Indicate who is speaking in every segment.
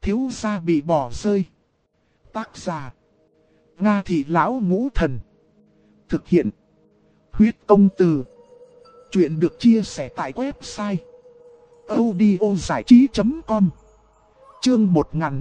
Speaker 1: Thiếu gia bị bỏ rơi. Tác giả: Nga Thị Lão Ngũ Thần. Thực hiện: Huyết Công Từ. Chuyện được chia sẻ tại website audiozảichí.com. Chương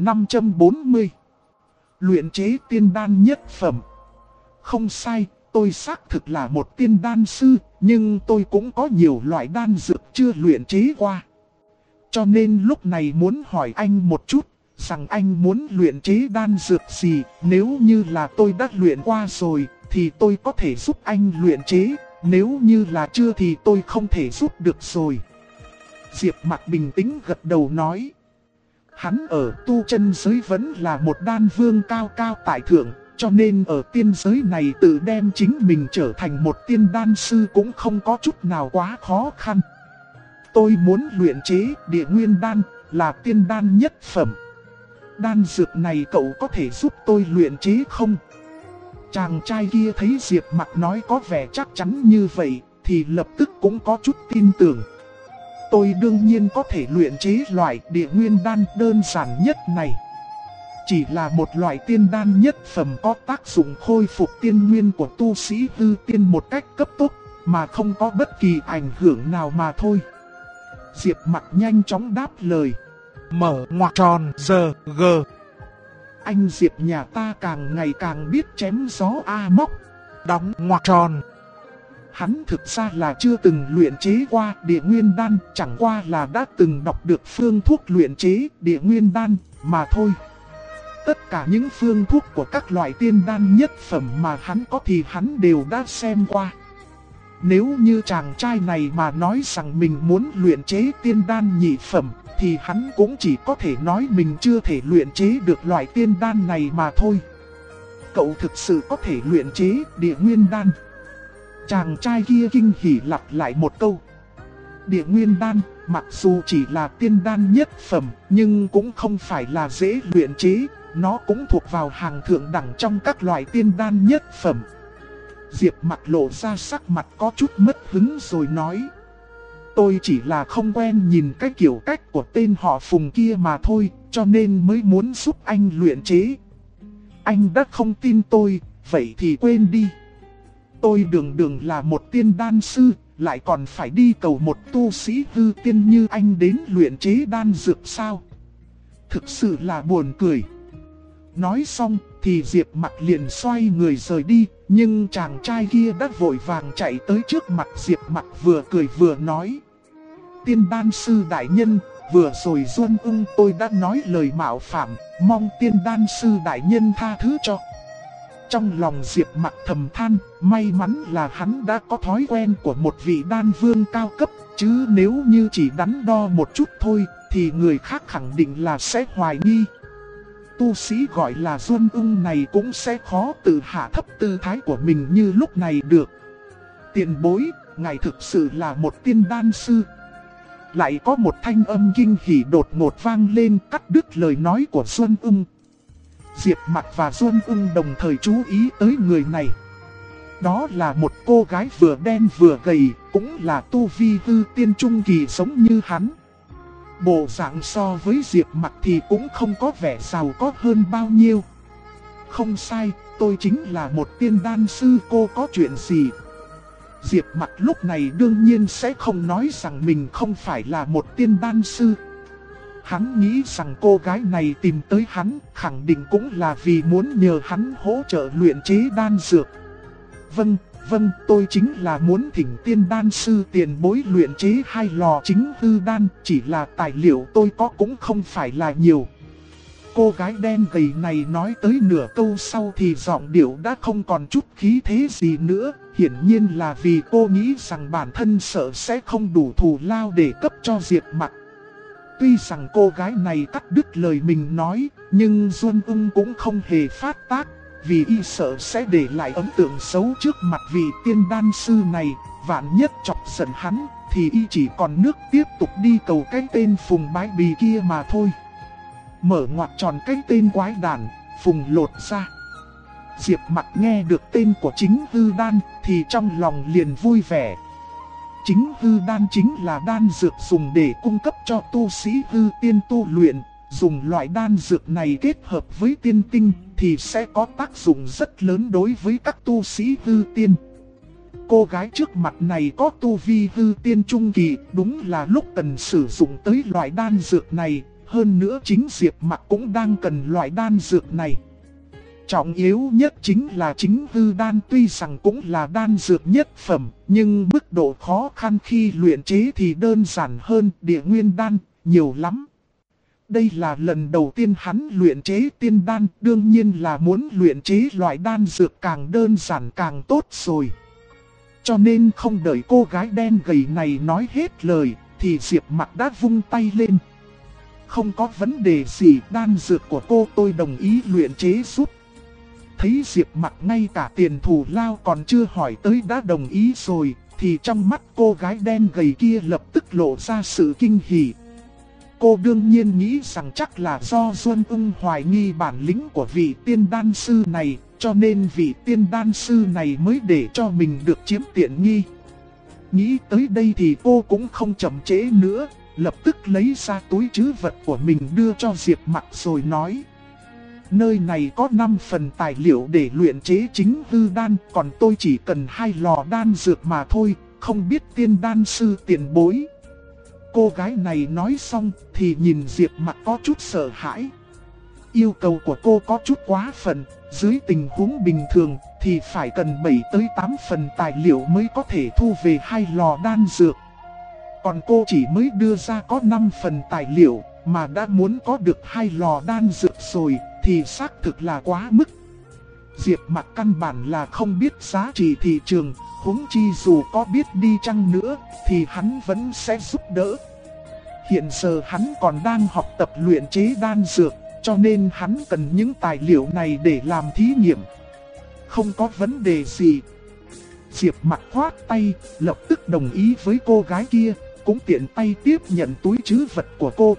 Speaker 1: 1540. Luyện chế tiên đan nhất phẩm. Không sai, tôi xác thực là một tiên đan sư, nhưng tôi cũng có nhiều loại đan dược chưa luyện chế qua. Cho nên lúc này muốn hỏi anh một chút, rằng anh muốn luyện chế đan dược gì. Nếu như là tôi đã luyện qua rồi, thì tôi có thể giúp anh luyện chế. Nếu như là chưa thì tôi không thể giúp được rồi. Diệp Mặc bình tĩnh gật đầu nói. Hắn ở tu chân giới vẫn là một đan vương cao cao tại thượng, cho nên ở tiên giới này tự đem chính mình trở thành một tiên đan sư cũng không có chút nào quá khó khăn. Tôi muốn luyện chế địa nguyên đan, là tiên đan nhất phẩm. Đan dược này cậu có thể giúp tôi luyện chế không? Chàng trai kia thấy Diệp Mặc nói có vẻ chắc chắn như vậy, thì lập tức cũng có chút tin tưởng. Tôi đương nhiên có thể luyện chế loại địa nguyên đan đơn giản nhất này. Chỉ là một loại tiên đan nhất phẩm có tác dụng khôi phục tiên nguyên của tu sĩ hư tiên một cách cấp tốc, mà không có bất kỳ ảnh hưởng nào mà thôi. Diệp Mặc nhanh chóng đáp lời. Mở ngoặc tròn giờ g. Anh Diệp nhà ta càng ngày càng biết chém gió móc. Đóng ngoặc tròn. Hắn thực ra là chưa từng luyện chế qua địa nguyên đan, chẳng qua là đã từng đọc được phương thuốc luyện chế địa nguyên đan mà thôi. Tất cả những phương thuốc của các loại tiên đan nhất phẩm mà hắn có thì hắn đều đã xem qua. Nếu như chàng trai này mà nói rằng mình muốn luyện chế tiên đan nhị phẩm, thì hắn cũng chỉ có thể nói mình chưa thể luyện chế được loại tiên đan này mà thôi. Cậu thực sự có thể luyện chế địa nguyên đan? Chàng trai kia kinh hỉ lặp lại một câu. Địa nguyên đan, mặc dù chỉ là tiên đan nhất phẩm, nhưng cũng không phải là dễ luyện chế. Nó cũng thuộc vào hàng thượng đẳng trong các loại tiên đan nhất phẩm. Diệp Mặc lộ ra sắc mặt có chút mất hứng rồi nói. Tôi chỉ là không quen nhìn cái kiểu cách của tên họ Phùng kia mà thôi, cho nên mới muốn giúp anh luyện chế. Anh đã không tin tôi, vậy thì quên đi. Tôi đường là một tiên đan sư, lại còn phải đi cầu một tu sĩ hư tiên như anh đến luyện chế đan dược sao? Thực sự là buồn cười. Nói xong thì Diệp Mặc liền xoay người rời đi, nhưng chàng trai kia đã vội vàng chạy tới trước mặt Diệp Mặc vừa cười vừa nói. Tiên đan sư đại nhân, vừa rồi Duân Ưng tôi đã nói lời mạo phạm, mong tiên đan sư đại nhân tha thứ cho. Trong lòng Diệp Mặc thầm than, may mắn là hắn đã có thói quen của một vị đan vương cao cấp, chứ nếu như chỉ đắn đo một chút thôi, thì người khác khẳng định là sẽ hoài nghi. Tu sĩ gọi là Duân Ưng này cũng sẽ khó tự hạ thấp tư thái của mình như lúc này được. Tiền bối, ngài thực sự là một tiên đan sư. Lại có một thanh âm kinh hỉ đột ngột vang lên cắt đứt lời nói của Duân Ưng. Diệp Mặc và Duân Ưng đồng thời chú ý tới người này. Đó là một cô gái vừa đen vừa gầy, cũng là tu vi hư tiên trung kỳ giống như hắn. Bộ dạng so với Diệp Mặc thì cũng không có vẻ giàu có hơn bao nhiêu. Không sai, tôi chính là một tiên đan sư, cô có chuyện gì? Diệp Mặc lúc này đương nhiên sẽ không nói rằng mình không phải là một tiên đan sư. Hắn nghĩ rằng cô gái này tìm tới hắn khẳng định cũng là vì muốn nhờ hắn hỗ trợ luyện chế đan dược. Vâng, tôi chính là muốn thỉnh tiên đan sư tiền bối luyện chế 2 lò chính hư đan, chỉ là tài liệu tôi có cũng không phải là nhiều. Cô gái đen gầy này nói tới nửa câu sau thì giọng điệu đã không còn chút khí thế gì nữa, hiển nhiên là vì cô nghĩ rằng bản thân sợ sẽ không đủ thù lao để cấp cho Diệp Mặc. Tuy rằng cô gái này cắt đứt lời mình nói, nhưng Duân Ưng cũng không hề phát tác. Vì y sợ sẽ để lại ấn tượng xấu trước mặt vị tiên đan sư này, vạn nhất chọc giận hắn, thì y chỉ còn nước tiếp tục đi cầu cái tên Phùng Bái Bì kia mà thôi. Mở ngoặc tròn cái tên quái đản, Phùng lột ra. Diệp Mặc nghe được tên của chính hư đan, thì trong lòng liền vui vẻ. Chính hư đan chính là đan dược dùng để cung cấp cho tu sĩ hư tiên tu luyện. dùng loại đan dược này kết hợp với tiên tinh thì sẽ có tác dụng rất lớn đối với các tu sĩ hư tiên. Cô gái trước mặt này có tu vi hư tiên trung kỳ, đúng là lúc cần sử dụng tới loại đan dược này, hơn nữa chính Diệp Mặc cũng đang cần loại đan dược này. Trọng yếu nhất chính là chính hư đan tuy rằng cũng là đan dược nhất phẩm, nhưng mức độ khó khăn khi luyện chế thì đơn giản hơn địa nguyên đan nhiều lắm. Đây là lần đầu tiên hắn luyện chế tiên đan, đương nhiên là muốn luyện chế loại đan dược càng đơn giản càng tốt rồi. Cho nên không đợi cô gái đen gầy này nói hết lời, thì Diệp Mặc đã vung tay lên. Không có vấn đề gì, đan dược của cô tôi đồng ý luyện chế giúp. Thấy Diệp Mặc ngay cả tiền thù lao còn chưa hỏi tới đã đồng ý rồi, thì trong mắt cô gái đen gầy kia lập tức lộ ra sự kinh hỉ. Cô đương nhiên nghĩ rằng chắc là do Duân Ưng hoài nghi bản lĩnh của vị tiên đan sư này, cho nên vị tiên đan sư này mới để cho mình được chiếm tiện nghi. Nghĩ tới đây thì cô cũng không chậm trễ nữa, lập tức lấy ra túi trữ vật của mình đưa cho Diệp Mặc rồi nói. Nơi này có 5 phần tài liệu để luyện chế chính hư đan, còn tôi chỉ cần 2 lò đan dược mà thôi, không biết tiên đan sư tiền bối. Cô gái này nói xong thì nhìn Diệp Mặc có chút sợ hãi. Yêu cầu của cô có chút quá phần, dưới tình huống bình thường thì phải cần 7 tới 8 phần tài liệu mới có thể thu về 2 lò đan dược. Còn cô chỉ mới đưa ra có 5 phần tài liệu mà đã muốn có được 2 lò đan dược rồi thì xác thực là quá mức. Diệp Mặc căn bản là không biết giá trị thị trường, huống chi dù có biết đi chăng nữa thì hắn vẫn sẽ giúp đỡ. Hiện giờ hắn còn đang học tập luyện chế đan dược, cho nên hắn cần những tài liệu này để làm thí nghiệm. Không có vấn đề gì. Diệp Mặc khoát tay, lập tức đồng ý với cô gái kia, cũng tiện tay tiếp nhận túi trữ vật của cô.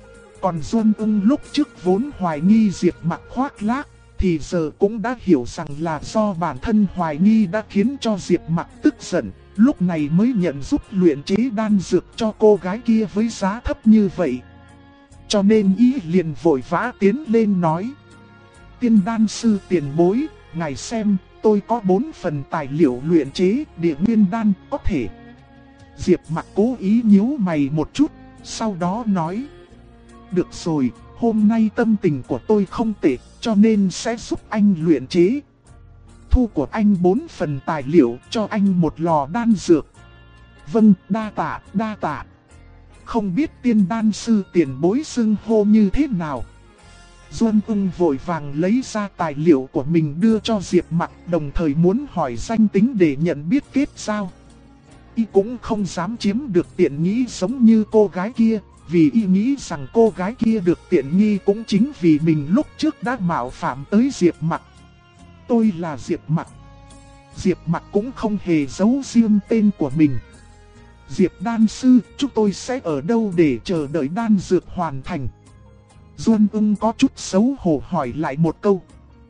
Speaker 1: Còn Duân Ưng lúc trước vốn hoài nghi Diệp Mặc khoác lác, thì giờ cũng đã hiểu rằng là do bản thân hoài nghi đã khiến cho Diệp Mặc tức giận, lúc này mới nhận giúp luyện chế đan dược cho cô gái kia với giá thấp như vậy. Cho nên ý liền vội vã tiến lên nói. Tiên đan sư tiền bối, ngài xem, tôi có 4 phần tài liệu luyện chế địa nguyên đan có thể. Diệp Mặc cố ý nhíu mày một chút, sau đó nói. Được rồi, hôm nay tâm tình của tôi không tệ, cho nên sẽ giúp anh luyện chế. Thu của anh 4 phần tài liệu, cho anh 1 lò đan dược. Vâng, đa tạ, đa tạ. Không biết tiên đan sư tiền bối xưng hô như thế nào. Duân Ưng vội vàng lấy ra tài liệu của mình đưa cho Diệp Mặc, đồng thời muốn hỏi danh tính để nhận biết kết giao. Y cũng không dám chiếm được tiện nghi giống như cô gái kia, vì y nghĩ rằng cô gái kia được tiện nghi cũng chính vì mình lúc trước đã mạo phạm tới Diệp Mặc. Tôi là Diệp Mặc. Diệp Mặc cũng không hề giấu riêng tên của mình. Diệp đan sư, chúng tôi sẽ ở đâu để chờ đợi đan dược hoàn thành? Duân Ưng có chút xấu hổ hỏi lại một câu.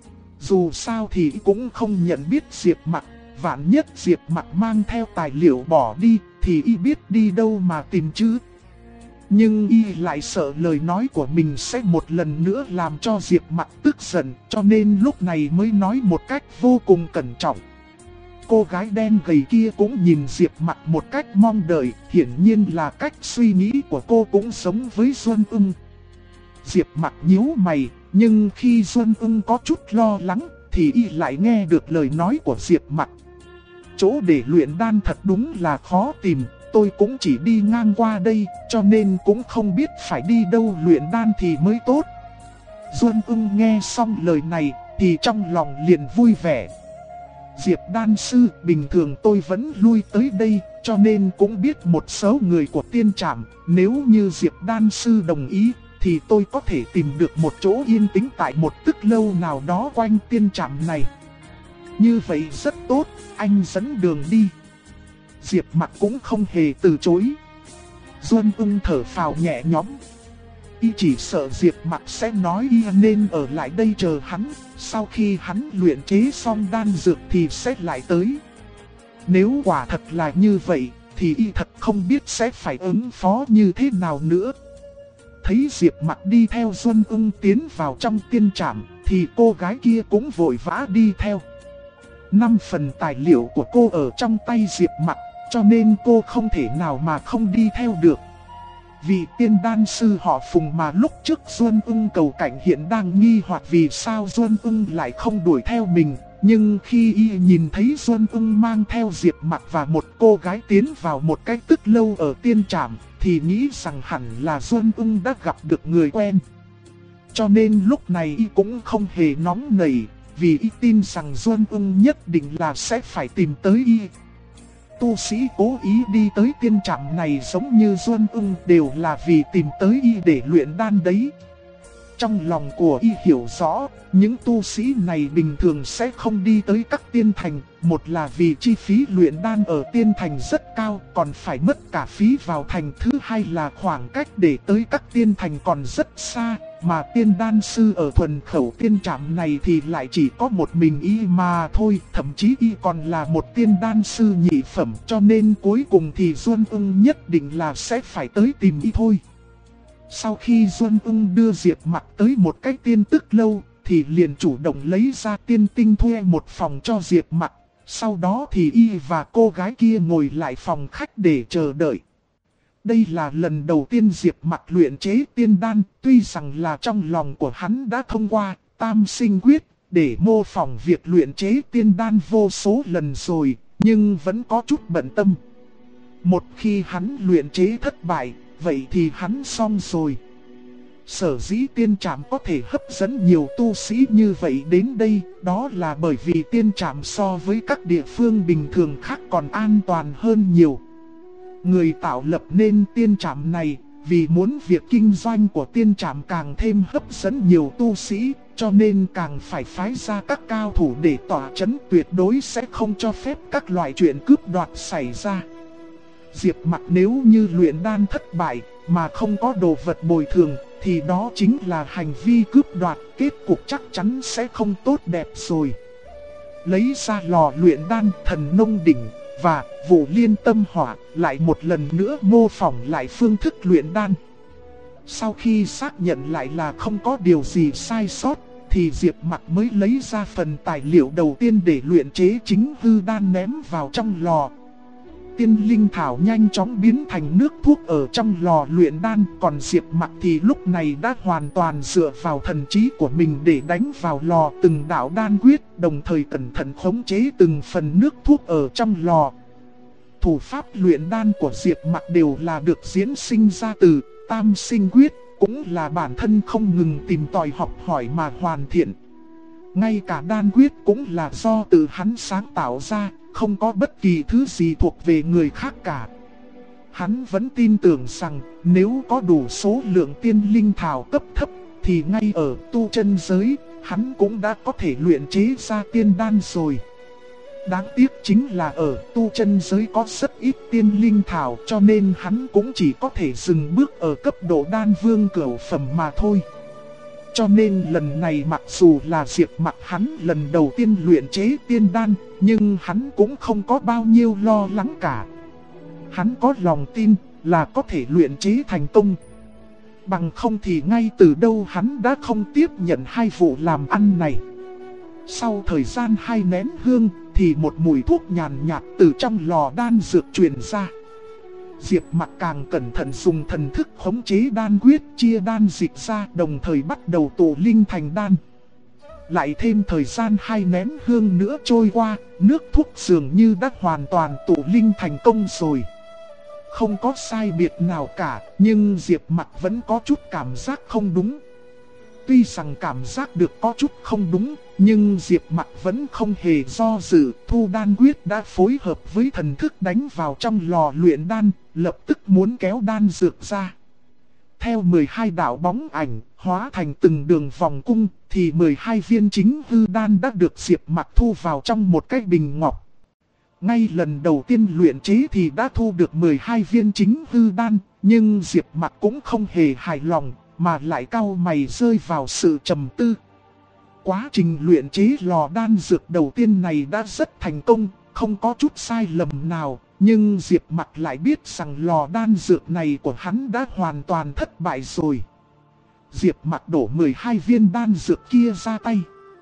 Speaker 1: Dù sao thì cũng không nhận biết Diệp Mặc, vạn nhất Diệp Mặc mang theo tài liệu bỏ đi thì y biết đi đâu mà tìm chứ. Nhưng y lại sợ lời nói của mình sẽ một lần nữa làm cho Diệp Mặc tức giận, cho nên lúc này mới nói một cách vô cùng cẩn trọng. Cô gái đen gầy kia cũng nhìn Diệp Mặc một cách mong đợi, hiển nhiên là cách suy nghĩ của cô cũng giống với Duân Ưng. Diệp Mặc nhíu mày, nhưng khi Duân Ưng có chút lo lắng thì y lại nghe được lời nói của Diệp Mặc. Chỗ để luyện đan thật đúng là khó tìm, tôi cũng chỉ đi ngang qua đây, cho nên cũng không biết phải đi đâu luyện đan thì mới tốt. Duân Ưng nghe xong lời này thì trong lòng liền vui vẻ. Diệp đan sư, bình thường tôi vẫn lui tới đây, cho nên cũng biết một số người của tiên trạm. Nếu như Diệp đan sư đồng ý, thì tôi có thể tìm được một chỗ yên tĩnh tại một tức lâu nào đó quanh tiên trạm này. Như vậy rất tốt, anh dẫn đường đi. Diệp Mặc cũng không hề từ chối. Duân Ưng thở phào nhẹ nhõm. Y chỉ sợ Diệp Mặc sẽ nói y nên ở lại đây chờ hắn, sau khi hắn luyện chế xong đan dược thì sẽ lại tới. Nếu quả thật là như vậy, thì y thật không biết sẽ phải ứng phó như thế nào nữa. thấy Diệp Mặc đi theo Duân Ưng tiến vào trong tiên trạm, thì cô gái kia cũng vội vã đi theo. 5 phần tài liệu của cô ở trong tay Diệp Mặc, cho nên cô không thể nào mà không đi theo được. Vị tiên đan sư họ Phùng mà lúc trước Duân Ưng cầu cảnh hiện đang nghi hoặc vì sao Duân Ưng lại không đuổi theo mình. Nhưng khi y nhìn thấy Duân Ưng mang theo Diệp Mặc và một cô gái tiến vào một cái tức lâu ở tiên trạm, thì nghĩ rằng hẳn là Duân Ưng đã gặp được người quen. Cho nên lúc này y cũng không hề nóng nảy, vì y tin rằng Duân Ưng nhất định là sẽ phải tìm tới y. Tu sĩ cố ý đi tới tiên trạm này giống như Duân Ưng đều là vì tìm tới y để luyện đan đấy. Trong lòng của y hiểu rõ, những tu sĩ này bình thường sẽ không đi tới các tiên thành. Một là vì chi phí luyện đan ở tiên thành rất cao, còn phải mất cả phí vào thành. Thứ hai là khoảng cách để tới các tiên thành còn rất xa, mà tiên đan sư ở thuần khẩu tiên trạm này thì lại chỉ có một mình y mà thôi. Thậm chí y còn là một tiên đan sư nhị phẩm, cho nên cuối cùng thì Duân Ưng nhất định là sẽ phải tới tìm y thôi. Sau khi Duân Ưng đưa Diệp Mặc tới một cái tiên tức lâu, thì liền chủ động lấy ra tiên tinh thuê một phòng cho Diệp Mặc. Sau đó thì y và cô gái kia ngồi lại phòng khách để chờ đợi. Đây là lần đầu tiên Diệp Mặc luyện chế tiên đan, tuy rằng là trong lòng của hắn đã thông qua tam sinh quyết để mô phỏng việc luyện chế tiên đan vô số lần rồi, nhưng vẫn có chút bận tâm. Một khi hắn luyện chế thất bại, vậy thì hắn xong rồi. Sở dĩ tiên trạm có thể hấp dẫn nhiều tu sĩ như vậy đến đây, đó là bởi vì tiên trạm so với các địa phương bình thường khác còn an toàn hơn nhiều. Người tạo lập nên tiên trạm này, vì muốn việc kinh doanh của tiên trạm càng thêm hấp dẫn nhiều tu sĩ, cho nên càng phải phái ra các cao thủ để tỏa chấn, tuyệt đối sẽ không cho phép các loại chuyện cướp đoạt xảy ra. Diệp Mặc nếu như luyện đan thất bại mà không có đồ vật bồi thường, thì đó chính là hành vi cướp đoạt, kết cục chắc chắn sẽ không tốt đẹp rồi. Lấy ra lò luyện đan thần nông đỉnh và vụ liên tâm hỏa, lại một lần nữa mô phỏng lại phương thức luyện đan. Sau khi xác nhận lại là không có điều gì sai sót, thì Diệp Mặc mới lấy ra phần tài liệu đầu tiên để luyện chế chính hư đan ném vào trong lò. Tiên linh thảo nhanh chóng biến thành nước thuốc ở trong lò luyện đan, còn Diệp Mặc thì lúc này đã hoàn toàn dựa vào thần trí của mình để đánh vào lò từng đạo đan quyết, đồng thời cẩn thận khống chế từng phần nước thuốc ở trong lò. Thủ pháp luyện đan của Diệp Mặc đều là được diễn sinh ra từ tam sinh quyết, cũng là bản thân không ngừng tìm tòi học hỏi mà hoàn thiện. Ngay cả đan quyết cũng là do tự hắn sáng tạo ra, không có bất kỳ thứ gì thuộc về người khác cả. Hắn vẫn tin tưởng rằng nếu có đủ số lượng tiên linh thảo cấp thấp, thì ngay ở tu chân giới, hắn cũng đã có thể luyện chế ra tiên đan rồi. Đáng tiếc chính là ở tu chân giới có rất ít tiên linh thảo, cho nên hắn cũng chỉ có thể dừng bước ở cấp độ đan vương cửu phẩm mà thôi. Cho nên lần này mặc dù là Diệp Mặc hắn lần đầu tiên luyện chế tiên đan, nhưng hắn cũng không có bao nhiêu lo lắng cả. Hắn có lòng tin là có thể luyện chế thành công. Bằng không thì ngay từ đâu hắn đã không tiếp nhận hai vụ làm ăn này. Sau thời gian 2 nén hương thì một mùi thuốc nhàn nhạt từ trong lò đan dược truyền ra. Diệp Mặc càng cẩn thận dùng thần thức khống chế đan quyết, chia đan dịch ra, đồng thời bắt đầu tụ linh thành đan. Lại thêm thời gian 2 nén hương nữa trôi qua, nước thuốc dường như đã hoàn toàn tụ linh thành công rồi. Không có sai biệt nào cả, nhưng Diệp Mặc vẫn có chút cảm giác không đúng. Tuy rằng cảm giác được có chút không đúng, nhưng Diệp Mặc vẫn không hề do dự, thu đan quyết đã phối hợp với thần thức đánh vào trong lò luyện đan, lập tức muốn kéo đan dược ra. Theo 12 đạo bóng ảnh, hóa thành từng đường vòng cung, thì 12 viên chính hư đan đã được Diệp Mặc thu vào trong một cái bình ngọc. Ngay lần đầu tiên luyện chế thì đã thu được 12 viên chính hư đan, nhưng Diệp Mặc cũng không hề hài lòng, mà lại cau mày rơi vào sự trầm tư. Quá trình luyện chế lò đan dược đầu tiên này đã rất thành công, không có chút sai lầm nào. Nhưng Diệp Mặc lại biết rằng lò đan dược này của hắn đã hoàn toàn thất bại rồi. Diệp Mặc đổ 12 viên đan dược kia ra tay.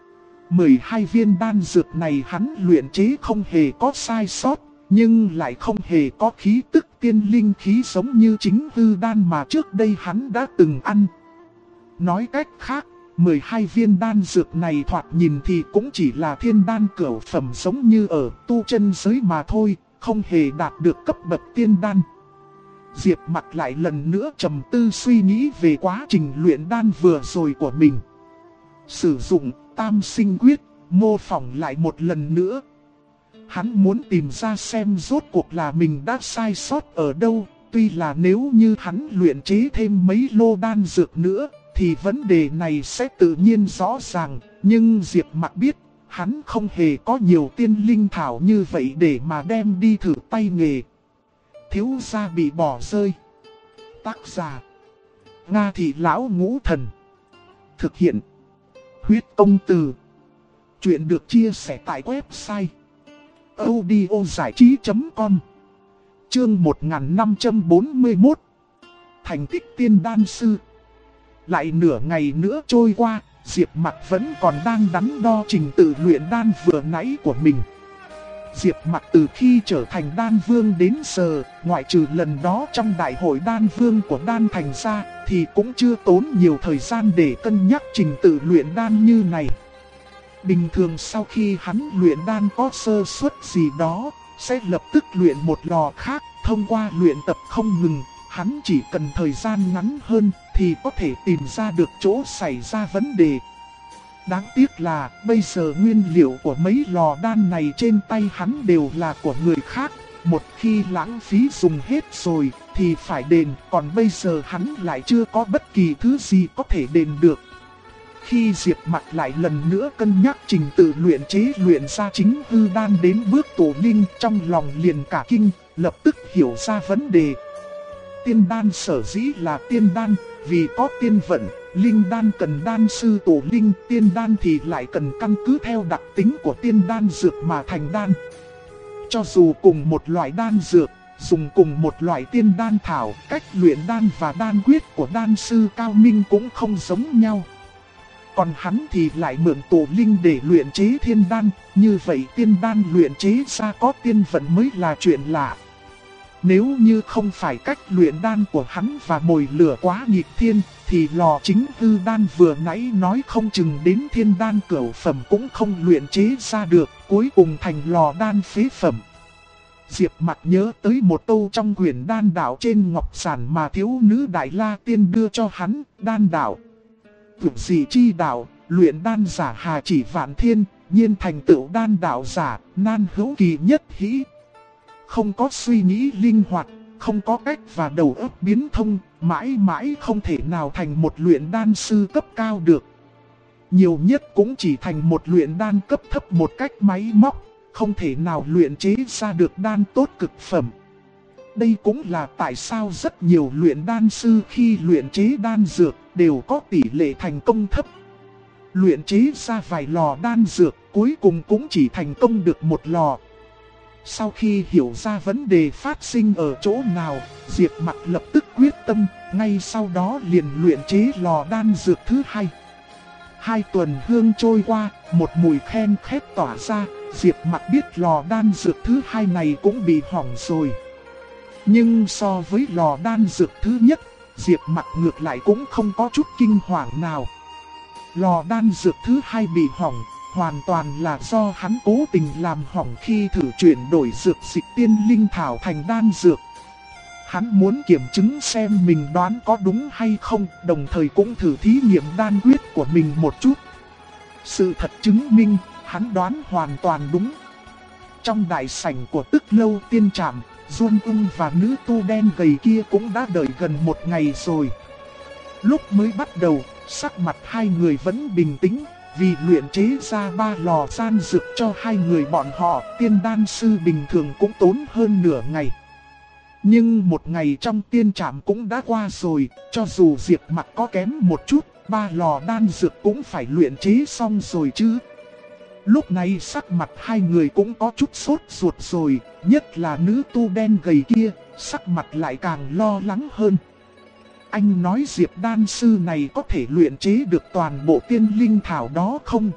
Speaker 1: 12 viên đan dược này hắn luyện chế không hề có sai sót, nhưng lại không hề có khí tức tiên linh khí giống như chính hư đan mà trước đây hắn đã từng ăn. Nói cách khác, 12 viên đan dược này thoạt nhìn thì cũng chỉ là thiên đan cửu phẩm giống như ở tu chân giới mà thôi, không hề đạt được cấp bậc tiên đan. Diệp Mặc lại lần nữa trầm tư suy nghĩ về quá trình luyện đan vừa rồi của mình. Sử dụng tam sinh quyết, mô phỏng lại một lần nữa. Hắn muốn tìm ra xem rốt cuộc là mình đã sai sót ở đâu. Tuy là nếu như hắn luyện chế thêm mấy lô đan dược nữa thì vấn đề này sẽ tự nhiên rõ ràng. Nhưng Diệp Mặc biết hắn không hề có nhiều tiên linh thảo như vậy để mà đem đi thử tay nghề. Thiếu gia bị bỏ rơi. Tác giả Nga Thị Lão Ngũ Thần. Thực hiện Huyết Công Từ. Chuyện được chia sẻ tại website audiozảichí.com. Chương 1541. Thành tích tiên đan sư. Lại nửa ngày nữa trôi qua, Diệp Mặc vẫn còn đang đắn đo trình tự luyện đan vừa nãy của mình. Diệp Mặc từ khi trở thành đan vương đến giờ, ngoại trừ lần đó trong đại hội đan vương của đan thành ra, thì cũng chưa tốn nhiều thời gian để cân nhắc trình tự luyện đan như này. Bình thường sau khi hắn luyện đan có sơ suất gì đó, sẽ lập tức luyện một lò khác. Thông qua luyện tập không ngừng, hắn chỉ cần thời gian ngắn hơn thì có thể tìm ra được chỗ xảy ra vấn đề. Đáng tiếc là bây giờ nguyên liệu của mấy lò đan này trên tay hắn đều là của người khác. Một khi lãng phí dùng hết rồi thì phải đền, còn bây giờ hắn lại chưa có bất kỳ thứ gì có thể đền được. Khi Diệp Mặc lại lần nữa cân nhắc trình tự luyện chế luyện ra chính hư đan đến bước tổ linh, trong lòng liền cả kinh, lập tức hiểu ra vấn đề. Tiên đan sở dĩ là tiên đan, vì có tiên vận, linh đan cần đan sư tổ linh, tiên đan thì lại cần căn cứ theo đặc tính của tiên đan dược mà thành đan. Cho dù cùng một loại đan dược, dùng cùng một loại tiên đan thảo, cách luyện đan và đan quyết của đan sư cao minh cũng không giống nhau. Còn hắn thì lại mượn tổ linh để luyện chế thiên đan, như vậy tiên đan luyện chế ra có tiên vận mới là chuyện lạ. Nếu như không phải cách luyện đan của hắn và mồi lửa quá nghịch thiên, thì lò chính hư đan vừa nãy nói không chừng đến thiên đan cửu phẩm cũng không luyện chế ra được, cuối cùng thành lò đan phế phẩm. Diệp Mặc nhớ tới một câu trong quyển đan đạo trên ngọc giản mà thiếu nữ Đại La Tiên đưa cho hắn, đan đạo. Vượt gì chi đạo, luyện đan giả hà chỉ vạn thiên, nhiên thành tựu đan đạo giả, nan hữu kỳ nhất hĩ. Không có suy nghĩ linh hoạt, không có cách và đầu óc biến thông, mãi mãi không thể nào thành một luyện đan sư cấp cao được. Nhiều nhất cũng chỉ thành một luyện đan cấp thấp một cách máy móc, không thể nào luyện chế ra được đan tốt cực phẩm. Đây cũng là tại sao rất nhiều luyện đan sư khi luyện chế đan dược đều có tỷ lệ thành công thấp. Luyện chế ra vài lò đan dược, cuối cùng cũng chỉ thành công được một lò. Sau khi hiểu ra vấn đề phát sinh ở chỗ nào, Diệp Mặc lập tức quyết tâm, ngay sau đó liền luyện chế lò đan dược thứ hai. 2 tuần hương trôi qua, một mùi khen khét tỏa ra, Diệp Mặc biết lò đan dược thứ hai này cũng bị hỏng rồi. Nhưng so với lò đan dược thứ nhất, Diệp Mặc ngược lại cũng không có chút kinh hoàng nào. Lò đan dược thứ hai bị hỏng, hoàn toàn là do hắn cố tình làm hỏng khi thử chuyển đổi dược dịch tiên linh thảo thành đan dược. Hắn muốn kiểm chứng xem mình đoán có đúng hay không, đồng thời cũng thử thí nghiệm đan quyết của mình một chút. Sự thật chứng minh, hắn đoán hoàn toàn đúng. Trong đại sảnh của Tức Lâu Tiên Trạm, Duân Ung và nữ tu đen gầy kia cũng đã đợi gần một ngày rồi. Lúc mới bắt đầu, sắc mặt hai người vẫn bình tĩnh, vì luyện chế ra 3 lò đan dược cho hai người bọn họ, tiên đan sư bình thường cũng tốn hơn nửa ngày. Nhưng một ngày trong tiên trạm cũng đã qua rồi, cho dù Diệp Mặc có kém một chút, 3 lò đan dược cũng phải luyện chế xong rồi chứ. Lúc này sắc mặt hai người cũng có chút sốt ruột rồi, nhất là nữ tu đen gầy kia, sắc mặt lại càng lo lắng hơn. anh nói Diệp đan sư này có thể luyện chế được toàn bộ tiên linh thảo đó không?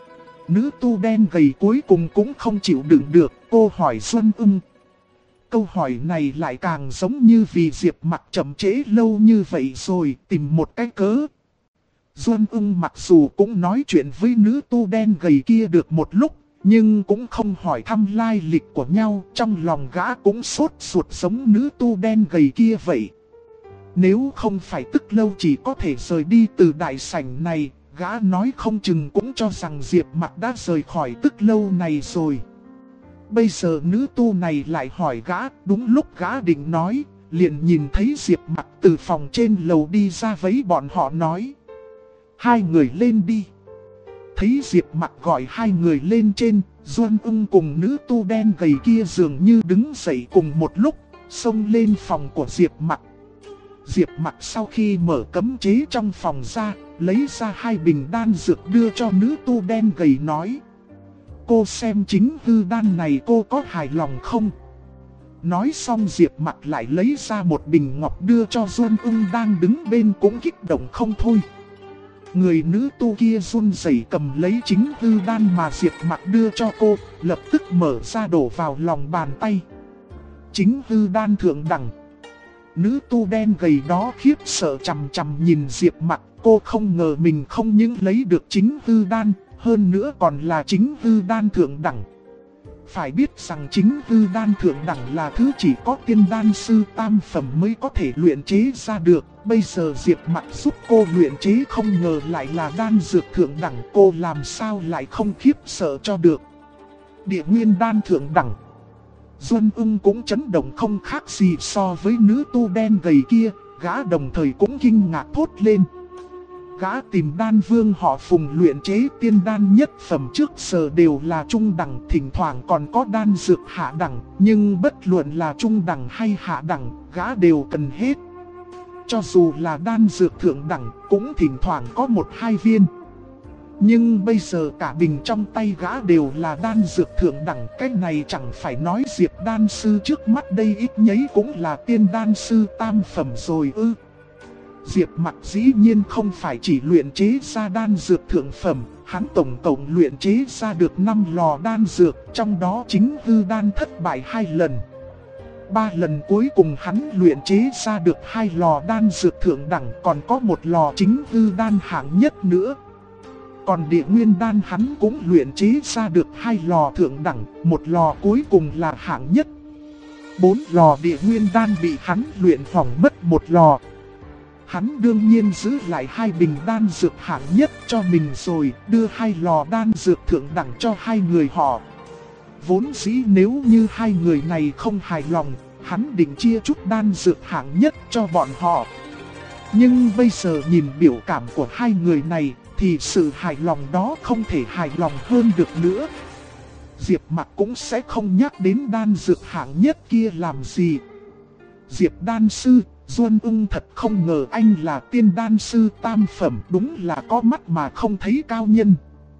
Speaker 1: Nữ tu đen gầy cuối cùng cũng không chịu đựng được, cô hỏi Xuân Ưng. Câu hỏi này lại càng giống như vì Diệp Mặc chậm trễ lâu như vậy rồi tìm một cái cớ. Xuân Ưng mặc dù cũng nói chuyện với nữ tu đen gầy kia được một lúc, nhưng cũng không hỏi thăm lai lịch của nhau, trong lòng gã cũng sốt ruột giống nữ tu đen gầy kia vậy. Nếu không phải tức lâu chỉ có thể rời đi từ đại sảnh này, gã nói không chừng cũng cho rằng Diệp Mặc đã rời khỏi tức lâu này rồi. Bây giờ nữ tu này lại hỏi gã, đúng lúc gã định nói, liền nhìn thấy Diệp Mặc từ phòng trên lầu đi ra với bọn họ nói. Hai người lên đi. Thấy Diệp Mặc gọi hai người lên trên, Duân Ưng cùng nữ tu đen gầy kia dường như đứng dậy cùng một lúc, xông lên phòng của Diệp Mặc. Diệp Mặc sau khi mở cấm chế trong phòng ra, lấy ra hai bình đan dược đưa cho nữ tu đen gầy nói. Cô xem chính hư đan này cô có hài lòng không? Nói xong Diệp Mặc lại lấy ra một bình ngọc đưa cho Duân Ưng đang đứng bên cũng kích động không thôi. Người nữ tu kia run rẩy cầm lấy chính hư đan mà Diệp Mặc đưa cho cô, lập tức mở ra đổ vào lòng bàn tay. Chính hư đan thượng đẳng. Nữ tu đen gầy đó khiếp sợ chằm chằm nhìn Diệp Mặc, cô không ngờ mình không những lấy được chính hư đan, hơn nữa còn là chính hư đan thượng đẳng. Phải biết rằng chính hư đan thượng đẳng là thứ chỉ có tiên đan sư tam phẩm mới có thể luyện chế ra được. Bây giờ Diệp Mặc giúp cô luyện chế không ngờ lại là đan dược thượng đẳng, cô làm sao lại không khiếp sợ cho được. Địa nguyên đan thượng đẳng. Duân Ưng cũng chấn động không khác gì so với nữ tu đen gầy kia, gã đồng thời cũng kinh ngạc thốt lên. Gã tìm đan vương họ Phùng luyện chế tiên đan nhất phẩm trước giờ đều là trung đẳng, thỉnh thoảng còn có đan dược hạ đẳng, nhưng bất luận là trung đẳng hay hạ đẳng, gã đều cần hết. Cho dù là đan dược thượng đẳng, cũng thỉnh thoảng có một hai viên. Nhưng bây giờ cả bình trong tay gã đều là đan dược thượng đẳng, cái này chẳng phải nói Diệp đan sư trước mắt đây ít nhấy cũng là tiên đan sư tam phẩm rồi ư. Diệp Mặc dĩ nhiên không phải chỉ luyện chế ra đan dược thượng phẩm, hắn tổng cộng luyện chế ra được 5 lò đan dược, trong đó chính hư đan thất bại 2 lần. 3 lần cuối cùng hắn luyện chế ra được 2 lò đan dược thượng đẳng, còn có 1 lò chính hư đan hạng nhất nữa. Còn địa nguyên đan hắn cũng luyện chế ra được 2 lò thượng đẳng, 1 lò cuối cùng là hạng nhất. 4 lò địa nguyên đan bị hắn luyện hỏng mất 1 lò. Hắn đương nhiên giữ lại 2 bình đan dược hạng nhất cho mình rồi, đưa 2 lò đan dược thượng đẳng cho 2 người họ. Vốn dĩ nếu như 2 người này không hài lòng, hắn định chia chút đan dược hạng nhất cho bọn họ. Nhưng bây giờ nhìn biểu cảm của 2 người này, thì sự hài lòng đó không thể hài lòng hơn được nữa. Diệp Mặc cũng sẽ không nhắc đến đan dược hạng nhất kia làm gì. Diệp đan sư, Duân Ưng thật không ngờ anh là tiên đan sư tam phẩm, đúng là có mắt mà không thấy cao nhân.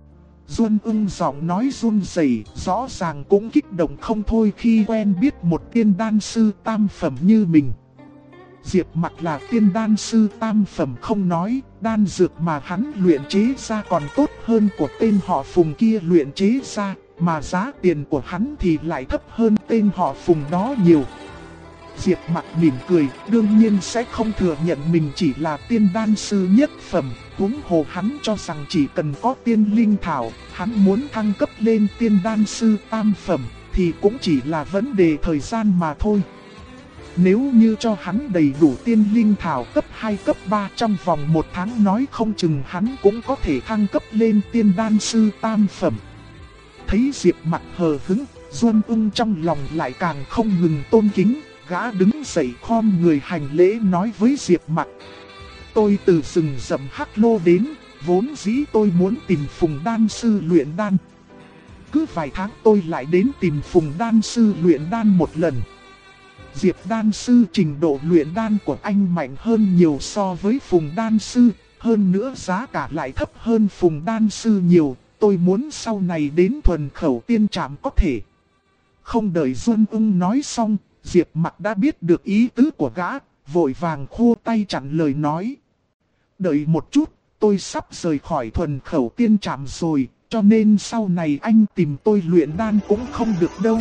Speaker 1: Duân Ưng giọng nói run rẩy, rõ ràng cũng kích động không thôi khi quen biết một tiên đan sư tam phẩm như mình. Diệp Mặc là tiên đan sư tam phẩm không nói, đan dược mà hắn luyện chế ra còn tốt hơn của tên họ Phùng kia luyện chế ra, mà giá tiền của hắn thì lại thấp hơn tên họ Phùng đó nhiều. Diệp Mặc mỉm cười, đương nhiên sẽ không thừa nhận mình chỉ là tiên đan sư nhất phẩm, huống hồ hắn cho rằng chỉ cần có tiên linh thảo, hắn muốn thăng cấp lên tiên đan sư tam phẩm, thì cũng chỉ là vấn đề thời gian mà thôi. Nếu như cho hắn đầy đủ tiên linh thảo cấp 2 cấp 3 trong vòng 1 tháng nói không chừng hắn cũng có thể thăng cấp lên tiên đan sư tam phẩm. Thấy Diệp Mặc hờ hững, Duân Ưng trong lòng lại càng không ngừng tôn kính. Gã đứng dậy khom người hành lễ nói với Diệp Mặc. Tôi từ rừng rậm Hắc Lô đến, vốn dĩ tôi muốn tìm Phùng đan sư luyện đan. Cứ vài tháng tôi lại đến tìm Phùng đan sư luyện đan một lần. Diệp đan sư trình độ luyện đan của anh mạnh hơn nhiều so với Phùng đan sư, hơn nữa giá cả lại thấp hơn Phùng đan sư nhiều. Tôi muốn sau này đến thuần khẩu tiên trạm có thể. Không đợi Duân Ưng nói xong, Diệp Mặc đã biết được ý tứ của gã, vội vàng khua tay chặn lời nói. Đợi một chút, tôi sắp rời khỏi thuần khẩu tiên trạm rồi, cho nên sau này anh tìm tôi luyện đan cũng không được đâu.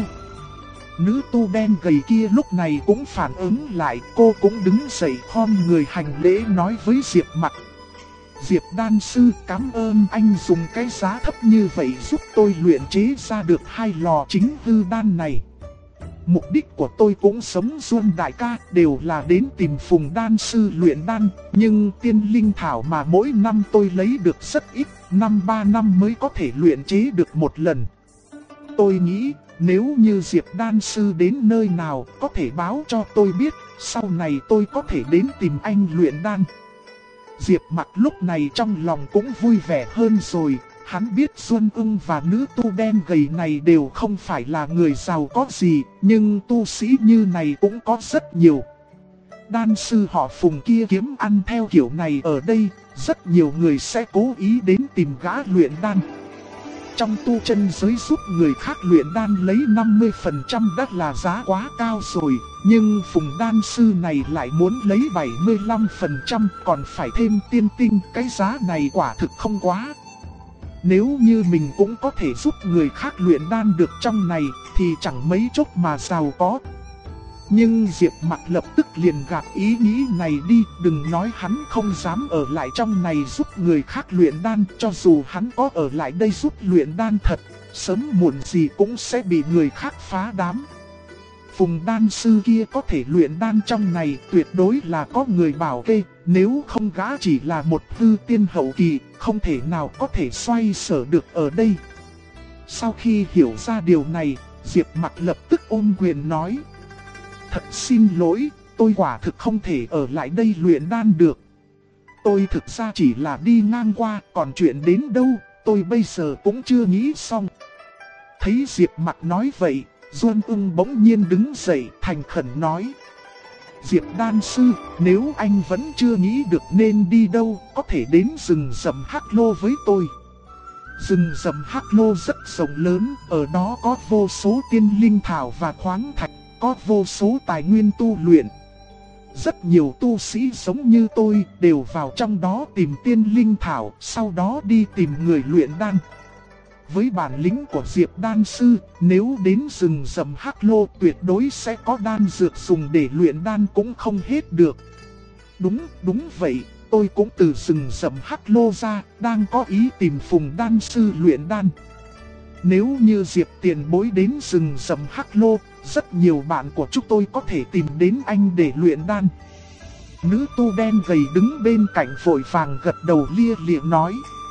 Speaker 1: Nữ tu đen gầy kia lúc này cũng phản ứng lại, cô cũng đứng dậy khom người hành lễ nói với Diệp Mặc. Diệp đan sư, cảm ơn anh dùng cái giá thấp như vậy giúp tôi luyện chế ra được 2 lò chính hư đan này. Mục đích của tôi cũng sống Duân đại ca, đều là đến tìm Phùng đan sư luyện đan, nhưng tiên linh thảo mà mỗi năm tôi lấy được rất ít, 3 năm mới có thể luyện chế được một lần. Tôi nghĩ, nếu như Diệp đan sư đến nơi nào có thể báo cho tôi biết, sau này tôi có thể đến tìm anh luyện đan. Diệp Mặc lúc này trong lòng cũng vui vẻ hơn rồi, hắn biết Xuân Ưng và nữ tu đen gầy này đều không phải là người giàu có gì, nhưng tu sĩ như này cũng có rất nhiều. Đan sư họ Phùng kia kiếm ăn theo kiểu này ở đây, rất nhiều người sẽ cố ý đến tìm gã luyện đan. Trong tu chân giới giúp người khác luyện đan lấy 50% đã là giá quá cao rồi, nhưng Phùng đan sư này lại muốn lấy 75%, còn phải thêm tiên tinh, cái giá này quả thực không quá. Nếu như mình cũng có thể giúp người khác luyện đan được trong này, thì chẳng mấy chốc mà giàu có. Nhưng Diệp Mặc lập tức liền gạt ý nghĩ này đi, đừng nói hắn không dám ở lại trong này giúp người khác luyện đan, cho dù hắn có ở lại đây giúp luyện đan thật, sớm muộn gì cũng sẽ bị người khác phá đám. Phùng đan sư kia có thể luyện đan trong này tuyệt đối là có người bảo kê, nếu không gã chỉ là một hư tiên hậu kỳ, không thể nào có thể xoay sở được ở đây. Sau khi hiểu ra điều này, Diệp Mặc lập tức ôm quyền nói. Thật xin lỗi, tôi quả thực không thể ở lại đây luyện đan được. Tôi thực ra chỉ là đi ngang qua, còn chuyện đến đâu, tôi bây giờ cũng chưa nghĩ xong. Thấy Diệp Mặc nói vậy, Duân Ưng bỗng nhiên đứng dậy thành khẩn nói. Diệp đan sư, nếu anh vẫn chưa nghĩ được nên đi đâu, có thể đến rừng rậm Hắc Lô với tôi. Rừng rậm Hắc Lô rất rộng lớn, ở đó có vô số tiên linh thảo và khoáng thạch, có vô số tài nguyên tu luyện. Rất nhiều tu sĩ giống như tôi đều vào trong đó tìm tiên linh thảo, sau đó đi tìm người luyện đan. Với bản lĩnh của Diệp đan sư, nếu đến rừng rậm Hắc Lô tuyệt đối sẽ có đan dược dùng để luyện đan cũng không hết được. Đúng vậy, tôi cũng từ rừng rậm Hắc Lô ra, đang có ý tìm Phùng đan sư luyện đan. Nếu như Diệp tiền bối đến rừng rậm Hắc Lô, rất nhiều bạn của chúng tôi có thể tìm đến anh để luyện đan. Nữ tu đen gầy đứng bên cạnh vội vàng gật đầu lia lịa nói.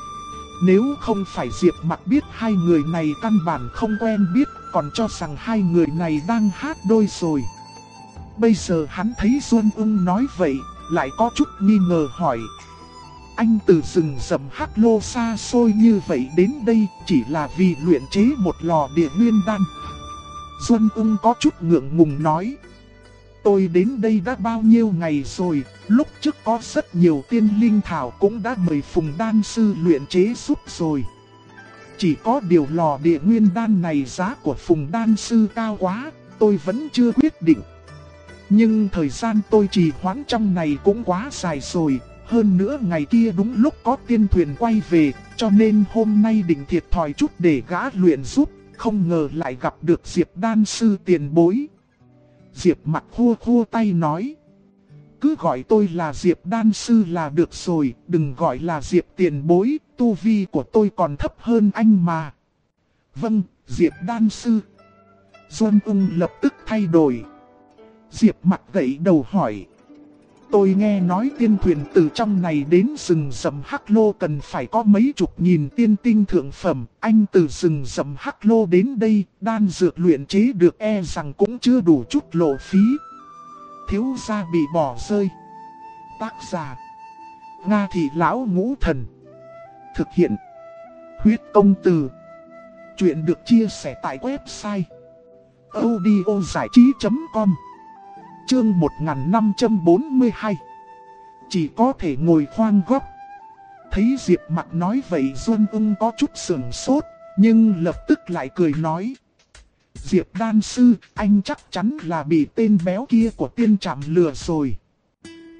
Speaker 1: Nếu không phải Diệp Mặc biết hai người này căn bản không quen biết, còn cho rằng hai người này đang hát đôi rồi. Bây giờ hắn thấy Duân Ưng nói vậy, lại có chút nghi ngờ hỏi. Anh từ rừng rậm Hắc Lô xa xôi như vậy đến đây chỉ là vì luyện chế một lò địa nguyên đan. Duân Ưng có chút ngượng ngùng nói. Tôi đến đây đã bao nhiêu ngày rồi, lúc trước có rất nhiều tiên linh thảo cũng đã mời Phùng đan sư luyện chế giúp rồi. Chỉ có điều lò địa nguyên đan này giá của Phùng đan sư cao quá, tôi vẫn chưa quyết định. Nhưng thời gian tôi trì hoãn trong này cũng quá dài rồi, hơn nữa ngày kia đúng lúc có tiên thuyền quay về, cho nên hôm nay định thiệt thòi chút để gã luyện giúp, không ngờ lại gặp được Diệp đan sư tiền bối. Diệp Mặc khua tay nói. Cứ gọi tôi là Diệp đan sư là được rồi, đừng gọi là Diệp tiền bối, tu vi của tôi còn thấp hơn anh mà. Vâng, Diệp đan sư. Duân Ưng lập tức thay đổi. Diệp Mặc gãy đầu hỏi. Tôi nghe nói tiên thuyền từ trong này đến rừng rậm Hắc Lô cần phải có mấy chục nghìn tiên tinh thượng phẩm. Anh từ rừng rậm Hắc Lô đến đây, đan dược luyện chế được e rằng cũng chưa đủ chút lộ phí. Thiếu gia bị bỏ rơi. Tác giả: Nga Thị Lão Ngũ Thần. Thực hiện: Huyết Công Từ. Chuyện được chia sẻ tại website audiozảichí.com. Chương 1542. Chỉ có thể ngồi khoan góc. Thấy Diệp Mặc nói vậy, Duân Ưng có chút sửng sốt, nhưng lập tức lại cười nói. Diệp đan sư, anh chắc chắn là bị tên béo kia của tiên trạm lừa rồi.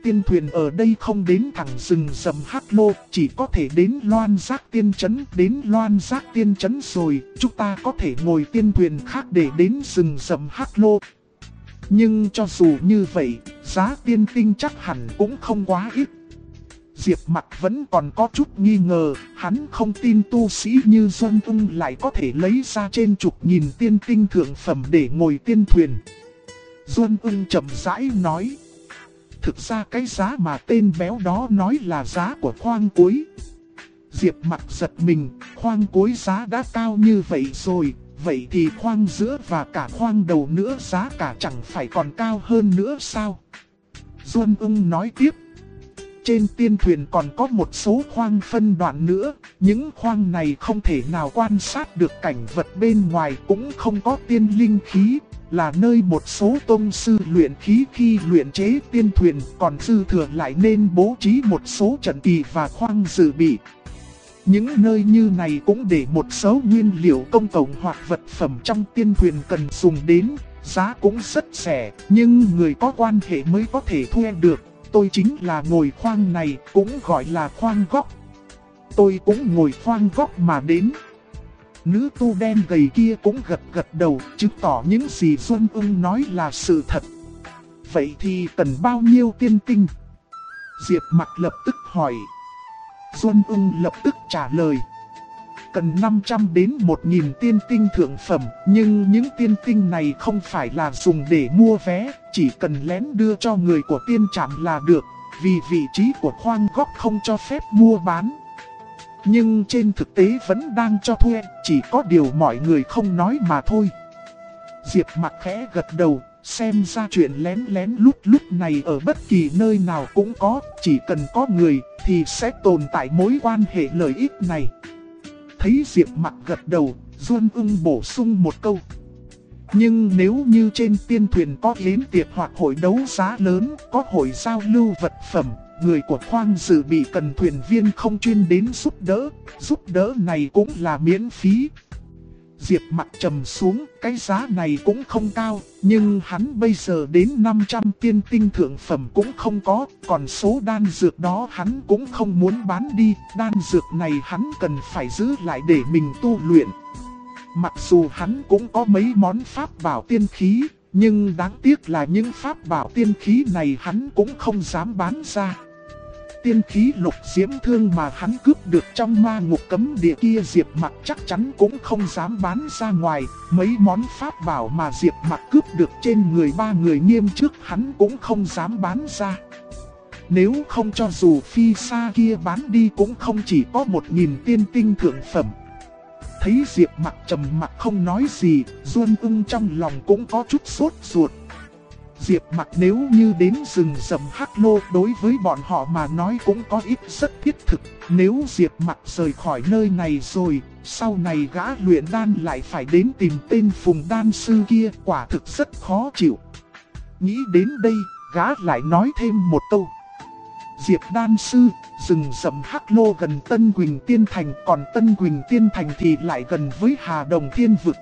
Speaker 1: tiên thuyền ở đây không đến thẳng rừng rậm Hắc Lô, chỉ có thể đến Loan Giác Tiên Trấn. Đến Loan Giác Tiên Trấn rồi, chúng ta có thể ngồi tiên thuyền khác để đến rừng rậm Hắc Lô. Nhưng cho dù như vậy, giá tiên tinh chắc hẳn cũng không quá ít. Diệp Mặc vẫn còn có chút nghi ngờ, hắn không tin tu sĩ như Duân Ung lại có thể lấy ra trên chục nghìn tiên tinh thượng phẩm để ngồi tiên thuyền. Duân Ung chậm rãi nói, thực ra cái giá mà tên béo đó nói là giá của khoang cuối. Diệp Mặc giật mình, khoang cuối giá đã cao như vậy rồi, vậy thì khoang giữa và cả khoang đầu nữa giá cả chẳng phải còn cao hơn nữa sao? Duân Ung nói tiếp, trên tiên thuyền còn có một số khoang phân đoạn nữa, những khoang này không thể nào quan sát được cảnh vật bên ngoài, cũng không có tiên linh khí, là nơi một số tông sư luyện khí khi luyện chế tiên thuyền, còn dư thừa lại nên bố trí một số trận kỳ và khoang dự bị. Những nơi như này cũng để một số nguyên liệu công cộng hoặc vật phẩm trong tiên thuyền cần dùng đến, giá cũng rất rẻ, nhưng người có quan hệ mới có thể thuê được. Tôi chính là ngồi khoang này, cũng gọi là khoang góc. Tôi cũng ngồi khoang góc mà đến. Nữ tu đen gầy kia cũng gật đầu, chứng tỏ những gì Duân Ung nói là sự thật. Vậy thì cần bao nhiêu tiên tinh? Diệp Mặc lập tức hỏi. Duân Ung lập tức trả lời, cần 500 đến 1000 tiên tinh thượng phẩm, nhưng những tiên tinh này không phải là dùng để mua vé, chỉ cần lén đưa cho người của tiên trạm là được, vì vị trí của khoang góc không cho phép mua bán. Nhưng trên thực tế vẫn đang cho thuê, chỉ có điều mọi người không nói mà thôi. Diệp Mặc khẽ gật đầu, xem ra chuyện lén lén lút lút này ở bất kỳ nơi nào cũng có, chỉ cần có người thì sẽ tồn tại mối quan hệ lợi ích này. Thấy Diệp Mặc gật đầu, Duân Ung bổ sung một câu. Nhưng nếu như trên tiên thuyền có yến tiệc hoặc hội đấu giá lớn, có hội giao lưu vật phẩm, người của khoang dự bị cần thuyền viên không chuyên đến giúp đỡ này cũng là miễn phí. Diệp Mặc trầm xuống, cái giá này cũng không cao, nhưng hắn bây giờ đến 500 tiên tinh thượng phẩm cũng không có, còn số đan dược đó hắn cũng không muốn bán đi, đan dược này hắn cần phải giữ lại để mình tu luyện. Mặc dù hắn cũng có mấy món pháp bảo tiên khí, nhưng đáng tiếc là những pháp bảo tiên khí này hắn cũng không dám bán ra. Tiên khí lục diễm thương mà hắn cướp được trong ma ngục cấm địa kia Diệp Mặc chắc chắn cũng không dám bán ra ngoài. Mấy món pháp bảo mà Diệp Mặc cướp được trên người ba người nghiêm trước hắn cũng không dám bán ra. Nếu không cho dù phi xa kia bán đi cũng không chỉ có 1000 tiên tinh thượng phẩm. Thấy Diệp Mặc trầm mặc không nói gì, Duân Ung trong lòng cũng có chút sốt ruột. Diệp Mặc nếu như đến rừng rậm Hắc Lô đối với bọn họ mà nói cũng có ít rất thiết thực. Nếu Diệp Mặc rời khỏi nơi này rồi, sau này gã luyện đan lại phải đến tìm tên Phùng đan sư kia, quả thực rất khó chịu. Nghĩ đến đây, gã lại nói thêm một câu. Diệp đan sư, rừng rậm Hắc Lô gần Tân Quỳnh Tiên Thành, còn Tân Quỳnh Tiên Thành thì lại gần với Hà Đồng Thiên Vực.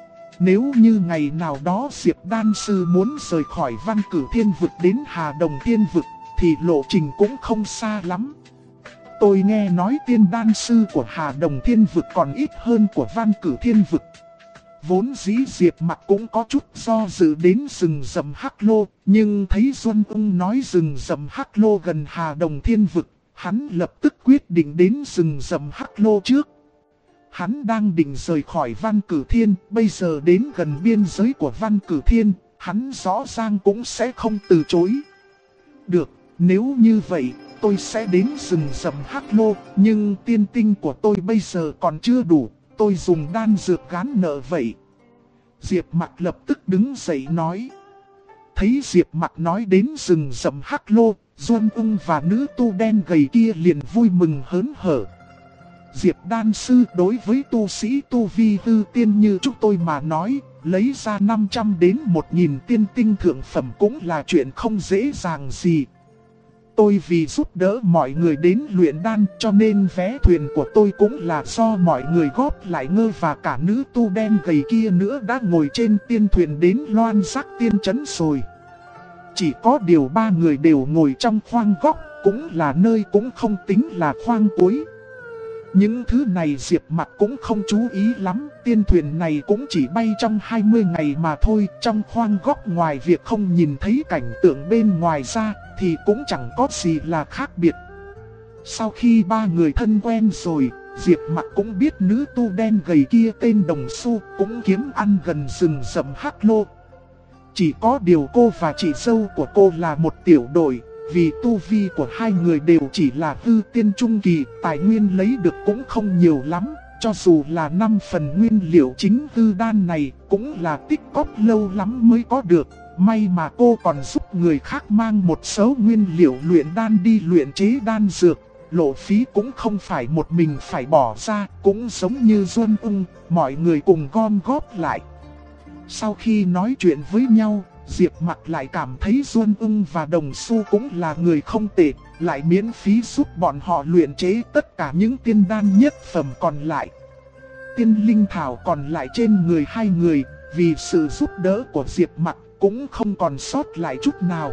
Speaker 1: Nếu như ngày nào đó Diệp đan sư muốn rời khỏi Văn Cử Thiên Vực đến Hà Đồng Thiên Vực, thì lộ trình cũng không xa lắm. Tôi nghe nói tiên đan sư của Hà Đồng Thiên Vực còn ít hơn của Văn Cử Thiên Vực. Vốn dĩ Diệp Mặc cũng có chút do dự đến rừng rậm Hắc Lô, nhưng thấy Duân Ung nói rừng rậm Hắc Lô gần Hà Đồng Thiên Vực, hắn lập tức quyết định đến rừng rậm Hắc Lô trước. Hắn đang định rời khỏi Văn Cử Thiên, bây giờ đến gần biên giới của Văn Cử Thiên, hắn rõ ràng cũng sẽ không từ chối. Được, nếu như vậy, tôi sẽ đến rừng rậm Hắc Lô, nhưng tiên tinh của tôi bây giờ còn chưa đủ, tôi dùng đan dược gán nợ vậy. Diệp Mặc lập tức đứng dậy nói. Thấy Diệp Mặc nói đến rừng rậm Hắc Lô, Duân Ung và nữ tu đen gầy kia liền vui mừng hớn hở. Diệp đan sư, đối với tu sĩ tu vi hư tiên như chúng tôi mà nói, lấy ra 500 đến 1000 tiên tinh thượng phẩm cũng là chuyện không dễ dàng gì. Tôi vì giúp đỡ mọi người đến luyện đan cho nên vé thuyền của tôi cũng là do mọi người góp lại. Ngơ và cả nữ tu đen gầy kia nữa đã ngồi trên tiên thuyền đến Loan Giác Tiên Trấn rồi. Chỉ có điều ba người đều ngồi trong khoang góc, cũng là nơi cũng không tính là khoang cuối. Những thứ này Diệp Mặc cũng không chú ý lắm, tiên thuyền này cũng chỉ bay trong 20 ngày mà thôi. Trong khoang góc ngoài việc không nhìn thấy cảnh tượng bên ngoài ra thì cũng chẳng có gì là khác biệt. Sau khi ba người thân quen rồi, Diệp Mặc cũng biết nữ tu đen gầy kia tên Đồng Xu cũng kiếm ăn gần rừng rậm Hắc Lô. Chỉ có điều cô và chị dâu của cô là một tiểu đội, vì tu vi của hai người đều chỉ là hư tiên trung kỳ, tài nguyên lấy được cũng không nhiều lắm. Cho dù là 5 phần nguyên liệu chính hư đan này cũng là tích cóp lâu lắm mới có được. May mà cô còn giúp người khác mang một số nguyên liệu luyện đan đi luyện chế đan dược. Lộ phí cũng không phải một mình phải bỏ ra, cũng giống như Duân Ung, mọi người cùng gom góp lại. Sau khi nói chuyện với nhau, Diệp Mặc lại cảm thấy Duân Ung và Đồng Xu cũng là người không tệ, lại miễn phí giúp bọn họ luyện chế tất cả những tiên đan nhất phẩm còn lại. Tiên linh thảo còn lại trên người hai người, vì sự giúp đỡ của Diệp Mặc cũng không còn sót lại chút nào.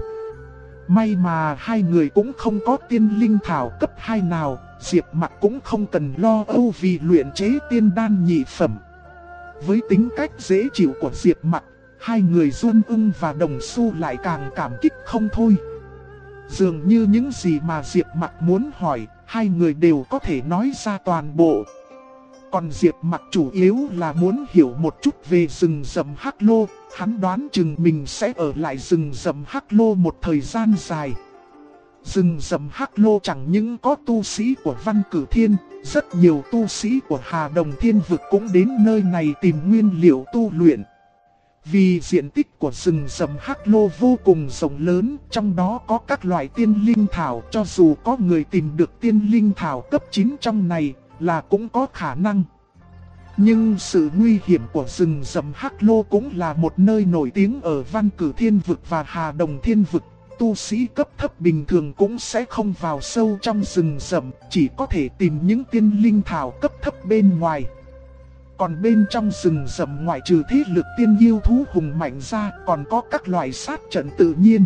Speaker 1: May mà hai người cũng không có tiên linh thảo cấp 2 nào, Diệp Mặc cũng không cần lo âu vì luyện chế tiên đan nhị phẩm. Với tính cách dễ chịu của Diệp Mặc, hai người Duân Ung và Đồng Xu lại càng cảm kích không thôi. Dường như những gì mà Diệp Mặc muốn hỏi, hai người đều có thể nói ra toàn bộ. Còn Diệp Mặc chủ yếu là muốn hiểu một chút về rừng rậm Hắc Lô, hắn đoán chừng mình sẽ ở lại rừng rậm Hắc Lô một thời gian dài. Rừng rậm Hắc Lô chẳng những có tu sĩ của Văn Cử Thiên, rất nhiều tu sĩ của Hà Đồng Thiên Vực cũng đến nơi này tìm nguyên liệu tu luyện. Vì diện tích của rừng rậm Hắc Lô vô cùng rộng lớn, trong đó có các loại tiên linh thảo, cho dù có người tìm được tiên linh thảo cấp 9 trong này là cũng có khả năng. Nhưng sự nguy hiểm của rừng rậm Hắc Lô cũng là một nơi nổi tiếng ở Văn Cử Thiên Vực và Hà Đồng Thiên Vực. Tu sĩ cấp thấp bình thường cũng sẽ không vào sâu trong rừng rậm, chỉ có thể tìm những tiên linh thảo cấp thấp bên ngoài. Còn bên trong rừng rậm ngoại trừ thế lực tiên yêu thú hùng mạnh ra, còn có các loại sát trận tự nhiên.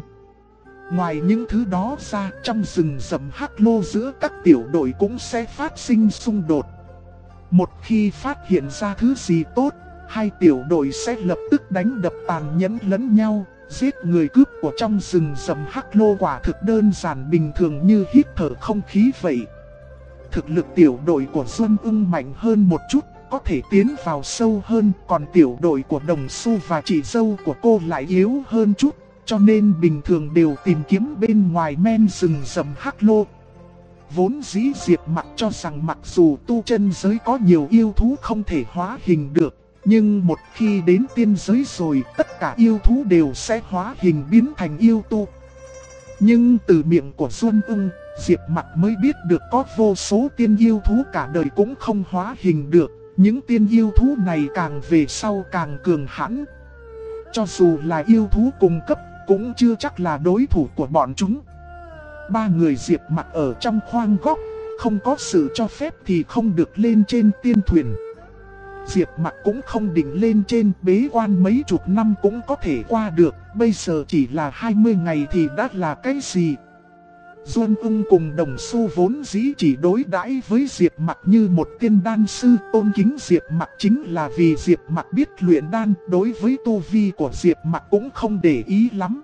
Speaker 1: Ngoài những thứ đó ra, trong rừng rậm Hắc Lô giữa các tiểu đội cũng sẽ phát sinh xung đột. Một khi phát hiện ra thứ gì tốt, hai tiểu đội sẽ lập tức đánh đập tàn nhẫn lẫn nhau, giết người cướp của trong rừng rậm Hắc Lô quả thực đơn giản bình thường như hít thở không khí vậy. Thực lực tiểu đội của Duân Ung mạnh hơn một chút, có thể tiến vào sâu hơn, còn tiểu đội của Đồng Xu và chị dâu của cô lại yếu hơn chút, cho nên bình thường đều tìm kiếm bên ngoài men rừng rậm Hắc Lô. Vốn dĩ Diệp Mặc cho rằng mặc dù tu chân giới có nhiều yêu thú không thể hóa hình được, nhưng một khi đến tiên giới rồi tất cả yêu thú đều sẽ hóa hình biến thành yêu tu. Nhưng từ miệng của Duân Ung, Diệp Mặc mới biết được có vô số tiên yêu thú cả đời cũng không hóa hình được. Những tiên yêu thú này càng về sau càng cường hãn. Cho dù là yêu thú cùng cấp cũng chưa chắc là đối thủ của bọn chúng. Ba người Diệp Mặc ở trong khoang góc, không có sự cho phép thì không được lên trên tiên thuyền. Diệp Mặc cũng không định lên trên, bế quan mấy chục năm cũng có thể qua được, bây giờ chỉ là 20 ngày thì đã là cái gì. Duân Ung cùng Đồng Xu vốn dĩ chỉ đối đãi với Diệp Mặc như một tiên đan sư, tôn kính Diệp Mặc chính là vì Diệp Mặc biết luyện đan, đối với tu vi của Diệp Mặc cũng không để ý lắm.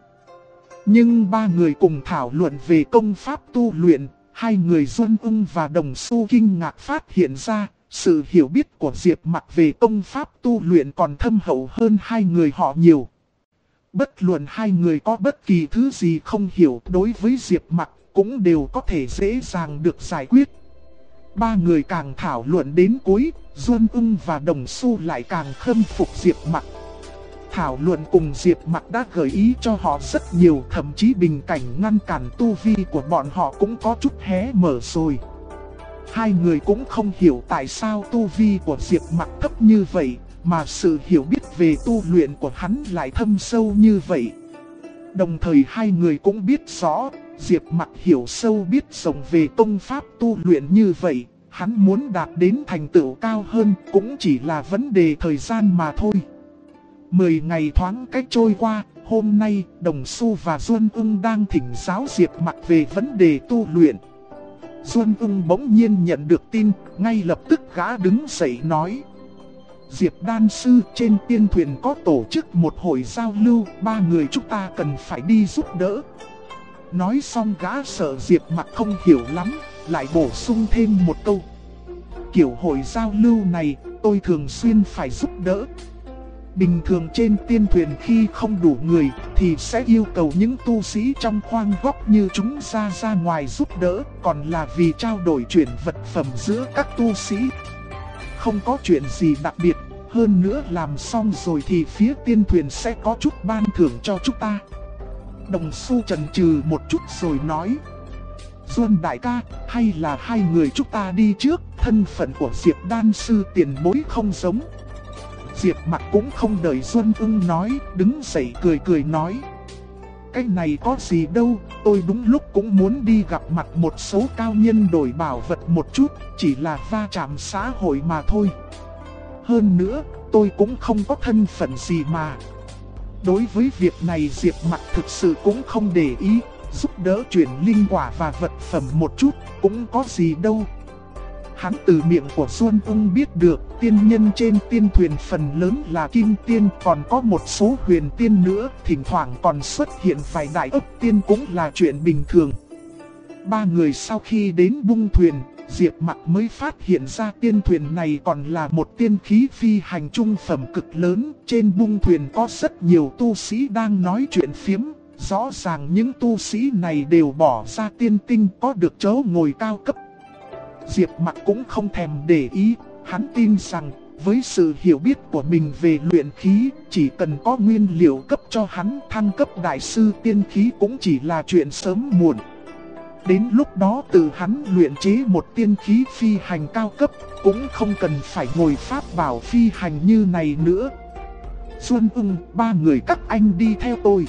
Speaker 1: Nhưng ba người cùng thảo luận về công pháp tu luyện, hai người Duân Ung và Đồng Xu kinh ngạc phát hiện ra, sự hiểu biết của Diệp Mặc về công pháp tu luyện còn thâm hậu hơn hai người họ nhiều. Bất luận hai người có bất kỳ thứ gì không hiểu đối với Diệp Mặc, cũng đều có thể dễ dàng được giải quyết. Ba người càng thảo luận đến cuối, Duân Ung và Đồng Xu lại càng khâm phục Diệp Mặc. Thảo luận cùng Diệp Mặc đã gợi ý cho họ rất nhiều, thậm chí bình cảnh ngăn cản tu vi của bọn họ cũng có chút hé mở rồi. Hai người cũng không hiểu tại sao tu vi của Diệp Mặc thấp như vậy, mà sự hiểu biết về tu luyện của hắn lại thâm sâu như vậy. Đồng thời hai người cũng biết rõ, Diệp Mặc hiểu sâu biết rộng về công pháp tu luyện như vậy, hắn muốn đạt đến thành tựu cao hơn cũng chỉ là vấn đề thời gian mà thôi. 10 ngày thoáng cách trôi qua, Hôm nay, Đồng Xu và Duân Ưng đang thỉnh giáo Diệp Mặc về vấn đề tu luyện. Duân Ưng bỗng nhiên nhận được tin, ngay lập tức gã đứng dậy nói: Diệp đan sư, trên tiên thuyền có tổ chức một hội giao lưu, 3 người chúng ta cần phải đi giúp đỡ. Nói xong gã sợ Diệp Mặc không hiểu lắm, lại bổ sung thêm một câu: kiểu hội giao lưu này, tôi thường xuyên phải giúp đỡ. Bình thường trên tiên thuyền khi không đủ người thì sẽ yêu cầu những tu sĩ trong khoang góc như chúng ra ngoài giúp đỡ, còn là vì trao đổi chuyển vật phẩm giữa các tu sĩ. Không có chuyện gì đặc biệt, hơn nữa làm xong rồi thì phía tiên thuyền sẽ có chút ban thưởng cho chúng ta. Đồng Xu chần chừ một chút rồi nói: Duân đại ca, hay là 2 người chúng ta đi trước, thân phận của Diệp đan sư tiền bối không giống. Diệp Mặc cũng không đợi Duân Ưng nói, đứng dậy cười nói: cái này có gì đâu, tôi đúng lúc cũng muốn đi gặp mặt một số cao nhân đổi bảo vật một chút, chỉ là va chạm xã hội mà thôi. Hơn nữa, tôi cũng không có thân phận gì mà. Đối với việc này Diệp Mặc thực sự cũng không để ý, giúp đỡ chuyển linh quả và vật phẩm một chút, cũng có gì đâu. Hắn từ miệng của Duân Ưng biết được tiên nhân trên tiên thuyền phần lớn là kim tiên, còn có một số huyền tiên nữa, thỉnh thoảng còn xuất hiện vài đại ấp tiên cũng là chuyện bình thường. 3 người sau khi đến bung thuyền, Diệp Mặc mới phát hiện ra tiên thuyền này còn là một tiên khí phi hành trung phẩm cực lớn. Trên bung thuyền có rất nhiều tu sĩ đang nói chuyện phiếm, rõ ràng những tu sĩ này đều bỏ ra tiên tinh có được chỗ ngồi cao cấp. Diệp Mặc cũng không thèm để ý, hắn tin rằng với sự hiểu biết của mình về luyện khí, chỉ cần có nguyên liệu cấp cho hắn thăng cấp đại sư tiên khí cũng chỉ là chuyện sớm muộn. Đến lúc đó tự hắn luyện chế một tiên khí phi hành cao cấp, cũng không cần phải ngồi pháp bảo phi hành như này nữa. Duân Ưng, 3 người các anh đi theo tôi.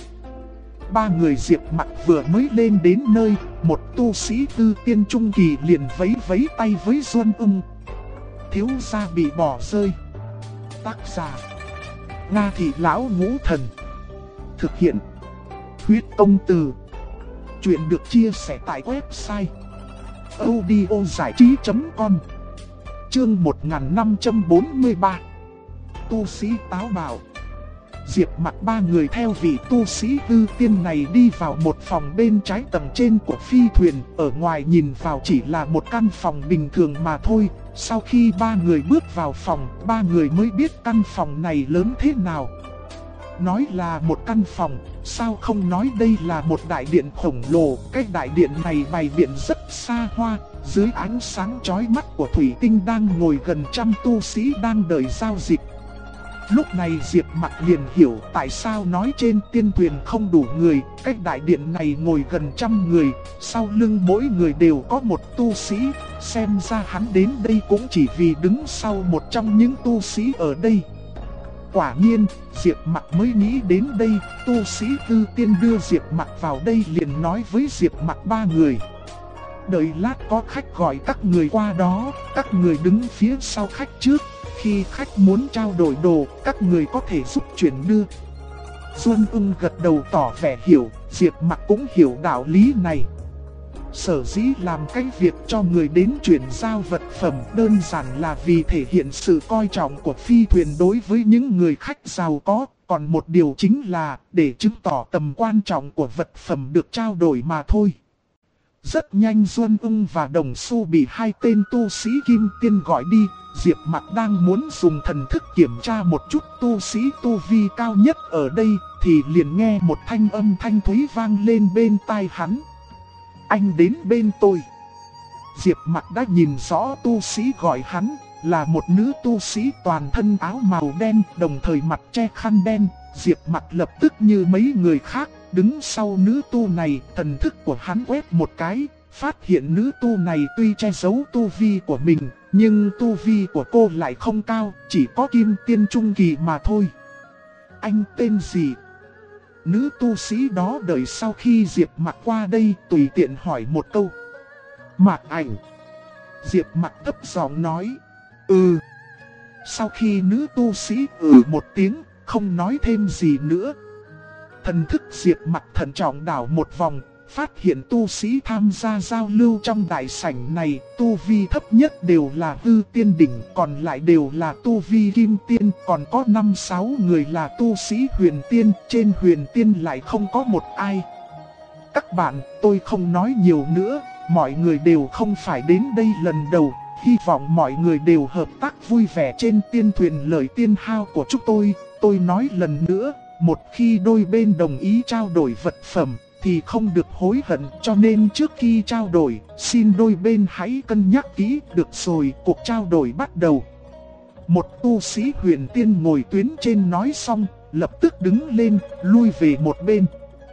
Speaker 1: 3 người Diệp Mặc vừa mới lên đến nơi, một tu sĩ tư tiên trung kỳ liền vẫy tay với Duân Ưng. Thiếu gia bị bỏ rơi. Tác giả: Nga Thị Lão Ngũ Thần. Thực hiện: Huyết Công Từ. Chuyện được chia sẻ tại website audiozảichí.com. Chương 1543. Tu sĩ táo bạo. Diệp Mặc 3 người theo vị tu sĩ hư tiên này đi vào một phòng bên trái tầng trên của phi thuyền, ở ngoài nhìn vào chỉ là một căn phòng bình thường mà thôi. Sau khi 3 người bước vào phòng, 3 người mới biết căn phòng này lớn thế nào. Nói là một căn phòng, sao không nói đây là một đại điện khổng lồ. Cái đại điện này bày biện rất xa hoa, dưới ánh sáng chói mắt của thủy tinh đang ngồi gần 100 tu sĩ đang đợi giao dịch. Lúc này Diệp Mặc liền hiểu tại sao nói trên tiên thuyền không đủ người, cách đại điện này ngồi gần 100 người, sau lưng mỗi người đều có một tu sĩ, xem ra hắn đến đây cũng chỉ vì đứng sau một trong những tu sĩ ở đây. Quả nhiên, Diệp Mặc mới nghĩ đến đây, tu sĩ tư tiên đưa Diệp Mặc vào đây liền nói với Diệp Mặc 3 người: đợi lát có khách gọi các người qua đó, các người đứng phía sau khách trước. Khi khách muốn trao đổi đồ, các người có thể giúp chuyển đưa. Duân Ưng gật đầu tỏ vẻ hiểu, Diệp Mặc cũng hiểu đạo lý này. Sở dĩ làm cái việc cho người đến chuyển giao vật phẩm đơn giản là vì thể hiện sự coi trọng của phi thuyền đối với những người khách giàu có. Còn một điều chính là để chứng tỏ tầm quan trọng của vật phẩm được trao đổi mà thôi. Rất nhanh Duân Ưng và Đồng Xu bị 2 tên tu sĩ kim tiên gọi đi. Diệp Mặc đang muốn dùng thần thức kiểm tra một chút tu sĩ tu vi cao nhất ở đây, thì liền nghe một thanh âm thanh thúy vang lên bên tai hắn: anh đến bên tôi. Diệp Mặc đã nhìn rõ tu sĩ gọi hắn, là một nữ tu sĩ toàn thân áo màu đen, đồng thời mặt che khăn đen. Diệp Mặc lập tức như mấy người khác, đứng sau nữ tu này, thần thức của hắn quét một cái, phát hiện nữ tu này tuy che giấu tu vi của mình, nhưng tu vi của cô lại không cao, chỉ có kim tiên trung kỳ mà thôi. Anh tên gì? Nữ tu sĩ đó đợi sau khi Diệp Mặc qua đây tùy tiện hỏi một câu. Mạc Ảnh. Diệp Mặc thấp giọng nói: ừ. Sau khi nữ tu sĩ một tiếng, không nói thêm gì nữa. Thần thức Diệp Mặc thận trọng đảo một vòng, phát hiện tu sĩ tham gia giao lưu trong đại sảnh này, tu vi thấp nhất đều là hư tiên đỉnh, còn lại đều là tu vi kim tiên, còn có 5-6 người là tu sĩ huyền tiên, trên huyền tiên lại không có một ai. Các bạn, tôi không nói nhiều nữa, mọi người đều không phải đến đây lần đầu, hy vọng mọi người đều hợp tác vui vẻ trên tiên thuyền lợi tiên hao của chúng tôi nói lần nữa, một khi đôi bên đồng ý trao đổi vật phẩm, thì không được hối hận, cho nên trước khi trao đổi, xin đôi bên hãy cân nhắc kỹ. Được rồi, cuộc trao đổi bắt đầu. Một tu sĩ huyền tiên ngồi tuyến trên nói xong, lập tức đứng lên, lui về một bên.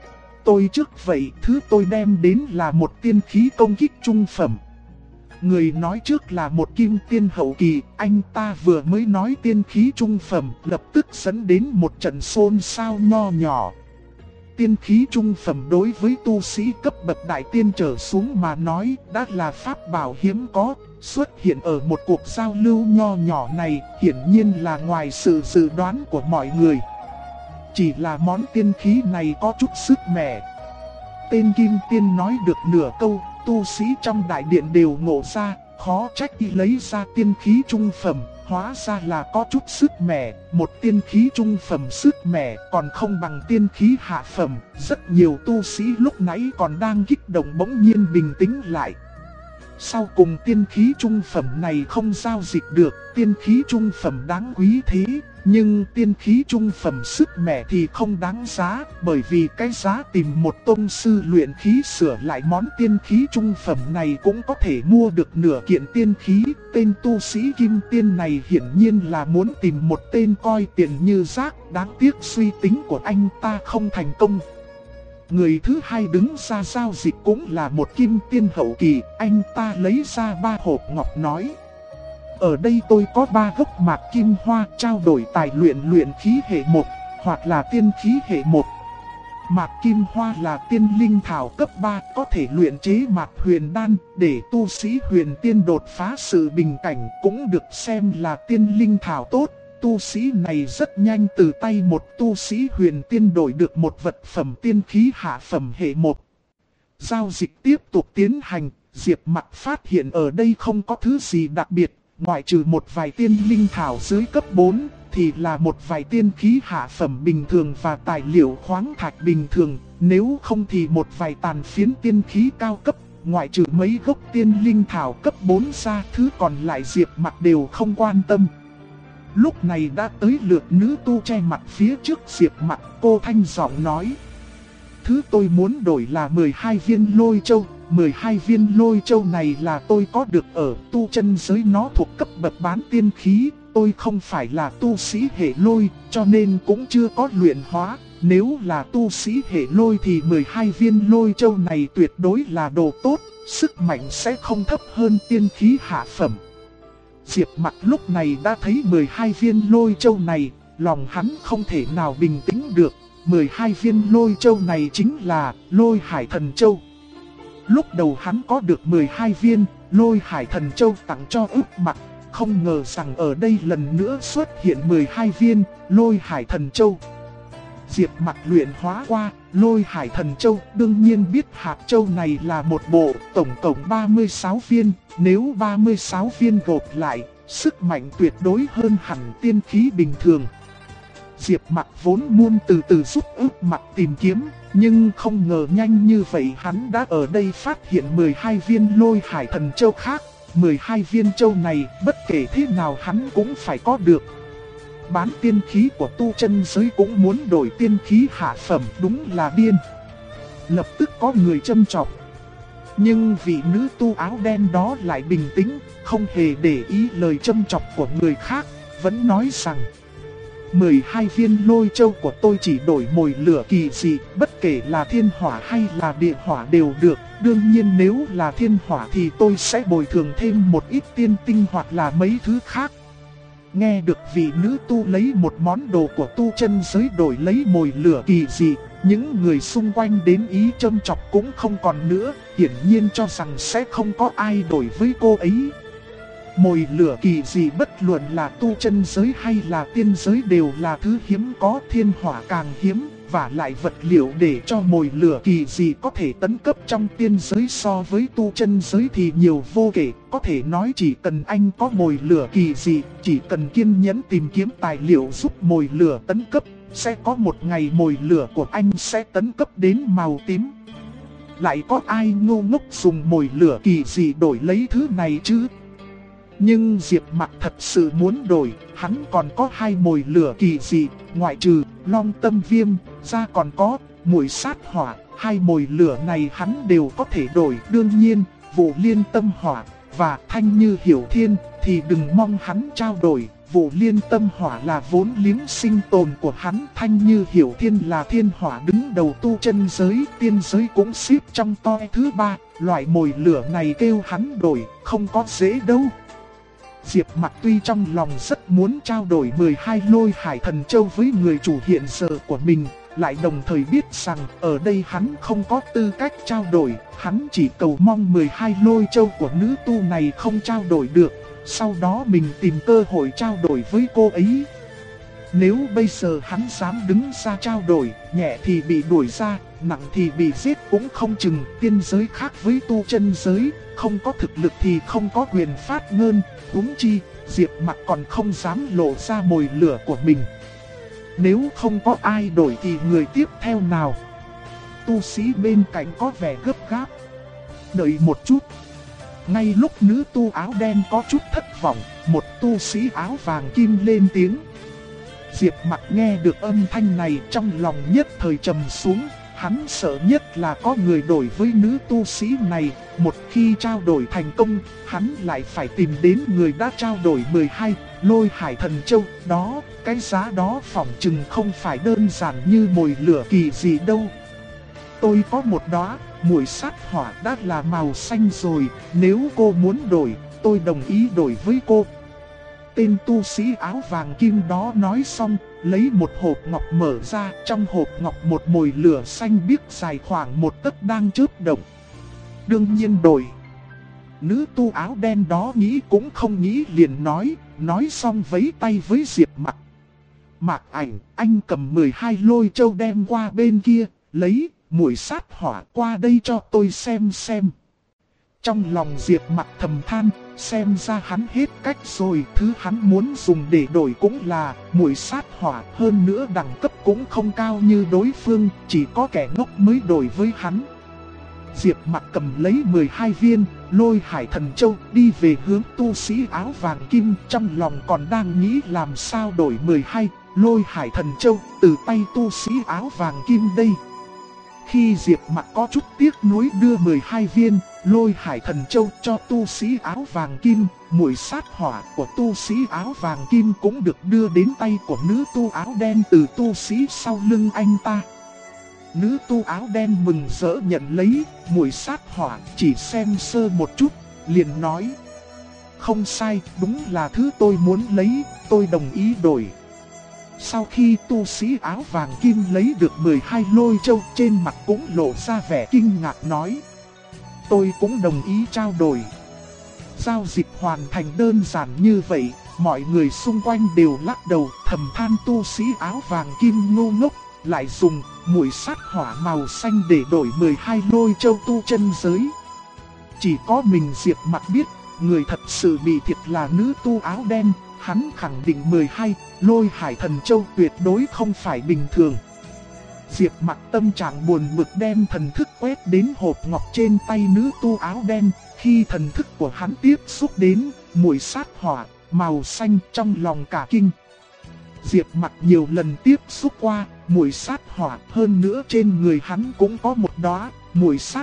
Speaker 1: Tôi trước vậy, thứ tôi đem đến là một tiên khí công kích trung phẩm. Người nói trước là một kim tiên hậu kỳ, anh ta vừa mới nói tiên khí trung phẩm, lập tức dẫn đến một trận xôn xao nho nhỏ. Tiên khí trung phẩm đối với tu sĩ cấp bậc đại tiên trở xuống mà nói đã là pháp bảo hiếm có, xuất hiện ở một cuộc giao lưu nho nhỏ này hiển nhiên là ngoài sự dự đoán của mọi người. Chỉ là món tiên khí này có chút sức mẻ. Tên kim tiên nói được nửa câu, tu sĩ trong đại điện đều ngộ ra, khó trách đi lấy ra tiên khí trung phẩm. Hóa ra là có chút sức mẻ, một tiên khí trung phẩm sức mẻ còn không bằng tiên khí hạ phẩm. Rất nhiều tu sĩ lúc nãy còn đang kích động bỗng nhiên bình tĩnh lại. Sau cùng tiên khí trung phẩm này không giao dịch được, tiên khí trung phẩm đáng quý thế. Nhưng tiên khí trung phẩm sức mẻ thì không đáng giá, bởi vì cái giá tìm một tông sư luyện khí sửa lại món tiên khí trung phẩm này cũng có thể mua được nửa kiện tiên khí. Tên tu sĩ kim tiên này hiển nhiên là muốn tìm một tên coi tiền như rác, đáng tiếc suy tính của anh ta không thành công. Người thứ hai đứng ra giao dịch cũng là một kim tiên hậu kỳ, anh ta lấy ra 3 hộp ngọc nói. Ở đây tôi có 3 gốc mạc kim hoa, trao đổi tài luyện khí hệ 1, hoặc là tiên khí hệ 1. Mạc kim hoa là tiên linh thảo cấp 3, có thể luyện chế mạc huyền đan, để tu sĩ huyền tiên đột phá sự bình cảnh, cũng được xem là tiên linh thảo tốt. Tu sĩ này rất nhanh từ tay một tu sĩ huyền tiên đổi được một vật phẩm tiên khí hạ phẩm hệ 1. Giao dịch tiếp tục tiến hành, Diệp Mặc phát hiện ở đây không có thứ gì đặc biệt. Ngoại trừ một vài tiên linh thảo dưới cấp 4, thì là một vài tiên khí hạ phẩm bình thường và tài liệu khoáng thạch bình thường. Nếu không thì một vài tàn phiến tiên khí cao cấp, ngoại trừ mấy gốc tiên linh thảo cấp 4 ra, thứ còn lại Diệp Mặc đều không quan tâm. Lúc này đã tới lượt nữ tu che mặt phía trước Diệp Mặc, cô thanh giọng nói. Thứ tôi muốn đổi là 12 viên lôi châu. 12 viên lôi châu này là tôi có được ở tu chân giới, nó thuộc cấp bậc bán tiên khí. Tôi không phải là tu sĩ hệ lôi, cho nên cũng chưa có luyện hóa. Nếu là tu sĩ hệ lôi thì 12 viên lôi châu này tuyệt đối là đồ tốt, sức mạnh sẽ không thấp hơn tiên khí hạ phẩm. Diệp Mặc lúc này đã thấy 12 viên lôi châu này, lòng hắn không thể nào bình tĩnh được. 12 viên lôi châu này chính là Lôi Hải Thần Châu. Lúc đầu hắn có được 12 viên Lôi Hải Thần Châu tặng cho Ước Mặc, không ngờ rằng ở đây lần nữa xuất hiện 12 viên Lôi Hải Thần Châu. Diệp Mặc luyện hóa qua Lôi Hải Thần Châu, đương nhiên biết hạt châu này là một bộ, tổng cộng 36 viên, nếu 36 viên gộp lại, sức mạnh tuyệt đối hơn hẳn tiên khí bình thường. Diệp Mặc vốn muốn từ từ giúp Ước Mặc tìm kiếm, nhưng không ngờ nhanh như vậy hắn đã ở đây phát hiện 12 viên Lôi Hải Thần Châu khác. 12 viên châu này bất kể thế nào hắn cũng phải có được. Bán tiên khí của tu chân giới cũng muốn đổi tiên khí hạ phẩm, đúng là điên. Lập tức có người châm chọc. Nhưng vị nữ tu áo đen đó lại bình tĩnh, không hề để ý lời châm chọc của người khác, vẫn nói rằng 12 viên lôi châu của tôi chỉ đổi mồi lửa kỳ dị, bất kể là thiên hỏa hay là địa hỏa đều được. Đương nhiên nếu là thiên hỏa thì tôi sẽ bồi thường thêm một ít tiên tinh hoặc là mấy thứ khác. Nghe được vị nữ tu lấy một món đồ của tu chân giới đổi lấy mồi lửa kỳ dị, những người xung quanh đến ý châm chọc cũng không còn nữa, hiển nhiên cho rằng sẽ không có ai đổi với cô ấy. Mồi lửa kỳ dị bất luận là tu chân giới hay là tiên giới đều là thứ hiếm có, thiên hỏa càng hiếm, và lại vật liệu để cho mồi lửa kỳ dị có thể tấn cấp trong tiên giới so với tu chân giới thì nhiều vô kể. Có thể nói chỉ cần anh có mồi lửa kỳ dị, chỉ cần kiên nhẫn tìm kiếm tài liệu giúp mồi lửa tấn cấp, sẽ có một ngày mồi lửa của anh sẽ tấn cấp đến màu tím. Lại có ai ngu ngốc dùng mồi lửa kỳ dị đổi lấy thứ này chứ? Nhưng Diệp Mặc thật sự muốn đổi, hắn còn có 2 mồi lửa kỳ dị, ngoại trừ long tâm viêm, ra còn có muội sát hỏa. 2 mồi lửa này hắn đều có thể đổi. Đương nhiên, vụ liên tâm hỏa và thanh như hiểu thiên thì đừng mong hắn trao đổi. Vụ liên tâm hỏa là vốn liếng sinh tồn của hắn, thanh như hiểu thiên là thiên hỏa đứng đầu tu chân giới, tiên giới cũng xếp trong toi thứ 3. Loại mồi lửa này kêu hắn đổi, không có dễ đâu. Diệp Mặc tuy trong lòng rất muốn trao đổi 12 lôi hải thần châu với người chủ hiện giờ của mình, lại đồng thời biết rằng ở đây hắn không có tư cách trao đổi, hắn chỉ cầu mong 12 lôi châu của nữ tu này không trao đổi được, sau đó mình tìm cơ hội trao đổi với cô ấy. Nếu bây giờ hắn dám đứng ra trao đổi, nhẹ thì bị đuổi ra, nặng thì bị giết cũng không chừng. Tiên giới khác với tu chân giới, không có thực lực thì không có quyền phát ngôn. Huống chi, Diệp Mặc còn không dám lộ ra mồi lửa của mình. Nếu không có ai đổi thì người tiếp theo nào? Tu sĩ bên cạnh có vẻ gấp gáp. Đợi một chút. Ngay lúc nữ tu áo đen có chút thất vọng, một tu sĩ áo vàng kim lên tiếng. Diệp Mặc nghe được âm thanh này trong lòng nhất thời trầm xuống. Hắn sợ nhất là có người đổi với nữ tu sĩ này. Một khi trao đổi thành công, hắn lại phải tìm đến người đã trao đổi 12 lôi hải thần châu. Đó, cái giá đó phỏng chừng không phải đơn giản như mồi lửa kỳ gì đâu. Tôi có một đóa muội sát hỏa đã là màu xanh rồi. Nếu cô muốn đổi, tôi đồng ý đổi với cô. Tên tu sĩ áo vàng kim đó nói xong, lấy một hộp ngọc mở ra. Trong hộp ngọc một mồi lửa xanh biếc dài khoảng 1 tấc đang chớp động. Đương nhiên đổi. Nữ tu áo đen đó nghĩ cũng không nghĩ liền nói xong vẫy tay với Diệp Mặc. Mạc Ảnh, anh cầm 12 lôi châu đem qua bên kia, lấy muội sát hỏa qua đây cho tôi xem. Trong lòng Diệp Mặc thầm than, xem ra hắn hết cách rồi, thứ hắn muốn dùng để đổi cũng là muội sát hỏa, hơn nữa đẳng cấp cũng không cao như đối phương, chỉ có kẻ ngốc mới đổi với hắn. Diệp Mặc cầm lấy 12 viên lôi hải thần châu đi về hướng tu sĩ áo vàng kim, trong lòng còn đang nghĩ làm sao đổi 12 lôi hải thần châu từ tay tu sĩ áo vàng kim đây. Khi Diệp Mặc có chút tiếc nuối đưa 12 viên lôi hải thần châu cho tu sĩ áo vàng kim, muội sát hỏa của tu sĩ áo vàng kim cũng được đưa đến tay của nữ tu áo đen từ tu sĩ sau lưng anh ta. Nữ tu áo đen mừng rỡ nhận lấy muội sát hỏa, chỉ xem sơ một chút, liền nói: không sai, đúng là thứ tôi muốn lấy, tôi đồng ý đổi. Sau khi tu sĩ áo vàng kim lấy được 12 lôi châu, trên mặt cũng lộ ra vẻ kinh ngạc nói: tôi cũng đồng ý trao đổi. Giao dịch hoàn thành đơn giản như vậy, mọi người xung quanh đều lắc đầu thầm than tu sĩ áo vàng kim ngu ngốc, lại dùng muội sát hỏa màu xanh để đổi 12 lôi châu tu chân giới. Chỉ có mình Diệp Mặc biết, người thật sự bị thiệt là nữ tu áo đen, hắn khẳng định 12 lôi hải thần châu tuyệt đối không phải bình thường. Diệp Mặc tâm trạng buồn bực đem thần thức quét đến hộp ngọc trên tay nữ tu áo đen, khi thần thức của hắn tiếp xúc đến muội sát hỏa màu xanh, trong lòng cả kinh. Diệp Mặc nhiều lần tiếp xúc qua muội sát hỏa, hơn nữa trên người hắn cũng có một đóa muội sát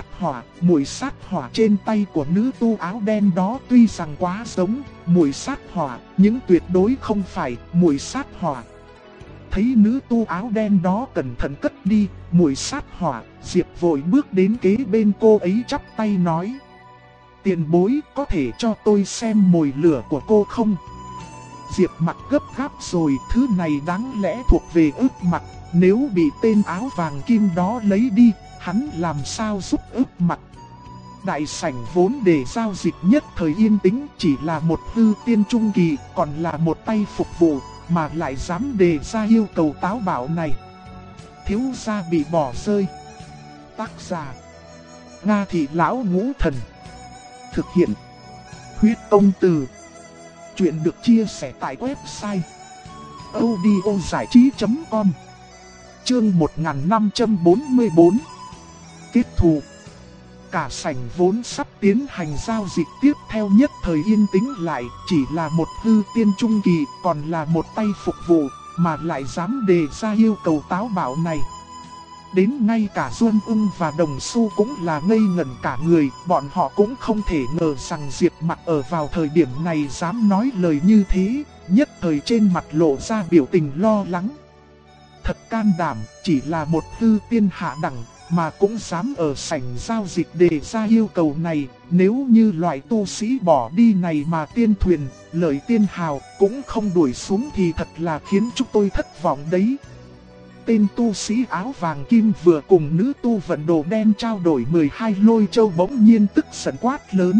Speaker 1: hỏa trên tay của nữ tu áo đen đó tuy rằng quá giống muội sát hỏa, nhưng tuyệt đối không phải muội sát hỏa. Thấy nữ tu áo đen đó cẩn thận cất đi muội sát hỏa, Diệp vội bước đến kế bên cô ấy chắp tay nói: tiền bối, có thể cho tôi xem mồi lửa của cô không? Diệp Mặc gấp gáp rồi, thứ này đáng lẽ thuộc về ức Mặc, nếu bị tên áo vàng kim đó lấy đi, hắn làm sao giúp ức Mặc. Đại sảnh vốn để giao dịch nhất thời yên tĩnh, chỉ là một hư tiên trung kỳ, còn là một tay phục vụ, mà lại dám đề ra yêu cầu táo bạo này. thiếu gia bị bỏ rơi. Tác giả: Nga Thị Lão Ngũ Thần. Thực hiện: Huyết Công Từ. Chuyện được chia sẻ tại website audiozảichí.com. Chương 1544. Kết thù. Cả sảnh vốn sắp tiến hành giao dịch tiếp theo nhất thời yên tĩnh lại, chỉ là một hư tiên trung kỳ, còn là một tay phục vụ, mà lại dám đề ra yêu cầu táo bạo này. Đến ngay cả Duân Ưng và Đồng Xu cũng là ngây ngẩn cả người, bọn họ cũng không thể ngờ rằng Diệp Mặc ở vào thời điểm này dám nói lời như thế, nhất thời trên mặt lộ ra biểu tình lo lắng. Thật can đảm, chỉ là một hư tiên hạ đẳng, mà cũng dám ở sảnh giao dịch đề ra yêu cầu này. Nếu như loại tu sĩ bỏ đi này mà tiên thuyền, lợi tiên hào cũng không đuổi xuống thì thật là khiến chúng tôi thất vọng đấy. Tên tu sĩ áo vàng kim vừa cùng nữ tu vận đồ đen trao đổi 12 lôi châu bỗng nhiên tức giận quát lớn.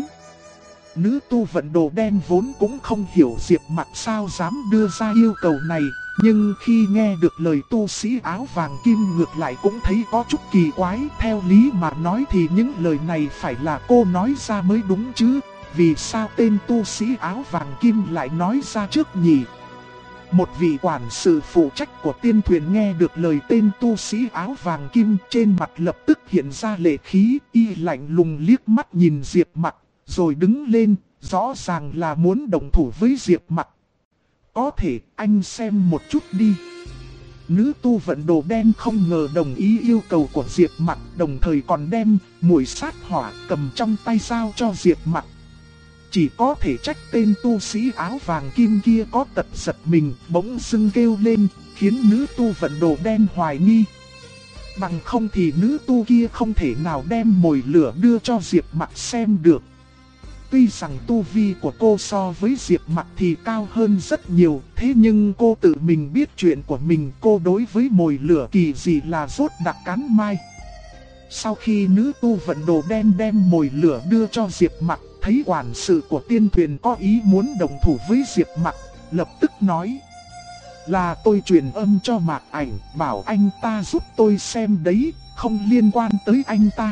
Speaker 1: Nữ tu vận đồ đen vốn cũng không hiểu Diệp Mặc sao dám đưa ra yêu cầu này, nhưng khi nghe được lời tu sĩ áo vàng kim ngược lại cũng thấy có chút kỳ quái. Theo lý mà nói thì những lời này phải là cô nói ra mới đúng chứ, vì sao tên tu sĩ áo vàng kim lại nói ra trước nhỉ? Một vị quản sự phụ trách của tiên thuyền nghe được lời tên tu sĩ áo vàng kim, trên mặt lập tức hiện ra lệ khí, y lạnh lùng liếc mắt nhìn Diệp Mặc, rồi đứng lên, rõ ràng là muốn đồng thủ với Diệp Mặc. Có thể anh xem một chút đi. Nữ tu vận đồ đen không ngờ đồng ý yêu cầu của Diệp Mặc, đồng thời còn đem muội sát hỏa cầm trong tay giao cho Diệp Mặc. Chỉ có thể trách tên tu sĩ áo vàng kim kia có tật giật mình, bỗng dưng kêu lên, khiến nữ tu vận đồ đen hoài nghi. Bằng không thì nữ tu kia không thể nào đem mồi lửa đưa cho Diệp Mặc xem được. Tuy rằng tu vi của cô so với Diệp Mặc thì cao hơn rất nhiều, thế nhưng cô tự mình biết chuyện của mình, cô đối với mồi lửa kỳ gì là rốt đặc cắn mai. Sau khi nữ tu vận đồ đen đem mồi lửa đưa cho Diệp Mặc, thấy quản sự của tiên thuyền có ý muốn đồng thủ với Diệp Mặc, lập tức nói: là tôi truyền âm cho Mạc Ảnh, bảo anh ta giúp tôi xem đấy, không liên quan tới anh ta.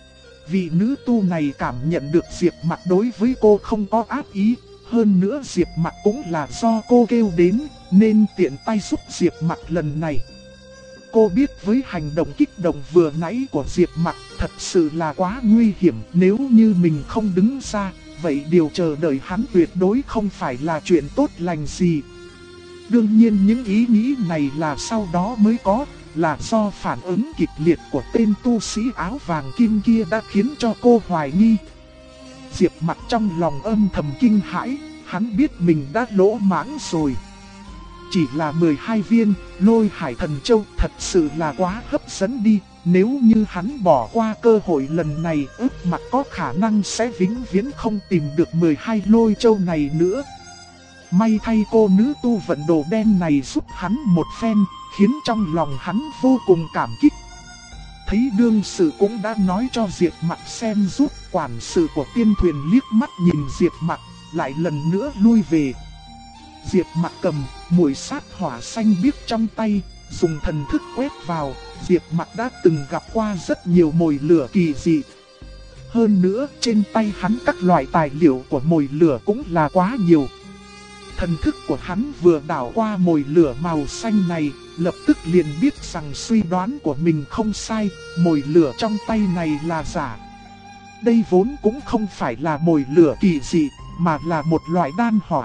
Speaker 1: Vị nữ tu này cảm nhận được Diệp Mặc đối với cô không có ác ý, hơn nữa Diệp Mặc cũng là do cô kêu đến, nên tiện tay giúp Diệp Mặc lần này. Cô biết với hành động kích động vừa nãy của Diệp Mặc thật sự là quá nguy hiểm, nếu như mình không đứng ra, vậy điều chờ đợi hắn tuyệt đối không phải là chuyện tốt lành gì. Đương nhiên những ý nghĩ này là sau đó mới có, là do phản ứng kịch liệt của tên tu sĩ áo vàng kim kia đã khiến cho cô hoài nghi. Diệp Mặc trong lòng âm thầm kinh hãi, hắn biết mình đã lỗ mãng rồi. Chỉ là 12 viên Lôi Hải Thần Châu thật sự là quá hấp dẫn đi, nếu như hắn bỏ qua cơ hội lần này, ước mặt có khả năng sẽ vĩnh viễn không tìm được 12 lôi châu này nữa. May thay cô nữ tu vận đồ đen này giúp hắn một phen, khiến trong lòng hắn vô cùng cảm kích. Thấy đương sự cũng đã nói cho Diệp Mặc xem giúp, quản sự của tiên thuyền liếc mắt nhìn Diệp Mặc, lại lần nữa lui về. Diệp Mặc cầm muội sát hỏa xanh biếc trong tay, dùng thần thức quét vào. Diệp Mặc đã từng gặp qua rất nhiều mồi lửa kỳ dị. Hơn nữa trên tay hắn các loại tài liệu của mồi lửa cũng là quá nhiều. Thần thức của hắn vừa đảo qua mồi lửa màu xanh này, lập tức liền biết rằng suy đoán của mình không sai, mồi lửa trong tay này là giả. Đây vốn cũng không phải là mồi lửa kỳ dị, mà là một loại đan hỏa.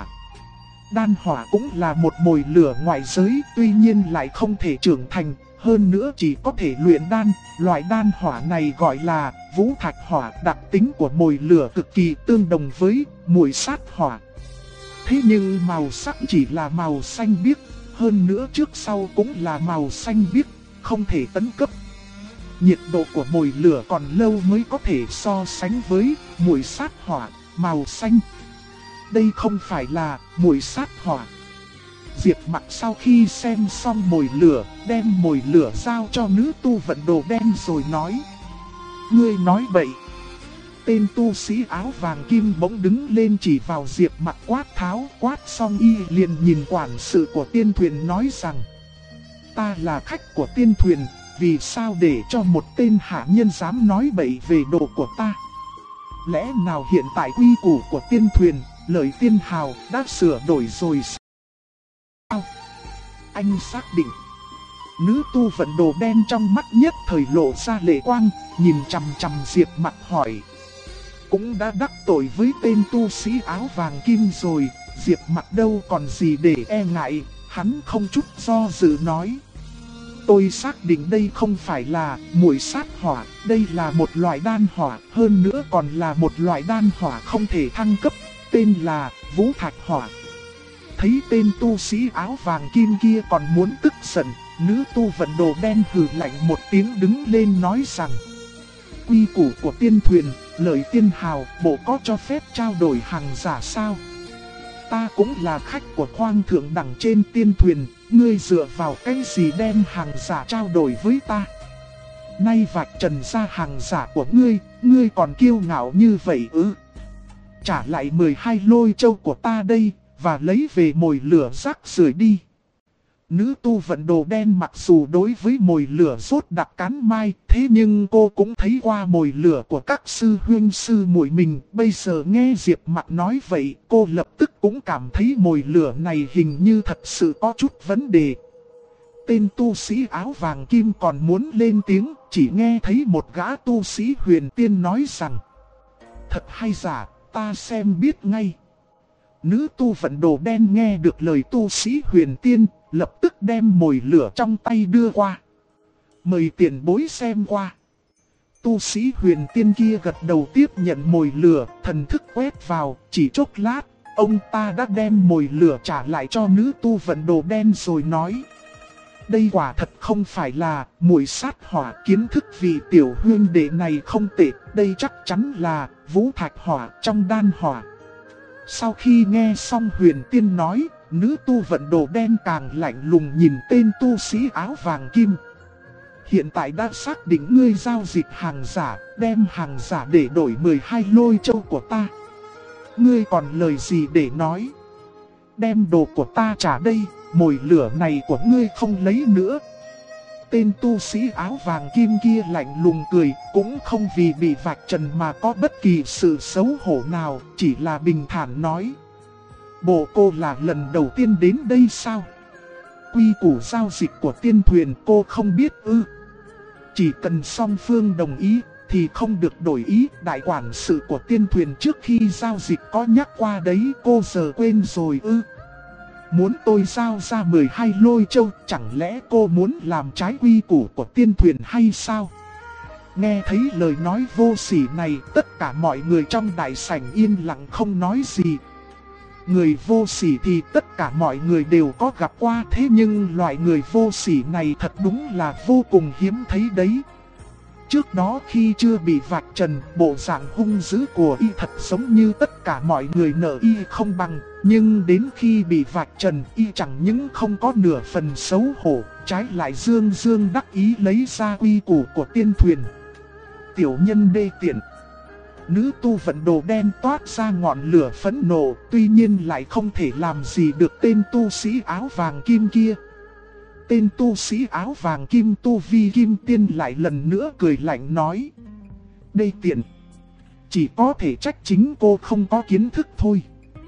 Speaker 1: Đan hỏa cũng là một mồi lửa ngoại giới, tuy nhiên lại không thể trưởng thành, hơn nữa chỉ có thể luyện đan. Loại đan hỏa này gọi là vũ thạch hỏa, đặc tính của mồi lửa cực kỳ tương đồng với muội sát hỏa. Thế nhưng màu sắc chỉ là màu xanh biếc, hơn nữa trước sau cũng là màu xanh biếc, không thể tấn cấp. Nhiệt độ của mồi lửa còn lâu mới có thể so sánh với muội sát hỏa, màu xanh. Đây không phải là muội sát hỏa. Diệp Mặc sau khi xem xong mồi lửa, đem mồi lửa giao cho nữ tu vận đồ đen rồi nói: ngươi nói bậy. Tên tu sĩ áo vàng kim bỗng đứng lên chỉ vào Diệp Mặc quát tháo, quát xong y liền nhìn quản sự của tiên thuyền nói rằng: ta là khách của tiên thuyền, vì sao để cho một tên hạ nhân dám nói bậy về đồ của ta? Lẽ nào hiện tại quy củ của tiên thuyền, lời tiên hào đã sửa đổi rồi sao? Anh xác định. Nữ tu vận đồ đen trong mắt nhất thời lộ ra lệ quang, nhìn chằm chằm Diệp Mặc hỏi. Cũng đã đắc tội với tên tu sĩ áo vàng kim rồi, Diệp Mặc đâu còn gì để e ngại, hắn không chút do dự nói. Tôi xác định đây không phải là muội sát hỏa, đây là một loại đan hỏa, hơn nữa còn là một loại đan hỏa không thể thăng cấp, tên là Vũ Thạch Hỏa. Thấy tên tu sĩ áo vàng kim kia còn muốn tức giận, nữ tu vận đồ đen hừ lạnh một tiếng đứng lên nói rằng. Quy củ của tiên thuyền, lời tiên hào, bộ có cho phép trao đổi hàng giả sao? Ta cũng là khách của khoang thượng đẳng trên tiên thuyền, ngươi dựa vào cái gì đem hàng giả trao đổi với ta? Nay vạch trần ra hàng giả của ngươi còn kiêu ngạo như vậy ư? Trả lại 12 lôi châu của ta đây, và lấy về mồi lửa rác rưởi đi. Nữ tu vận đồ đen mặc dù đối với mồi lửa rốt đặc cán mai, thế nhưng cô cũng thấy qua mồi lửa của các sư huynh sư muội mình. Bây giờ nghe Diệp Mặc nói vậy, cô lập tức cũng cảm thấy mồi lửa này hình như thật sự có chút vấn đề. Tên tu sĩ áo vàng kim còn muốn lên tiếng, chỉ nghe thấy một gã tu sĩ huyền tiên nói rằng. Thật hay giả, ta xem biết ngay. Nữ tu vận đồ đen nghe được lời tu sĩ huyền tiên, lập tức đem mồi lửa trong tay đưa qua. Mời tiền bối xem qua. Tu sĩ huyền tiên kia gật đầu tiếp nhận mồi lửa, thần thức quét vào, chỉ chốc lát, ông ta đã đem mồi lửa trả lại cho nữ tu vận đồ đen rồi nói. Đây quả thật không phải là muội sát hỏa, kiến thức vị tiểu huynh đệ này không tệ, đây chắc chắn là Vũ Thạch Hỏa trong đan hỏa. Sau khi nghe xong huyền tiên nói, nữ tu vận đồ đen càng lạnh lùng nhìn tên tu sĩ áo vàng kim. Hiện tại đã xác định ngươi giao dịch hàng giả, đem hàng giả để đổi 12 lôi châu của ta. Ngươi còn lời gì để nói? Đem đồ của ta trả đây, mồi lửa này của ngươi không lấy nữa. Tên tu sĩ áo vàng kim kia lạnh lùng cười, cũng không vì bị vạch trần mà có bất kỳ sự xấu hổ nào, chỉ là bình thản nói. Bộ cô là lần đầu tiên đến đây sao? Quy củ giao dịch của tiên thuyền cô không biết ư? Chỉ cần song phương đồng ý thì không được đổi ý. Đại quản sự của tiên thuyền trước khi giao dịch có nhắc qua đấy, cô giờ quên rồi ư? Muốn tôi giao ra 12 lôi châu, chẳng lẽ cô muốn làm trái quy củ của tiên thuyền hay sao? Nghe thấy lời nói vô sỉ này, tất cả mọi người trong đại sảnh yên lặng không nói gì. Người vô sỉ thì tất cả mọi người đều có gặp qua, thế nhưng loại người vô sỉ này thật đúng là vô cùng hiếm thấy đấy. Trước đó khi chưa bị vạch trần, bộ dạng hung dữ của y thật giống như tất cả mọi người nợ y không bằng. Nhưng đến khi bị vạch trần, y chẳng những không có nửa phần xấu hổ, trái lại dương dương đắc ý lấy ra quy củ của tiên thuyền. Tiểu nhân đê tiện. Nữ tu vận đồ đen toát ra ngọn lửa phẫn nộ, tuy nhiên lại không thể làm gì được tên tu sĩ áo vàng kim kia. Tên tu sĩ áo vàng kim tu vi kim tiên lại lần nữa cười lạnh nói. Đê tiện. Chỉ có thể trách chính cô không có kiến thức thôi.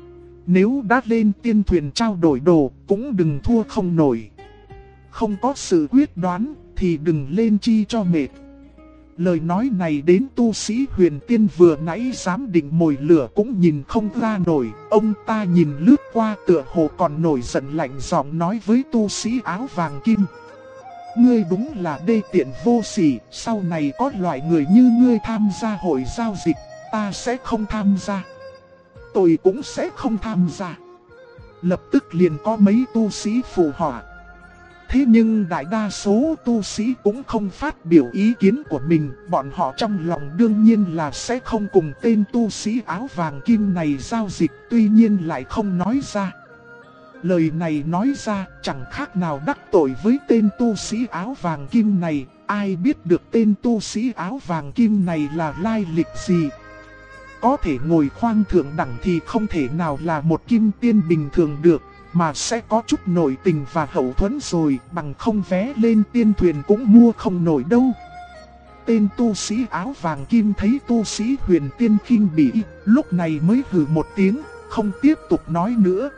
Speaker 1: Nếu đã lên tiên thuyền trao đổi đồ, cũng đừng thua không nổi. Không có sự quyết đoán, thì đừng lên chi cho mệt. Lời nói này đến tu sĩ huyền tiên vừa nãy dám định mồi lửa cũng nhìn không ra nổi. Ông ta nhìn lướt qua tựa hồ còn nổi giận lạnh giọng nói với tu sĩ áo vàng kim. Ngươi đúng là đê tiện vô sỉ, sau này có loại người như ngươi tham gia hội giao dịch, ta sẽ không tham gia. Tôi cũng sẽ không tham gia. Lập tức liền có mấy tu sĩ phụ họa. Thế nhưng đại đa số tu sĩ cũng không phát biểu ý kiến của mình. Bọn họ trong lòng đương nhiên là sẽ không cùng tên tu sĩ áo vàng kim này giao dịch, tuy nhiên lại không nói ra. Lời này nói ra chẳng khác nào đắc tội với tên tu sĩ áo vàng kim này. Ai biết được tên tu sĩ áo vàng kim này là lai lịch gì? Có thể ngồi khoang thượng đẳng thì không thể nào là một kim tiên bình thường được. mà sẽ có chút nội tình và hậu thuẫn rồi, bằng không vé lên tiên thuyền cũng mua không nổi đâu. Tên tu sĩ áo vàng kim thấy tu sĩ Huyền Tiên khinh bỉ, lúc này mới hừ một tiếng, không tiếp tục nói nữa.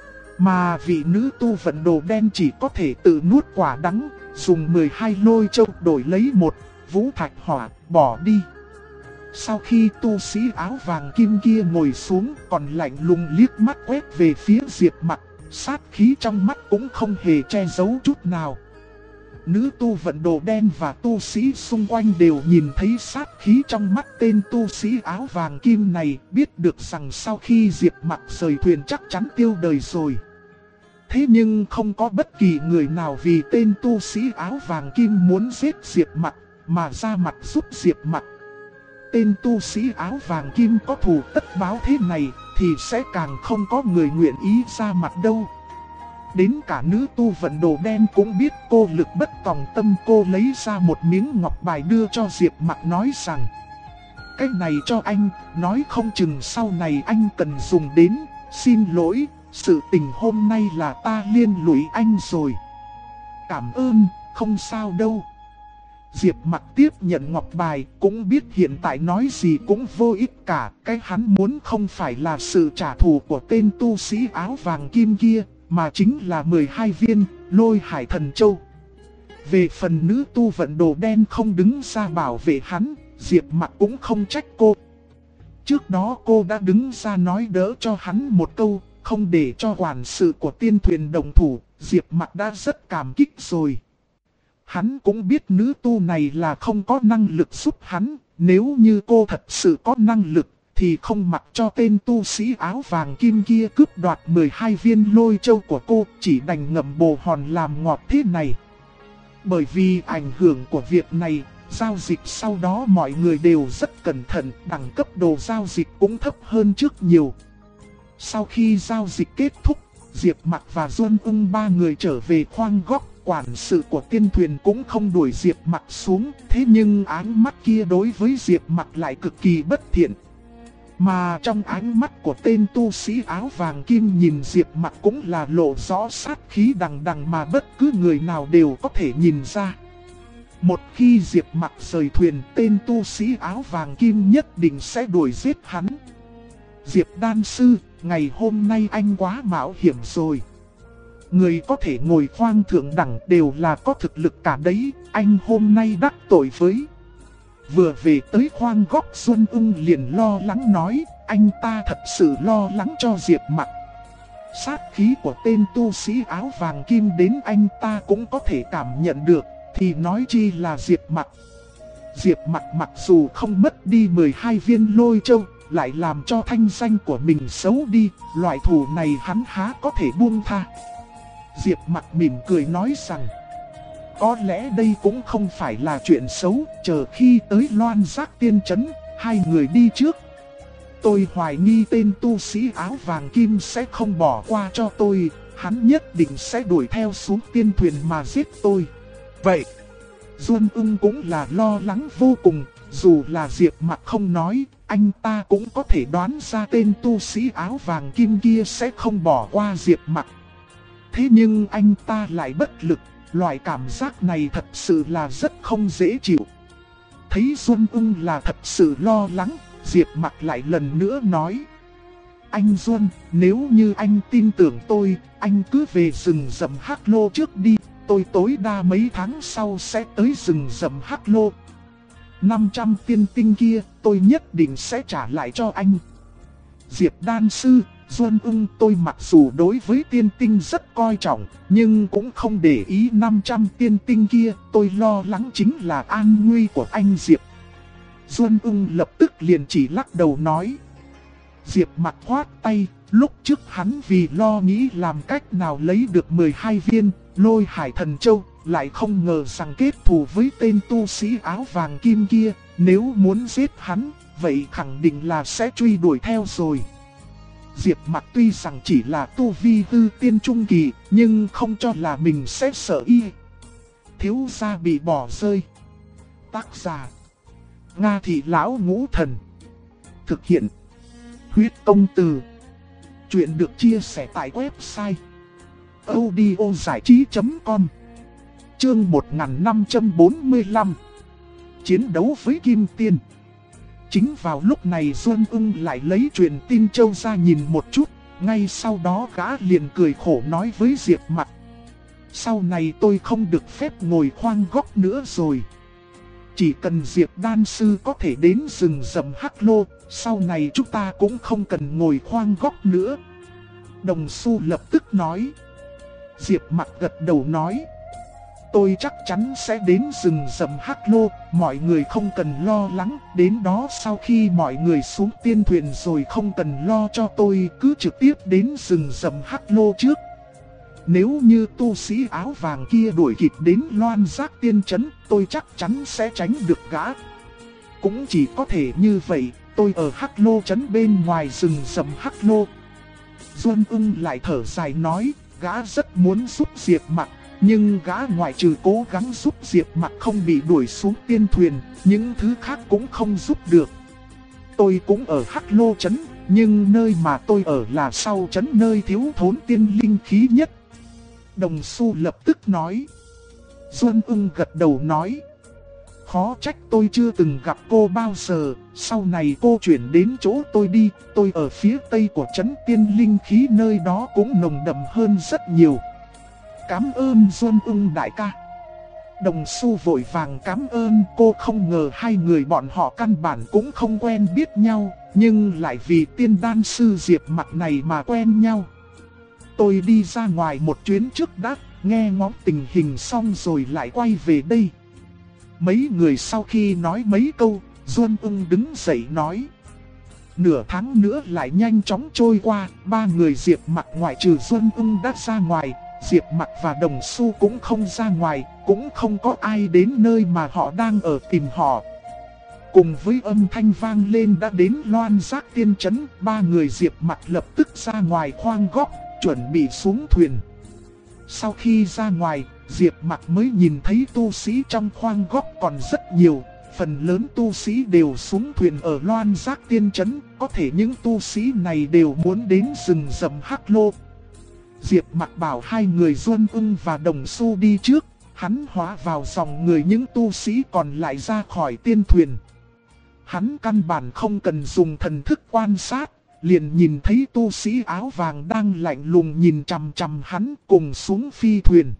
Speaker 1: Mà vị nữ tu vận đồ đen chỉ có thể tự nuốt quả đắng, dùng 12 lôi châu đổi lấy một vũ thạch hỏa, bỏ đi. Sau khi tu sĩ áo vàng kim kia ngồi xuống, còn lạnh lùng liếc mắt quét về phía Diệp Mặc, sát khí trong mắt cũng không hề che giấu chút nào. Nữ tu vận đồ đen và tu sĩ xung quanh đều nhìn thấy sát khí trong mắt tên tu sĩ áo vàng kim này, biết được rằng sau khi Diệp Mặc rời thuyền chắc chắn tiêu đời rồi. Thế nhưng không có bất kỳ người nào vì tên tu sĩ áo vàng kim muốn giết Diệp Mặc mà ra mặt giúp Diệp Mặc. Tên tu sĩ áo vàng kim có thù tất báo thế này thì sẽ càng không có người nguyện ý ra mặt đâu. Đến cả nữ tu vận đồ đen cũng biết cô lực bất tòng tâm, cô lấy ra một miếng ngọc bài đưa cho Diệp Mặc nói rằng: cái này cho anh, nói không chừng sau này anh cần dùng đến, xin lỗi, sự tình hôm nay là ta liên lụy anh rồi. Cảm ơn, không sao đâu. Diệp Mặc tiếp nhận ngọc bài, cũng biết hiện tại nói gì cũng vô ích cả. Cái hắn muốn không phải là sự trả thù của tên tu sĩ áo vàng kim kia, mà chính là 12 viên Lôi Hải Thần Châu. Về phần nữ tu vận đồ đen không đứng ra bảo vệ hắn, Diệp Mặc cũng không trách cô. Trước đó cô đã đứng ra nói đỡ cho hắn một câu, không để cho quản sự của tiên thuyền đồng thủ, Diệp Mặc đã rất cảm kích rồi. Hắn cũng biết nữ tu này là không có năng lực giúp hắn, nếu như cô thật sự có năng lực thì không mặc cho tên tu sĩ áo vàng kim kia cướp đoạt 12 viên lôi châu của cô, chỉ đành ngậm bồ hòn làm ngọt thế này. Bởi vì ảnh hưởng của việc này, giao dịch sau đó mọi người đều rất cẩn thận, đẳng cấp đồ giao dịch cũng thấp hơn trước nhiều. Sau khi giao dịch kết thúc, Diệp Mặc và Duân Ung ba người trở về khoang góc. Quản sự của tiên thuyền cũng không đuổi Diệp Mặc xuống, thế nhưng ánh mắt kia đối với Diệp Mặc lại cực kỳ bất thiện. Mà trong ánh mắt của tên tu sĩ áo vàng kim nhìn Diệp Mặc cũng là lộ rõ sát khí đằng đằng mà bất cứ người nào đều có thể nhìn ra. Một khi Diệp Mặc rời thuyền, tên tu sĩ áo vàng kim nhất định sẽ đuổi giết hắn. Diệp đan sư, ngày hôm nay anh quá mạo hiểm rồi. Người có thể ngồi khoang thượng đẳng đều là có thực lực cả đấy, anh hôm nay đắc tội với. Vừa về tới khoang góc, Xuân Ung liền lo lắng nói, anh ta thật sự lo lắng cho Diệp Mặc. Sát khí của tên tu sĩ áo vàng kim đến anh ta cũng có thể cảm nhận được, thì nói chi là Diệp Mặc. Diệp Mặc mặc dù không mất đi 12 viên lôi châu, lại làm cho thanh danh của mình xấu đi, loại thù này hắn há có thể buông tha. Diệp Mặc mỉm cười nói rằng, có lẽ đây cũng không phải là chuyện xấu, chờ khi tới Loan Giác Tiên Trấn, hai người đi trước. Tôi hoài nghi tên tu sĩ áo vàng kim sẽ không bỏ qua cho tôi, hắn nhất định sẽ đuổi theo xuống tiên thuyền mà giết tôi. Vậy, Duân Ung cũng là lo lắng vô cùng, dù là Diệp Mặc không nói, anh ta cũng có thể đoán ra tên tu sĩ áo vàng kim kia sẽ không bỏ qua Diệp Mặc. Thế nhưng anh ta lại bất lực, loại cảm giác này thật sự là rất không dễ chịu. Thấy Duân Ung là thật sự lo lắng, Diệp Mặc lại lần nữa nói, anh Duân, nếu như anh tin tưởng tôi, anh cứ về rừng rậm Hắc Lô trước đi, tôi tối đa mấy tháng sau sẽ tới rừng rậm Hắc Lô. 500 tiên tinh kia, tôi nhất định sẽ trả lại cho anh. Diệp đan sư, Duân Ung, tôi mặc dù đối với tiên tinh rất coi trọng, nhưng cũng không để ý 500 tiên tinh kia, tôi lo lắng chính là an nguy của anh Diệp. Duân Ung lập tức liền chỉ lắc đầu nói. Diệp Mặc khoát tay, lúc trước hắn vì lo nghĩ làm cách nào lấy được 12 viên Lôi Hải Thần Châu, lại không ngờ rằng kết thù với tên tu sĩ áo vàng kim kia, nếu muốn giết hắn, vậy khẳng định là sẽ truy đuổi theo rồi. Diệp Mặc tuy rằng chỉ là tu vi hư tiên trung kỳ, nhưng không cho là mình sẽ sợ y. Thiếu gia bị bỏ rơi. Tác giả Nga Thị Lão Ngũ Thần. Thực hiện Huyết Công Từ. Chuyện được chia sẻ tại website audiozải trí.com. Chương 1545. Chiến đấu với Kim Tiên. Chính vào lúc này Duân Ưng lại lấy truyền tin châu ra nhìn một chút. Ngay sau đó gã liền cười khổ nói với Diệp Mặc: sau này tôi không được phép ngồi khoang góc nữa rồi. Chỉ cần Diệp đan sư có thể đến rừng rậm Hắc Lô, sau này chúng ta cũng không cần ngồi khoang góc nữa. Đồng Xu lập tức nói. Diệp Mặc gật đầu nói: tôi chắc chắn sẽ đến rừng rậm Hắc Lô, mọi người không cần lo lắng. Đến đó sau khi mọi người xuống tiên thuyền rồi không cần lo cho tôi, cứ trực tiếp đến rừng rậm Hắc Lô trước. Nếu như tu sĩ áo vàng kia đuổi kịp đến Loan Giác Tiên Trấn, tôi chắc chắn sẽ tránh được gã. Cũng chỉ có thể như vậy, tôi ở Hắc Lô Trấn bên ngoài rừng rậm Hắc Lô. Duân Ưng lại thở dài nói, gã rất muốn giúp Diệp Mặc, nhưng gã ngoại trừ cố gắng giúp Diệp Mặc không bị đuổi xuống tiên thuyền, những thứ khác cũng không giúp được. Tôi cũng ở Hắc Lô Trấn, nhưng nơi mà tôi ở là sau trấn nơi thiếu thốn tiên linh khí nhất. Đồng Xu lập tức nói. Duân Ưng gật đầu nói, khó trách tôi chưa từng gặp cô bao giờ, sau này cô chuyển đến chỗ tôi đi, tôi ở phía tây của trấn tiên linh khí nơi đó cũng nồng đậm hơn rất nhiều. Cảm ơn Duân Ưng đại ca. Đồng Xu vội vàng cảm ơn, cô không ngờ hai người bọn họ căn bản cũng không quen biết nhau, nhưng lại vì tiên đan sư Diệp Mặc này mà quen nhau. Tôi đi ra ngoài một chuyến trước đã, nghe ngóng tình hình xong rồi lại quay về đây. Mấy người sau khi nói mấy câu, Duân Ưng đứng dậy nói. Nửa tháng nữa lại nhanh chóng trôi qua, ba người Diệp Mặc ngoại trừ Duân Ưng đã ra ngoài, Diệp Mặc và Đồng Xu cũng không ra ngoài, cũng không có ai đến nơi mà họ đang ở tìm họ. Cùng với âm thanh vang lên đã đến Loan Giác Tiên Trấn, ba người Diệp Mặc lập tức ra ngoài khoang góc, chuẩn bị xuống thuyền. Sau khi ra ngoài, Diệp Mặc mới nhìn thấy tu sĩ trong khoang góc còn rất nhiều, phần lớn tu sĩ đều xuống thuyền ở Loan Giác Tiên Trấn, có thể những tu sĩ này đều muốn đến rừng rậm Hắc Lô. Diệp Mặc bảo hai người Duân Ưng và Đồng Xu đi trước, hắn hóa vào dòng người những tu sĩ còn lại ra khỏi tiên thuyền. Hắn căn bản không cần dùng thần thức quan sát, liền nhìn thấy tu sĩ áo vàng đang lạnh lùng nhìn chằm chằm hắn cùng xuống phi thuyền.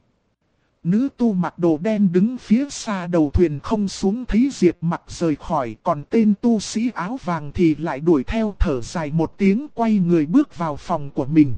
Speaker 1: Nữ tu mặc đồ đen đứng phía xa đầu thuyền không xuống thấy Diệp Mặc rời khỏi, còn tên tu sĩ áo vàng thì lại đuổi theo, thở dài một tiếng quay người bước vào phòng của mình.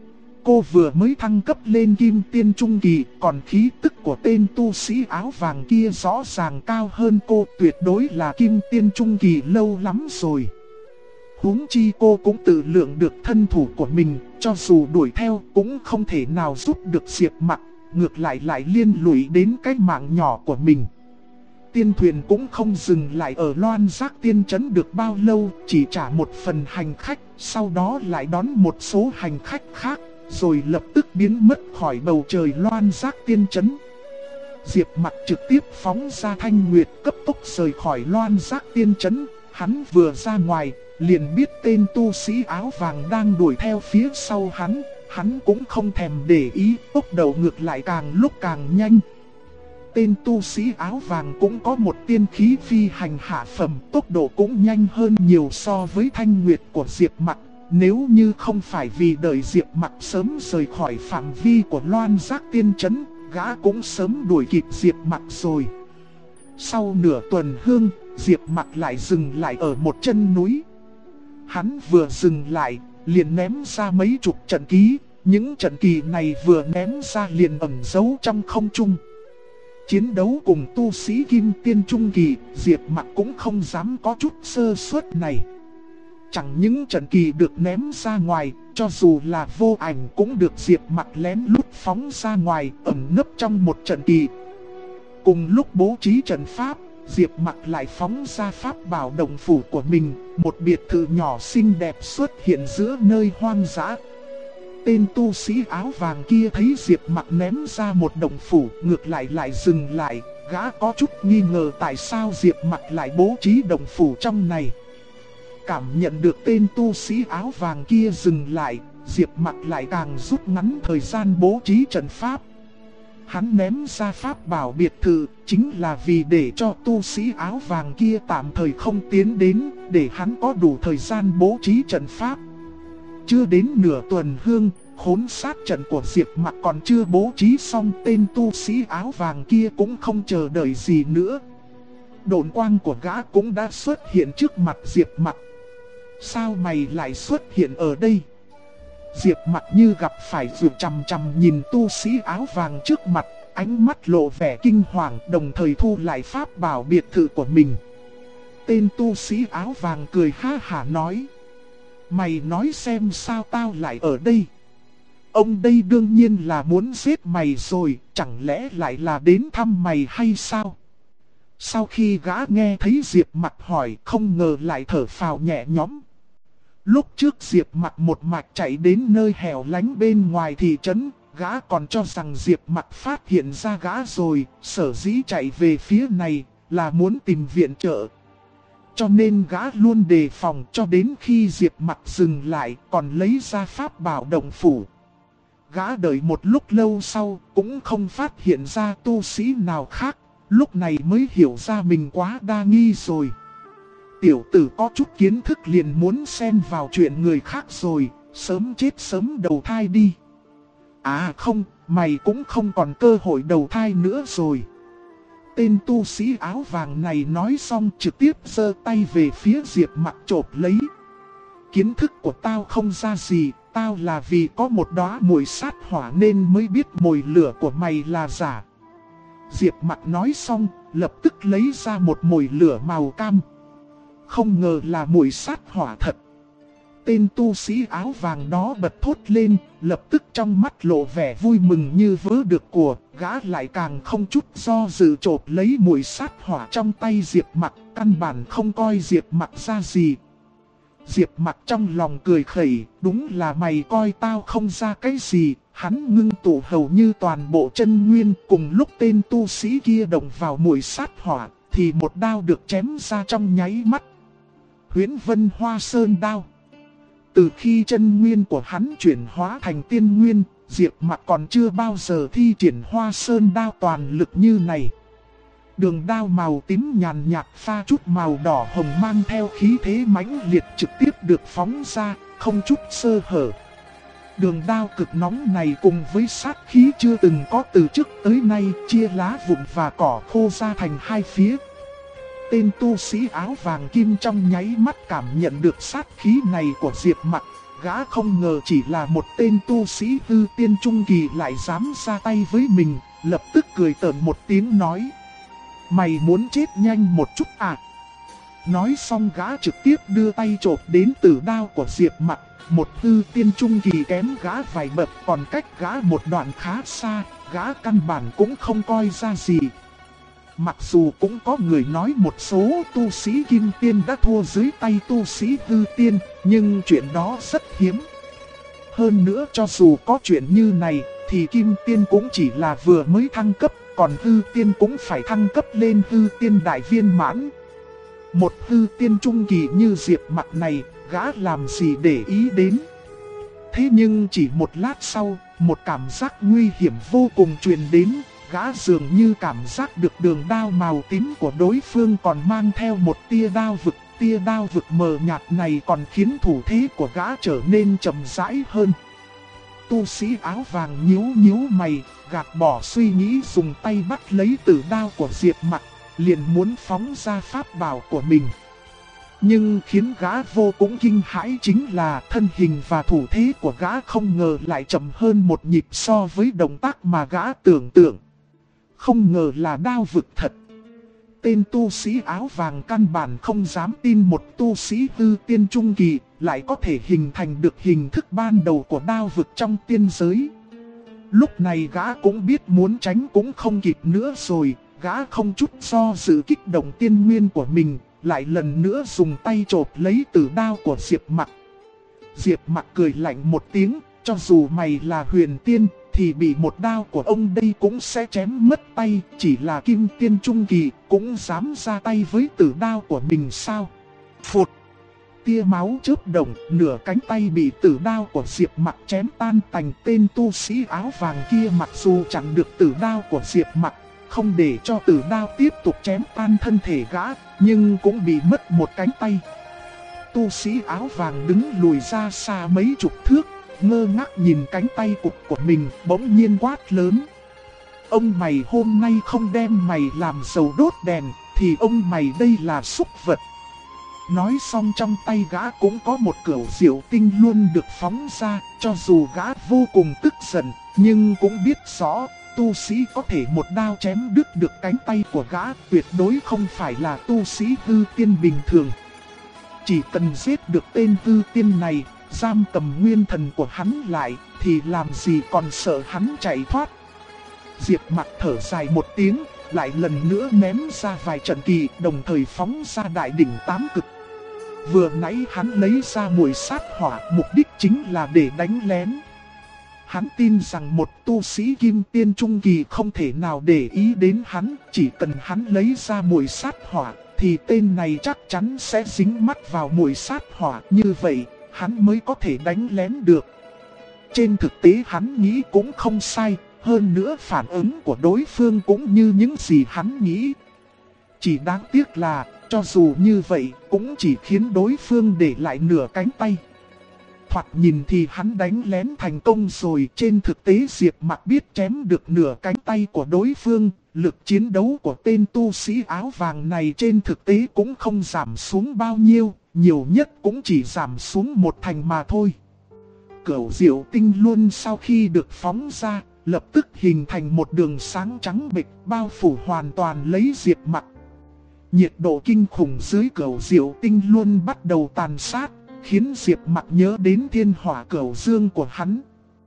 Speaker 1: Cô vừa mới thăng cấp lên Kim Tiên Trung Kỳ, còn khí tức của tên tu sĩ áo vàng kia rõ ràng cao hơn cô, tuyệt đối là Kim Tiên Trung Kỳ lâu lắm rồi. Huống chi cô cũng tự lượng được thân thủ của mình, cho dù đuổi theo cũng không thể nào giúp được Diệp Mặc, ngược lại liên lụy đến cái mạng nhỏ của mình. Tiên thuyền cũng không dừng lại ở Loan Giác Tiên Trấn được bao lâu, chỉ trả một phần hành khách, sau đó lại đón một số hành khách khác, rồi lập tức biến mất khỏi bầu trời Loan Giác Tiên Trấn. Diệp Mặc trực tiếp phóng ra Thanh Nguyệt cấp tốc rời khỏi Loan Giác Tiên Trấn, hắn vừa ra ngoài, liền biết tên tu sĩ áo vàng đang đuổi theo phía sau hắn cũng không thèm để ý, tốc độ ngược lại càng lúc càng nhanh. Tên tu sĩ áo vàng cũng có một tiên khí phi hành hạ phẩm, tốc độ cũng nhanh hơn nhiều so với Thanh Nguyệt của Diệp Mặc. Nếu như không phải vì đợi Diệp Mặc sớm rời khỏi phạm vi của Loan Giác Tiên Trấn, gã cũng sớm đuổi kịp Diệp Mặc rồi. Sau nửa tuần hương, Diệp Mặc lại dừng lại ở một chân núi. Hắn vừa dừng lại, liền ném ra mấy chục trận ký, những trận kỳ này vừa ném ra liền ẩn giấu trong không trung. Chiến đấu cùng tu sĩ Kim Tiên Trung Kỳ, Diệp Mặc cũng không dám có chút sơ suất này. Chẳng những trận kỳ được ném ra ngoài, cho dù là vô ảnh cũng được Diệp Mặc lén lút phóng ra ngoài, ẩn nấp trong một trận kỳ. Cùng lúc bố trí trận pháp, Diệp Mặc lại phóng ra pháp bảo động phủ của mình, một biệt thự nhỏ xinh đẹp xuất hiện giữa nơi hoang dã. Tên tu sĩ áo vàng kia thấy Diệp Mặc ném ra một động phủ, ngược lại dừng lại, gã có chút nghi ngờ tại sao Diệp Mặc lại bố trí động phủ trong này. Cảm nhận được tên tu sĩ áo vàng kia dừng lại, Diệp Mặc lại càng rút ngắn thời gian bố trí trận pháp. Hắn ném ra pháp bảo biệt thự chính là vì để cho tu sĩ áo vàng kia tạm thời không tiến đến, để hắn có đủ thời gian bố trí trận pháp. Chưa đến nửa tuần hương, khốn sát trận của Diệp Mặc còn chưa bố trí xong, tên tu sĩ áo vàng kia cũng không chờ đợi gì nữa. Độn quang của gã cũng đã xuất hiện trước mặt Diệp Mặc. Sao mày lại xuất hiện ở đây? Diệp Mặc như gặp phải rượu, chằm chằm nhìn tu sĩ áo vàng trước mặt, ánh mắt lộ vẻ kinh hoàng, đồng thời thu lại pháp bảo biệt thự của mình. Tên tu sĩ áo vàng cười ha hả nói: Mày nói xem sao tao lại ở đây? Ông đây đương nhiên là muốn giết mày rồi, chẳng lẽ lại là đến thăm mày hay sao? Sau khi gã nghe thấy Diệp Mặc hỏi, không ngờ lại thở phào nhẹ nhõm. Lúc trước Diệp Mặc một mạch chạy đến nơi hẻo lánh bên ngoài thị trấn, gã còn cho rằng Diệp Mặc phát hiện ra gã rồi, sở dĩ chạy về phía này là muốn tìm viện trợ. Cho nên gã luôn đề phòng cho đến khi Diệp Mặc dừng lại, còn lấy ra pháp bảo động phủ. Gã đợi một lúc lâu sau, cũng không phát hiện ra tu sĩ nào khác, lúc này mới hiểu ra mình quá đa nghi rồi. Tiểu tử có chút kiến thức liền muốn xen vào chuyện người khác rồi, sớm chết sớm đầu thai đi. À không, mày cũng không còn cơ hội đầu thai nữa rồi. Tên tu sĩ áo vàng này nói xong trực tiếp giơ tay về phía Diệp Mặc chộp lấy. Kiến thức của tao không ra gì, tao là vì có một đóa mùi sát hỏa nên mới biết mùi lửa của mày là giả. Diệp Mặc nói xong, lập tức lấy ra một mùi lửa màu cam. Không ngờ là mùi sát hỏa thật. Tên tu sĩ áo vàng đó bật thốt lên, lập tức trong mắt lộ vẻ vui mừng như vớ được của, gã lại càng không chút do dự chộp lấy mùi sát hỏa trong tay Diệp Mặc, căn bản không coi Diệp Mặc ra gì. Diệp Mặc trong lòng cười khẩy, đúng là mày coi tao không ra cái gì. Hắn ngưng tụ hầu như toàn bộ chân nguyên, cùng lúc tên tu sĩ kia động vào mùi sát hỏa, thì một đao được chém ra trong nháy mắt. Huyễn Vân Hoa Sơn đao. Từ khi chân nguyên của hắn chuyển hóa thành tiên nguyên, Diệp Mặc còn chưa bao giờ thi triển Hoa Sơn đao toàn lực như này. Đường đao màu tím nhàn nhạt pha chút màu đỏ hồng mang theo khí thế mãnh liệt trực tiếp được phóng ra, không chút sơ hở. Đường đao cực nóng này cùng với sát khí chưa từng có từ trước tới nay, chia lá vụn và cỏ khô ra thành hai phía. Tên tu sĩ áo vàng kim trong nháy mắt cảm nhận được sát khí này của Diệp Mặc. Gã không ngờ chỉ là một tên tu sĩ hư tiên trung kỳ lại dám ra tay với mình, lập tức cười tởn một tiếng nói: Mày muốn chết nhanh một chút à? Nói xong gã trực tiếp đưa tay chộp đến tử đao của Diệp Mặc. Một hư tiên trung kỳ kém gã vài bậc, còn cách gã một đoạn khá xa, gã căn bản cũng không coi ra gì. Mặc dù cũng có người nói một số tu sĩ kim tiên đã thua dưới tay tu sĩ hư tiên, nhưng chuyện đó rất hiếm. Hơn nữa cho dù có chuyện như này, thì kim tiên cũng chỉ là vừa mới thăng cấp, còn hư tiên cũng phải thăng cấp lên hư tiên đại viên mãn. Một hư tiên trung kỳ như Diệp Mặc này, gã làm gì để ý đến. Thế nhưng chỉ một lát sau, một cảm giác nguy hiểm vô cùng truyền đến. Gã dường như cảm giác được đường đao màu tím của đối phương còn mang theo một tia đao vực. Tia đao vực mờ nhạt này còn khiến thủ thế của gã trở nên chậm rãi hơn. Tu sĩ áo vàng nhíu nhíu mày, gạt bỏ suy nghĩ, dùng tay bắt lấy tử đao của Diệp Mặc, liền muốn phóng ra pháp bảo của mình. Nhưng khiến gã vô cùng kinh hãi chính là thân hình và thủ thế của gã không ngờ lại chậm hơn một nhịp so với động tác mà gã tưởng tượng. Không ngờ là đao vực thật. Tên tu sĩ áo vàng căn bản không dám tin một tu sĩ hư tiên trung kỳ lại có thể hình thành được hình thức ban đầu của đao vực trong tiên giới. Lúc này gã cũng biết muốn tránh cũng không kịp nữa rồi, gã không chút do dự kích động tiên nguyên của mình, lại lần nữa dùng tay chộp lấy tử đao của Diệp Mặc. Diệp Mặc cười lạnh một tiếng, cho dù mày là huyền tiên, thì bị một đao của ông đây cũng sẽ chém mất tay, chỉ là kim tiên trung kỳ cũng dám ra tay với tử đao của mình sao? Phụt! tia máu chớp động, nửa cánh tay bị tử đao của Diệp Mặc chém tan tành. Tên tu sĩ áo vàng kia mặc dù chặn được tử đao của Diệp Mặc, không để cho tử đao tiếp tục chém tan thân thể gã, nhưng cũng bị mất một cánh tay. Tu sĩ áo vàng đứng lùi ra xa mấy chục thước, ngơ ngác nhìn cánh tay cụt của mình, bỗng nhiên quát lớn: ông mày hôm nay không đem mày làm dầu đốt đèn, thì ông mày đây là súc vật. Nói xong trong tay gã cũng có một cửu diệu tinh luôn được phóng ra. Cho dù gã vô cùng tức giận, nhưng cũng biết rõ tu sĩ có thể một đao chém đứt được cánh tay của gã tuyệt đối không phải là tu sĩ hư tiên bình thường. Chỉ cần giết được tên hư tiên này, giam cầm nguyên thần của hắn lại, thì làm gì còn sợ hắn chạy thoát. Diệp Mặc thở dài một tiếng, lại lần nữa ném ra vài trận kỳ, đồng thời phóng ra đại đỉnh tám cực. Vừa nãy hắn lấy ra muội sát hỏa, mục đích chính là để đánh lén. Hắn tin rằng một tu sĩ kim tiên trung kỳ không thể nào để ý đến hắn, chỉ cần hắn lấy ra muội sát hỏa, thì tên này chắc chắn sẽ dính mắt vào muội sát hỏa, như vậy hắn mới có thể đánh lén được. Trên thực tế hắn nghĩ cũng không sai, hơn nữa phản ứng của đối phương cũng như những gì hắn nghĩ. Chỉ đáng tiếc là, cho dù như vậy, cũng chỉ khiến đối phương để lại nửa cánh tay. Thoạt nhìn thì hắn đánh lén thành công rồi, trên thực tế Diệp Mặc biết chém được nửa cánh tay của đối phương, lực chiến đấu của tên tu sĩ áo vàng này trên thực tế cũng không giảm xuống bao nhiêu, nhiều nhất cũng chỉ giảm xuống một thành mà thôi. Cửu diệu tinh luôn sau khi được phóng ra, lập tức hình thành một đường sáng trắng bệch bao phủ hoàn toàn lấy Diệp Mặc. Nhiệt độ kinh khủng dưới cửu diệu tinh luôn bắt đầu tàn sát, khiến Diệp Mặc nhớ đến thiên hỏa cửu dương của hắn.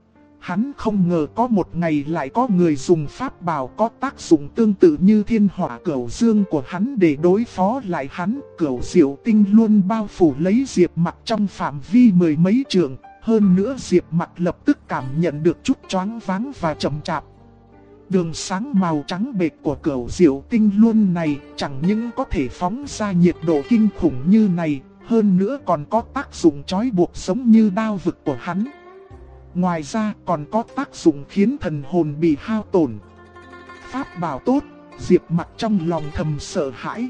Speaker 1: Hắn không ngờ có một ngày lại có người dùng pháp bảo có tác dụng tương tự như thiên hỏa cửu dương của hắn để đối phó lại hắn. Cửu diệu tinh luôn bao phủ lấy Diệp Mặc trong phạm vi mười mấy trượng. Hơn nữa Diệp Mặc lập tức cảm nhận được chút choáng váng và chậm chạp. Đường sáng màu trắng bệch của cửu diệu tinh luôn này chẳng những có thể phóng ra nhiệt độ kinh khủng như này, hơn nữa còn có tác dụng trói buộc giống như đao vực của hắn. Ngoài ra còn có tác dụng khiến thần hồn bị hao tổn. Pháp bảo tốt, Diệp Mặc trong lòng thầm sợ hãi.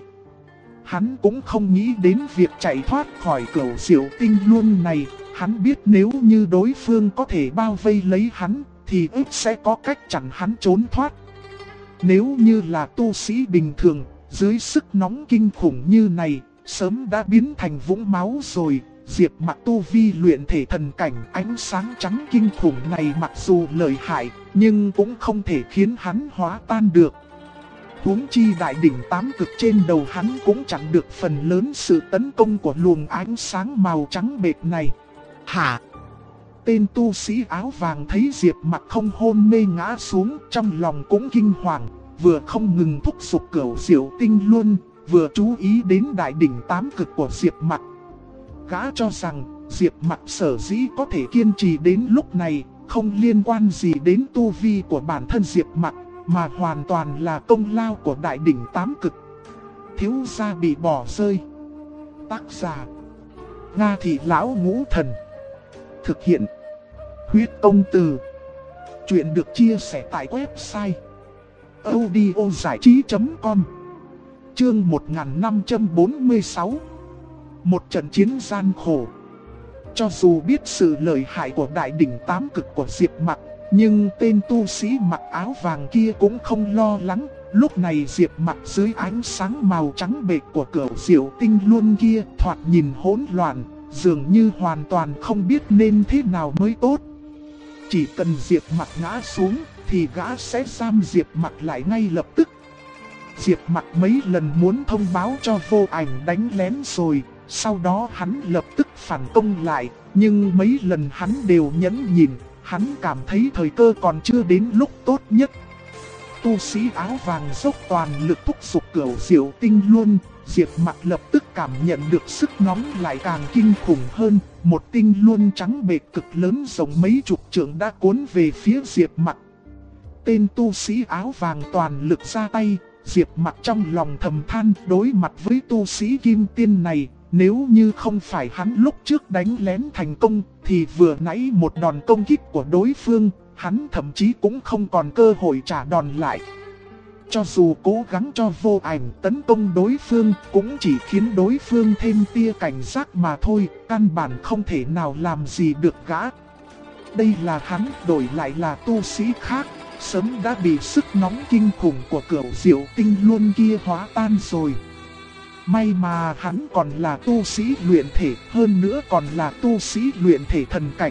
Speaker 1: Hắn cũng không nghĩ đến việc chạy thoát khỏi cửu diệu tinh luôn này. Hắn biết nếu như đối phương có thể bao vây lấy hắn, thì ít sẽ có cách chặn hắn trốn thoát. Nếu như là tu sĩ bình thường, dưới sức nóng kinh khủng như này, sớm đã biến thành vũng máu rồi. Diệp Mặc tu vi luyện thể thần cảnh, ánh sáng trắng kinh khủng này mặc dù lợi hại, nhưng cũng không thể khiến hắn hóa tan được. Huống chi đại đỉnh tám cực trên đầu hắn cũng chặn được phần lớn sự tấn công của luồng ánh sáng màu trắng bệch này. Hả? Tên tu sĩ áo vàng thấy Diệp Mặc không hôn mê ngã xuống, trong lòng cũng kinh hoàng, vừa không ngừng thúc giục cửu diệu tinh luôn, vừa chú ý đến đại đỉnh tám cực của Diệp Mặc. Gã cho rằng Diệp Mặc sở dĩ có thể kiên trì đến lúc này, không liên quan gì đến tu vi của bản thân Diệp Mặc, mà hoàn toàn là công lao của đại đỉnh tám cực. Thiếu gia bị bỏ rơi. Tác giả: Nga Thị Lão Ngũ Thần. Thực hiện: Huyết Công Từ. Chuyện được chia sẻ tại website audiozảichí.com. Chương 1546. Một trận chiến gian khổ. Cho dù biết sự lợi hại của đại đỉnh tám cực của Diệp Mặc, nhưng tên tu sĩ mặc áo vàng kia cũng không lo lắng. Lúc này Diệp Mặc dưới ánh sáng màu trắng bệch của cửu diệu tinh luôn kia thoạt nhìn hỗn loạn, dường như hoàn toàn không biết nên thế nào mới tốt. Chỉ cần Diệp Mặc ngã xuống thì gã sẽ giam Diệp Mặc lại ngay lập tức. Diệp Mặc mấy lần muốn thông báo cho Vô Ảnh đánh lén rồi, sau đó hắn lập tức phản công lại, nhưng mấy lần hắn đều nhẫn nhịn, hắn cảm thấy thời cơ còn chưa đến lúc tốt nhất. Tu sĩ áo vàng dốc toàn lực thúc giục cửu diệu tinh luôn, Diệp Mặc lập tức cảm nhận được sức nóng lại càng kinh khủng hơn, một tinh luôn trắng bệch cực lớn rộng mấy chục trượng đã cuốn về phía Diệp Mặc. Tên tu sĩ áo vàng toàn lực ra tay, Diệp Mặc trong lòng thầm than, đối mặt với tu sĩ kim tiên này, Nếu như không phải hắn lúc trước đánh lén thành công, thì vừa nãy một đòn công kích của đối phương, hắn thậm chí cũng không còn cơ hội trả đòn lại. Cho dù cố gắng cho Vô Ảnh tấn công đối phương, cũng chỉ khiến đối phương thêm tia cảnh giác mà thôi, căn bản không thể nào làm gì được gã. Đây là hắn, đổi lại là tu sĩ khác, sớm đã bị sức nóng kinh khủng của Cửu Diệu Tinh Luân kia hóa tan rồi. May mà hắn còn là tu sĩ luyện thể, hơn nữa còn là tu sĩ luyện thể thần cảnh.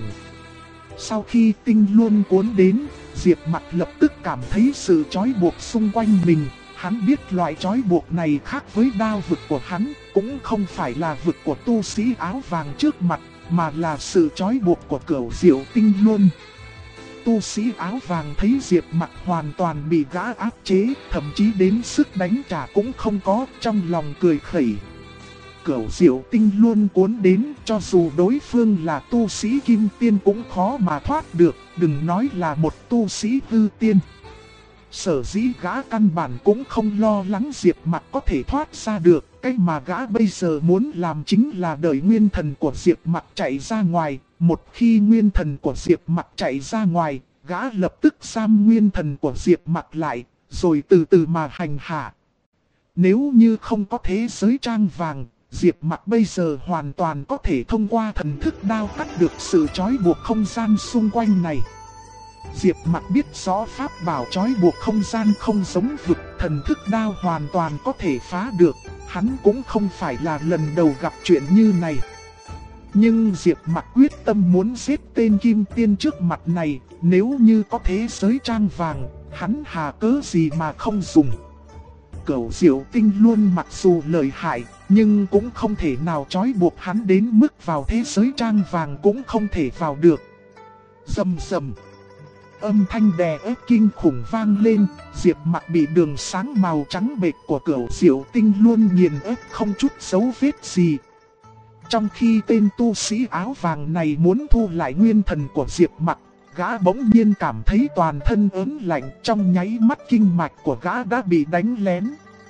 Speaker 1: Sau khi tinh luân cuốn đến, Diệp Mặc lập tức cảm thấy sự trói buộc xung quanh mình. Hắn biết loại trói buộc này khác với đao vực của hắn, cũng không phải là vực của tu sĩ áo vàng trước mặt, mà là sự trói buộc của Cửu Diệu Tinh Luân. Tu sĩ áo vàng thấy Diệp Mặc hoàn toàn bị gã áp chế, thậm chí đến sức đánh trả cũng không có, trong lòng cười khẩy. Cửu Diệu Tinh Luân cuốn đến, cho dù đối phương là tu sĩ kim tiên cũng khó mà thoát được, đừng nói là một tu sĩ hư tiên. Sở dĩ gã căn bản cũng không lo lắng Diệp Mặc có thể thoát ra được, cái mà gã bây giờ muốn làm chính là đợi nguyên thần của Diệp Mặc chạy ra ngoài. Một khi nguyên thần của Diệp Mặc chạy ra ngoài, gã lập tức giam nguyên thần của Diệp Mặc lại, rồi từ từ mà hành hạ. Nếu như không có thế giới trang vàng, Diệp Mặc bây giờ hoàn toàn có thể thông qua thần thức đao cắt được sự trói buộc không gian xung quanh này. Diệp Mặc biết rõ pháp bảo trói buộc không gian không giống vực, thần thức đao hoàn toàn có thể phá được, hắn cũng không phải là lần đầu gặp chuyện như này. Nhưng Diệp Mặc quyết tâm muốn giết tên kim tiên trước mặt này, nếu như có thế giới trang vàng, hắn hà cớ gì mà không dùng. Cửu Diệu Tinh Luân mặc dù lợi hại, nhưng cũng không thể nào trói buộc hắn đến mức vào thế giới trang vàng cũng không thể vào được. Rầm rầm. Âm thanh đè ép kinh khủng vang lên, Diệp Mặc bị đường sáng màu trắng bệch của Cửu Diệu Tinh Luân nghiền ép không chút dấu vết gì. Trong khi tên tu sĩ áo vàng này muốn thu lại nguyên thần của Diệp Mặc, gã bỗng nhiên cảm thấy toàn thân ớn lạnh, trong nháy mắt kinh mạch của gã đã bị đánh lén.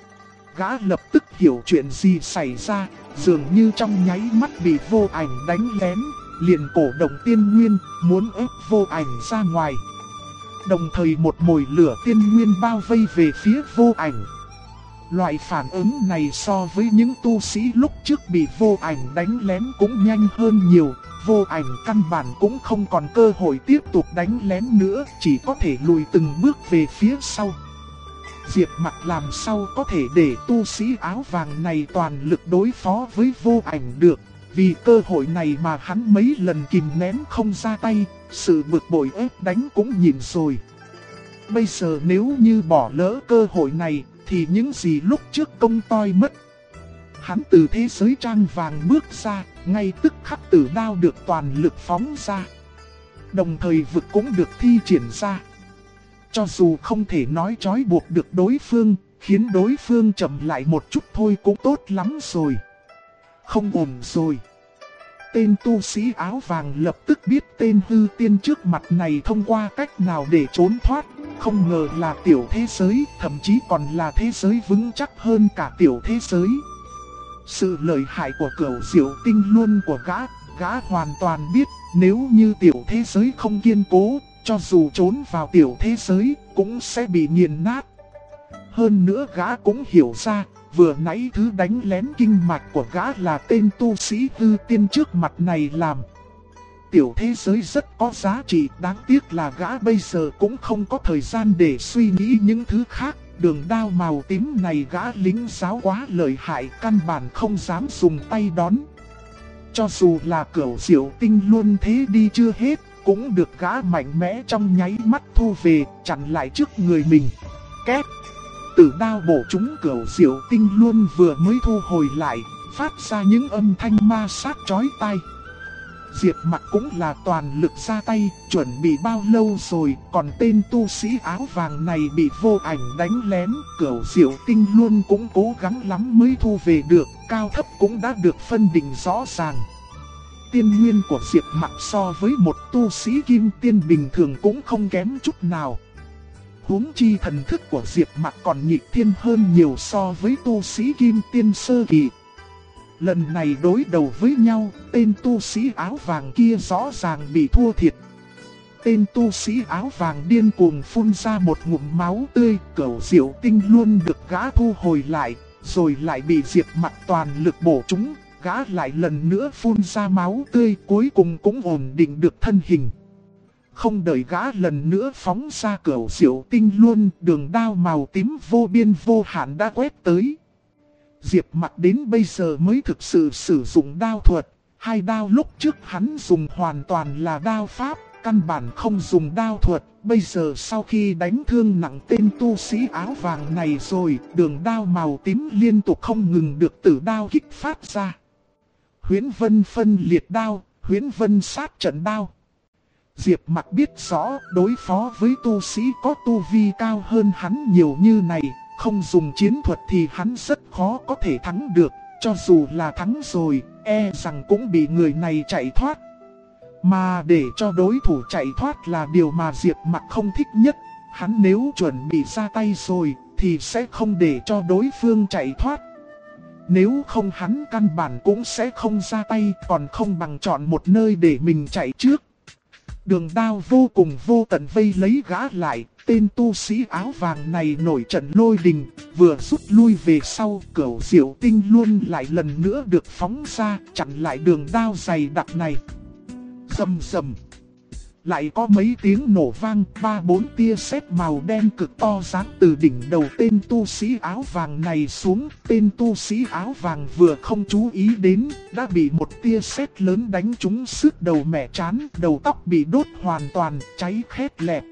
Speaker 1: Gã lập tức hiểu chuyện gì xảy ra, dường như trong nháy mắt bị Vô Ảnh đánh lén, liền cổ động tiên nguyên, muốn ép Vô Ảnh ra ngoài. Đồng thời một mồi lửa tiên nguyên bao vây về phía Vô Ảnh. Loại phản ứng này so với những tu sĩ lúc trước bị Vô Ảnh đánh lén cũng nhanh hơn nhiều. Vô Ảnh căn bản cũng không còn cơ hội tiếp tục đánh lén nữa, chỉ có thể lùi từng bước về phía sau. Diệp Mặc làm sao có thể để tu sĩ áo vàng này toàn lực đối phó với Vô Ảnh được. Vì cơ hội này mà hắn mấy lần kìm nén không ra tay, sự bực bội ép đánh cũng nhìn rồi. Bây giờ nếu như bỏ lỡ cơ hội này, thì những gì lúc trước công toi mất. Hắn từ thế giới trang vàng bước ra, ngay tức khắc tử đao được toàn lực phóng ra. Đồng thời vực cũng được thi triển ra. Cho dù không thể nói trói buộc được đối phương, khiến đối phương chậm lại một chút thôi cũng tốt lắm rồi. Không ổn rồi. Tên tu sĩ áo vàng lập tức biết tên hư tiên trước mặt này thông qua cách nào để trốn thoát. Không ngờ là tiểu thế giới, thậm chí còn là thế giới vững chắc hơn cả tiểu thế giới. Sự lợi hại của Cửu Diệu Tinh Luân của gã hoàn toàn biết, nếu như tiểu thế giới không kiên cố, cho dù trốn vào tiểu thế giới, cũng sẽ bị nghiền nát. Hơn nữa gã cũng hiểu ra, vừa nãy thứ đánh lén kinh mạch của gã là tên tu sĩ hư tiên trước mặt này làm. Tiểu thế giới rất có giá trị, đáng tiếc là gã bây giờ cũng không có thời gian để suy nghĩ những thứ khác. Đường đao màu tím này gã lính giáo quá lợi hại, căn bản không dám dùng tay đón. Cho dù là Cửu Diệu Tinh Luân thế đi chưa hết, cũng được gã mạnh mẽ trong nháy mắt thu về, chặn lại trước người mình. Két! Tử đao bổ trúng Cửu Diệu Tinh Luân vừa mới thu hồi lại, phát ra những âm thanh ma sát chói tai. Diệp Mặc cũng là toàn lực ra tay, chuẩn bị bao lâu rồi, còn tên tu sĩ áo vàng này bị Vô Ảnh đánh lén, Cửu Diệu Tinh Luân cũng cố gắng lắm mới thu về được, cao thấp cũng đã được phân định rõ ràng. Tiên nguyên của Diệp Mặc so với một tu sĩ kim tiên bình thường cũng không kém chút nào. Huống chi thần thức của Diệp Mặc còn nghịch thiên hơn nhiều so với tu sĩ kim tiên sơ kỳ. Lần này đối đầu với nhau, tên tu sĩ áo vàng kia rõ ràng bị thua thiệt. Tên tu sĩ áo vàng điên cuồng phun ra một ngụm máu tươi, Cửu Diệu Tinh luôn được gã thu hồi lại, rồi lại bị Diệp Mặc toàn lực bổ trúng, gã lại lần nữa phun ra máu tươi, cuối cùng cũng ổn định được thân hình. Không đợi gã lần nữa phóng ra Cửu Diệu Tinh luôn, đường đao màu tím vô biên vô hạn đã quét tới. Diệp Mặc đến bây giờ mới thực sự sử dụng đao thuật, hai đao lúc trước hắn dùng hoàn toàn là đao pháp, căn bản không dùng đao thuật. Bây giờ sau khi đánh thương nặng tên tu sĩ áo vàng này rồi, đường đao màu tím liên tục không ngừng được tử đao kích phát ra. Huyễn Vân phân liệt đao, Huyễn Vân sát trận đao. Diệp Mặc biết rõ đối phó với tu sĩ có tu vi cao hơn hắn nhiều như này, không dùng chiến thuật thì hắn rất khó có thể thắng được. Cho dù là thắng rồi, e rằng cũng bị người này chạy thoát. Mà để cho đối thủ chạy thoát là điều mà Diệp Mặc không thích nhất. Hắn nếu chuẩn bị ra tay rồi thì sẽ không để cho đối phương chạy thoát. Nếu không hắn căn bản cũng sẽ không ra tay, còn không bằng chọn một nơi để mình chạy trước. Đường đao vô cùng vô tận vây lấy gã lại, tên tu sĩ áo vàng này nổi trận lôi đình, vừa rút lui về sau, Cửu Diệu Tinh luôn lại lần nữa được phóng ra, chặn lại đường đao dày đặc này. Rầm rầm. Lại có mấy tiếng nổ vang, 3-4 tia sét màu đen cực to giáng từ đỉnh đầu tên tu sĩ áo vàng này xuống. Tên tu sĩ áo vàng vừa không chú ý đến, đã bị một tia sét lớn đánh trúng sứt đầu mẻ chán, đầu tóc bị đốt hoàn toàn, cháy khét lẹt.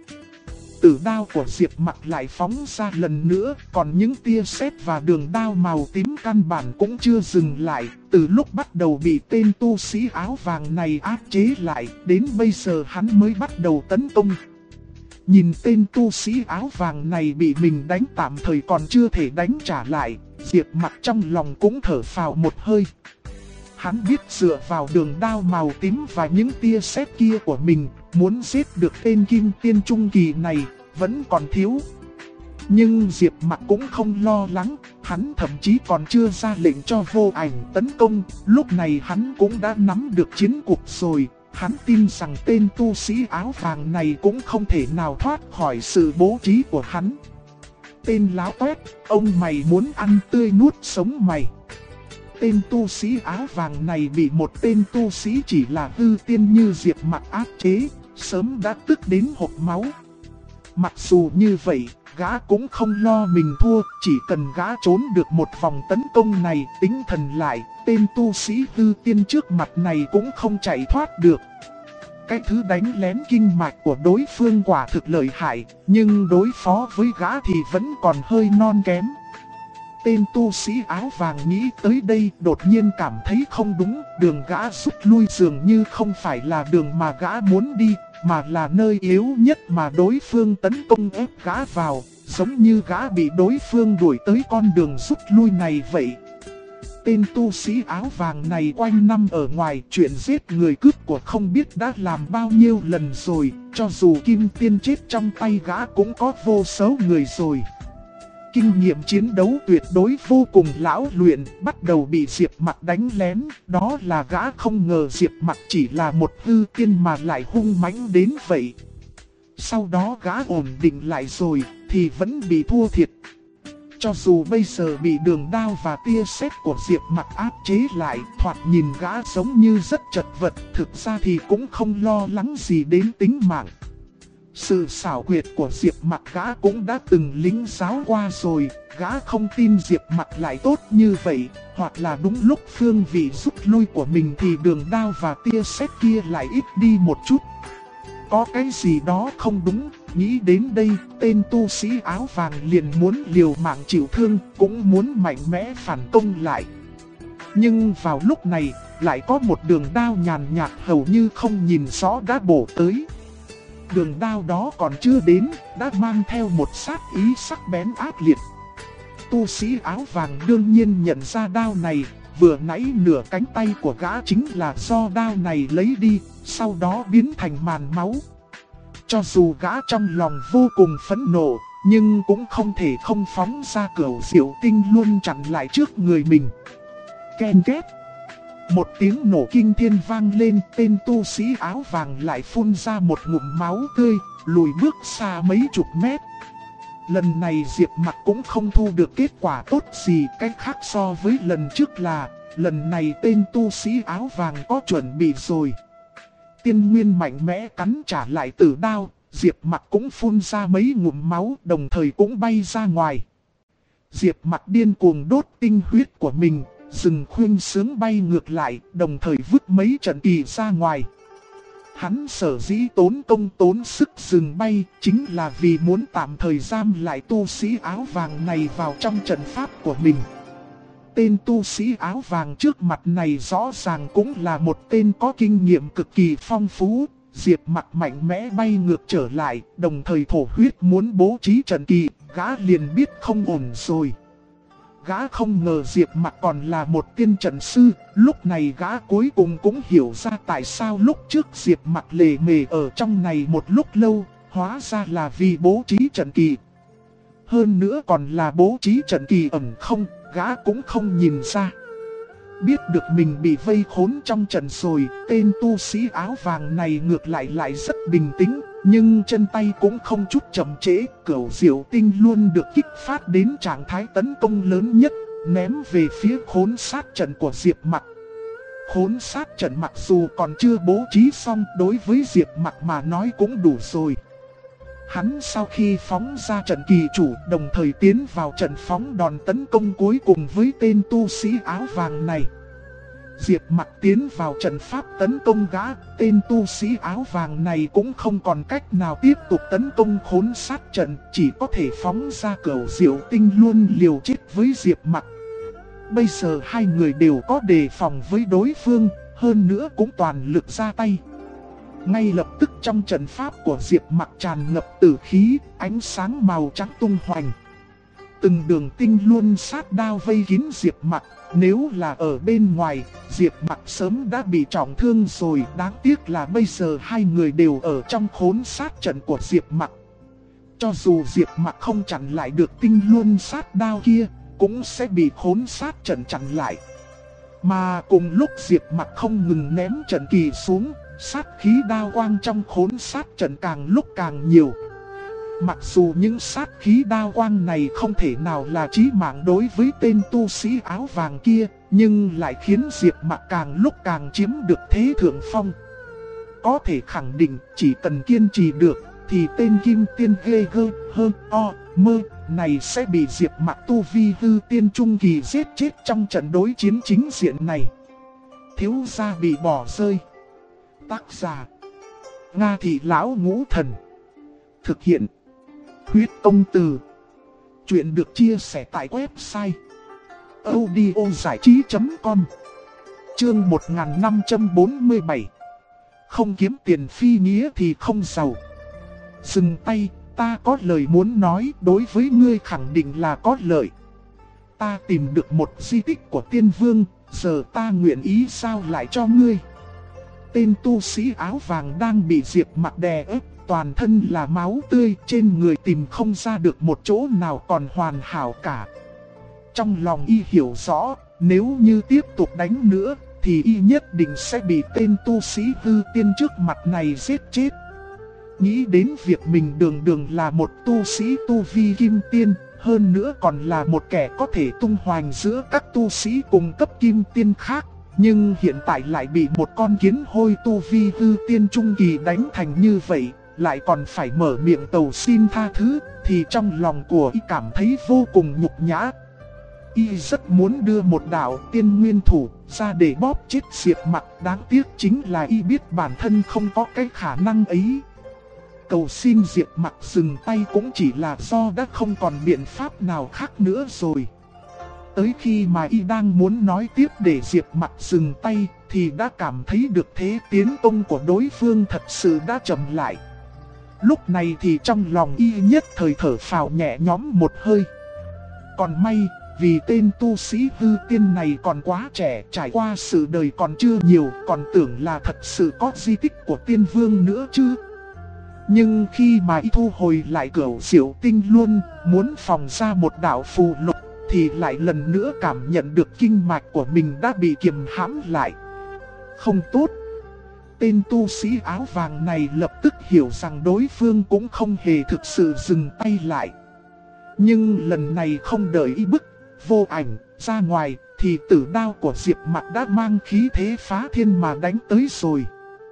Speaker 1: Tử đao của Diệp Mặc lại phóng ra lần nữa, còn những tia sét và đường đao màu tím căn bản cũng chưa dừng lại. Từ lúc bắt đầu bị tên tu sĩ áo vàng này áp chế lại, đến bây giờ hắn mới bắt đầu tấn công. Nhìn tên tu sĩ áo vàng này bị mình đánh tạm thời còn chưa thể đánh trả lại, Diệp Mặc trong lòng cũng thở phào một hơi. Hắn biết dựa vào đường đao màu tím và những tia sét kia của mình, muốn giết được tên Kim Tiên Trung Kỳ này, vẫn còn thiếu. Nhưng Diệp Mặc cũng không lo lắng, hắn thậm chí còn chưa ra lệnh cho Vô Ảnh tấn công, lúc này hắn cũng đã nắm được chiến cuộc rồi. Hắn tin rằng tên tu sĩ áo vàng này cũng không thể nào thoát khỏi sự bố trí của hắn. Tên láo toét, ông mày muốn ăn tươi nuốt sống mày. Tên tu sĩ áo vàng này bị một tên tu sĩ chỉ là hư tiên như Diệp Mặc áp chế, sớm đã tức đến hộc máu. Mặc dù như vậy, gã cũng không lo mình thua, chỉ cần gã trốn được một vòng tấn công này, tính thần lại, tên tu sĩ hư tiên trước mặt này cũng không chạy thoát được. Cái thứ đánh lén kinh mạch của đối phương quả thực lợi hại, nhưng đối phó với gã thì vẫn còn hơi non kém. Tên tu sĩ áo vàng nghĩ tới đây đột nhiên cảm thấy không đúng, đường gã rút lui dường như không phải là đường mà gã muốn đi, mà là nơi yếu nhất mà đối phương tấn công ép gã vào, giống như gã bị đối phương đuổi tới con đường rút lui này vậy. Tên tu sĩ áo vàng này quanh năm ở ngoài, chuyện giết người cướp của không biết đã làm bao nhiêu lần rồi, cho dù Kim Tiên chết trong tay gã cũng có vô số người rồi. Kinh nghiệm chiến đấu tuyệt đối vô cùng lão luyện, bắt đầu bị Diệp Mặc đánh lén, đó là gã không ngờ Diệp Mặc chỉ là một hư tiên mà lại hung mãnh đến vậy. Sau đó gã ổn định lại rồi, thì vẫn bị thua thiệt. Cho dù bây giờ bị đường đao và tia sét của Diệp Mặc áp chế lại, thoạt nhìn gã giống như rất chật vật, thực ra thì cũng không lo lắng gì đến tính mạng. Sự xảo quyệt của Diệp Mặc gã cũng đã từng lính giáo qua rồi, gã không tin Diệp Mặc lại tốt như vậy, hoặc là đúng lúc phương vị rút lui của mình thì đường đao và tia sét kia lại ít đi một chút. Có cái gì đó không đúng, nghĩ đến đây, tên tu sĩ áo vàng liền muốn liều mạng chịu thương, cũng muốn mạnh mẽ phản công lại. Nhưng vào lúc này, lại có một đường đao nhàn nhạt hầu như không nhìn rõ đã bổ tới. Đường đao đó còn chưa đến, đã mang theo một sát ý sắc bén ác liệt. Tu sĩ áo vàng đương nhiên nhận ra đao này, vừa nãy nửa cánh tay của gã chính là do đao này lấy đi, sau đó biến thành màn máu. Cho dù gã trong lòng vô cùng phẫn nộ, nhưng cũng không thể không phóng ra Cửu Diệu Tinh luôn chặn lại trước người mình. ken két. Một tiếng nổ kinh thiên vang lên, tên tu sĩ áo vàng lại phun ra một ngụm máu tươi, lùi bước xa mấy chục mét. Lần này Diệp Mặc cũng không thu được kết quả tốt gì, cách khác so với lần trước là, lần này tên tu sĩ áo vàng có chuẩn bị rồi. Tiên nguyên mạnh mẽ cắn trả lại tử đao, Diệp Mặc cũng phun ra mấy ngụm máu, đồng thời cũng bay ra ngoài. Diệp Mặc điên cuồng đốt tinh huyết của mình, dừng khuynh sướng bay ngược lại, đồng thời vứt mấy trận kỳ ra ngoài. Hắn sở dĩ tốn công tốn sức dừng bay, chính là vì muốn tạm thời giam lại tu sĩ áo vàng này vào trong trận pháp của mình. Tên tu sĩ áo vàng trước mặt này rõ ràng cũng là một tên có kinh nghiệm cực kỳ phong phú. Diệp Mặc mạnh mẽ bay ngược trở lại, đồng thời thổ huyết muốn bố trí trận kỳ, gã liền biết không ổn rồi. Gã không ngờ Diệp Mặc còn là một tiên trận sư, lúc này gã cuối cùng cũng hiểu ra tại sao lúc trước Diệp Mặc lề mề ở trong này một lúc lâu, hóa ra là vì bố trí trận kỳ. Hơn nữa còn là bố trí trận kỳ ẩn không, gã cũng không nhìn ra. Biết được mình bị vây khốn trong trận rồi, tên tu sĩ áo vàng này ngược lại rất bình tĩnh, nhưng chân tay cũng không chút chậm trễ, Cửu Diệu Tinh luôn được kích phát đến trạng thái tấn công lớn nhất, ném về phía khốn sát trận của Diệp Mặc. Khốn sát trận mặc dù còn chưa bố trí xong, đối với Diệp Mặc mà nói cũng đủ rồi. Hắn sau khi phóng ra trận kỳ chủ, đồng thời tiến vào trận phóng đòn tấn công cuối cùng với tên tu sĩ áo vàng này. Diệp Mặc tiến vào trận pháp tấn công gã, tên tu sĩ áo vàng này cũng không còn cách nào tiếp tục tấn công khốn sát trận, chỉ có thể phóng ra Cửu Diệu Tinh luôn liều chết với Diệp Mặc. Bây giờ hai người đều có đề phòng với đối phương, hơn nữa cũng toàn lực ra tay. Ngay lập tức trong trận pháp của Diệp Mặc tràn ngập tử khí, ánh sáng màu trắng tung hoành. Từng đường tinh luôn sát đao vây kín Diệp Mặc, nếu là ở bên ngoài, Diệp Mặc sớm đã bị trọng thương rồi, đáng tiếc là bây giờ hai người đều ở trong khốn sát trận của Diệp Mặc. Cho dù Diệp Mặc không chặn lại được tinh luôn sát đao kia, cũng sẽ bị khốn sát trận chặn lại. Mà cùng lúc Diệp Mặc không ngừng ném trận kỳ xuống, sát khí đao quang trong khốn sát trận càng lúc càng nhiều. Mặc dù những sát khí đao quang này không thể nào là chí mạng đối với tên tu sĩ áo vàng kia, nhưng lại khiến Diệp Mặc càng lúc càng chiếm được thế thượng phong. Có thể khẳng định chỉ cần kiên trì được, thì tên kim tiên ghê gơ hơn o mơ này sẽ bị Diệp Mặc tu vi hư tiên trung kỳ giết chết trong trận đối chiến chính diện này. Thiếu gia bị bỏ rơi. Tác giả Nga Thị Lão Ngũ Thần. Thực hiện Huyết Công Từ. Chuyện được chia sẻ tại website audiozảichí.com. Chương 1547. Không kiếm tiền phi nghĩa thì không giàu. Dừng tay, ta có lời muốn nói, đối với ngươi khẳng định là có lợi. Ta tìm được một di tích của tiên vương, giờ ta nguyện ý giao lại cho ngươi. Tên tu sĩ áo vàng đang bị Diệp Mặc đè ép, toàn thân là máu tươi, trên người tìm không ra được một chỗ nào còn hoàn hảo cả. Trong lòng y hiểu rõ, nếu như tiếp tục đánh nữa, thì y nhất định sẽ bị tên tu sĩ hư tiên trước mặt này giết chết. Nghĩ đến việc mình đường là một tu sĩ tu vi kim tiên, hơn nữa còn là một kẻ có thể tung hoành giữa các tu sĩ cùng cấp kim tiên khác. Nhưng hiện tại lại bị một con kiến hôi tu vi hư tiên trung kỳ đánh thành như vậy, lại còn phải mở miệng cầu xin tha thứ, thì trong lòng của y cảm thấy vô cùng nhục nhã. Y rất muốn đưa một đạo tiên nguyên thủ ra để bóp chết Diệp Mặc, đáng tiếc chính là y biết bản thân không có cái khả năng ấy. Cầu xin Diệp Mặc dừng tay cũng chỉ là do đã không còn biện pháp nào khác nữa rồi. Tới khi mà y đang muốn nói tiếp để Diệp Mặc dừng tay, thì đã cảm thấy được thế tiến công của đối phương thật sự đã chậm lại. Lúc này thì trong lòng y nhất thời thở phào nhẹ nhõm một hơi. Còn may, vì tên tu sĩ hư tiên này còn quá trẻ, trải qua sự đời còn chưa nhiều, còn tưởng là thật sự có di tích của tiên vương nữa chứ. Nhưng khi mà y thu hồi lại Cửu Diệu Tinh luôn, muốn phòng ra một đạo phù lục, thì lại lần nữa cảm nhận được kinh mạch của mình đã bị kiềm hãm lại. Không tốt. Tên tu sĩ áo vàng này lập tức hiểu rằng đối phương cũng không hề thực sự dừng tay lại. Nhưng lần này không đợi y bức Vô Ảnh ra ngoài thì tử đao của Diệp Mặc đã mang khí thế phá thiên mà đánh tới rồi.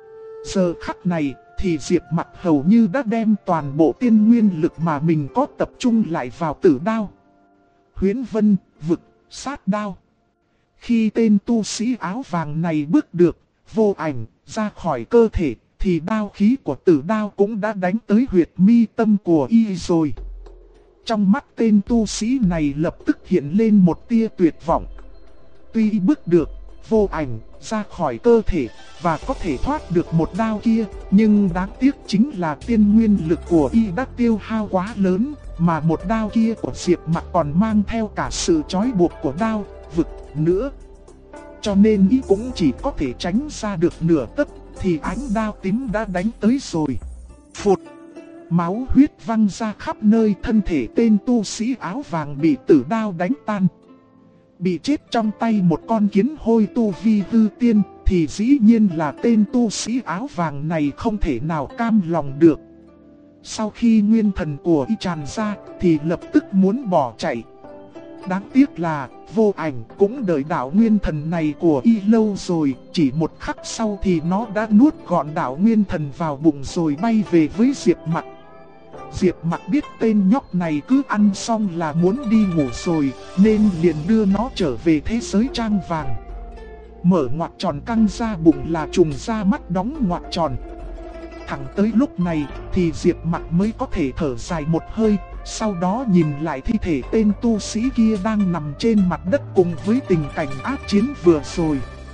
Speaker 1: Giờ khắc này thì Diệp Mặc hầu như đã đem toàn bộ tiên nguyên lực mà mình có tập trung lại vào tử đao. Huyễn Vân, vực, sát đao. Khi tên tu sĩ áo vàng này bước được Vô Ảnh ra khỏi cơ thể thì đao khí của tử đao cũng đã đánh tới huyệt mi tâm của y rồi. Trong mắt tên tu sĩ này lập tức hiện lên một tia tuyệt vọng. Tuy bước được Vô Ảnh ra khỏi cơ thể và có thể thoát được một đao kia, nhưng đáng tiếc chính là tiên nguyên lực của y đã tiêu hao quá lớn, mà một đao kia của Diệp Mặc còn mang theo cả sự trói buộc của đao, vực nữa. Cho nên y cũng chỉ có thể tránh ra được nửa tấc thì ánh đao tím đã đánh tới rồi. Phụt! Máu huyết văng ra khắp nơi, thân thể tên tu sĩ áo vàng bị tử đao đánh tan. Bị chết trong tay một con kiến hôi tu vi hư tiên thì dĩ nhiên là tên tu sĩ áo vàng này không thể nào cam lòng được. Sau khi nguyên thần của y tràn ra thì lập tức muốn bỏ chạy. Đáng tiếc là Vô Ảnh cũng đợi đạo nguyên thần này của y lâu rồi, chỉ một khắc sau thì nó đã nuốt gọn đạo nguyên thần vào bụng rồi bay về với Diệp Mặc. Diệp Mặc biết tên nhóc này cứ ăn xong là muốn đi ngủ rồi, nên liền đưa nó trở về thế giới trang vàng. Mở ngoặc tròn căng ra bụng là trùng ra mắt đóng ngoặc tròn. Thẳng tới lúc này thì Diệp Mặc mới có thể thở dài một hơi, sau đó nhìn lại thi thể tên tu sĩ kia đang nằm trên mặt đất cùng với tình cảnh ác chiến vừa rồi.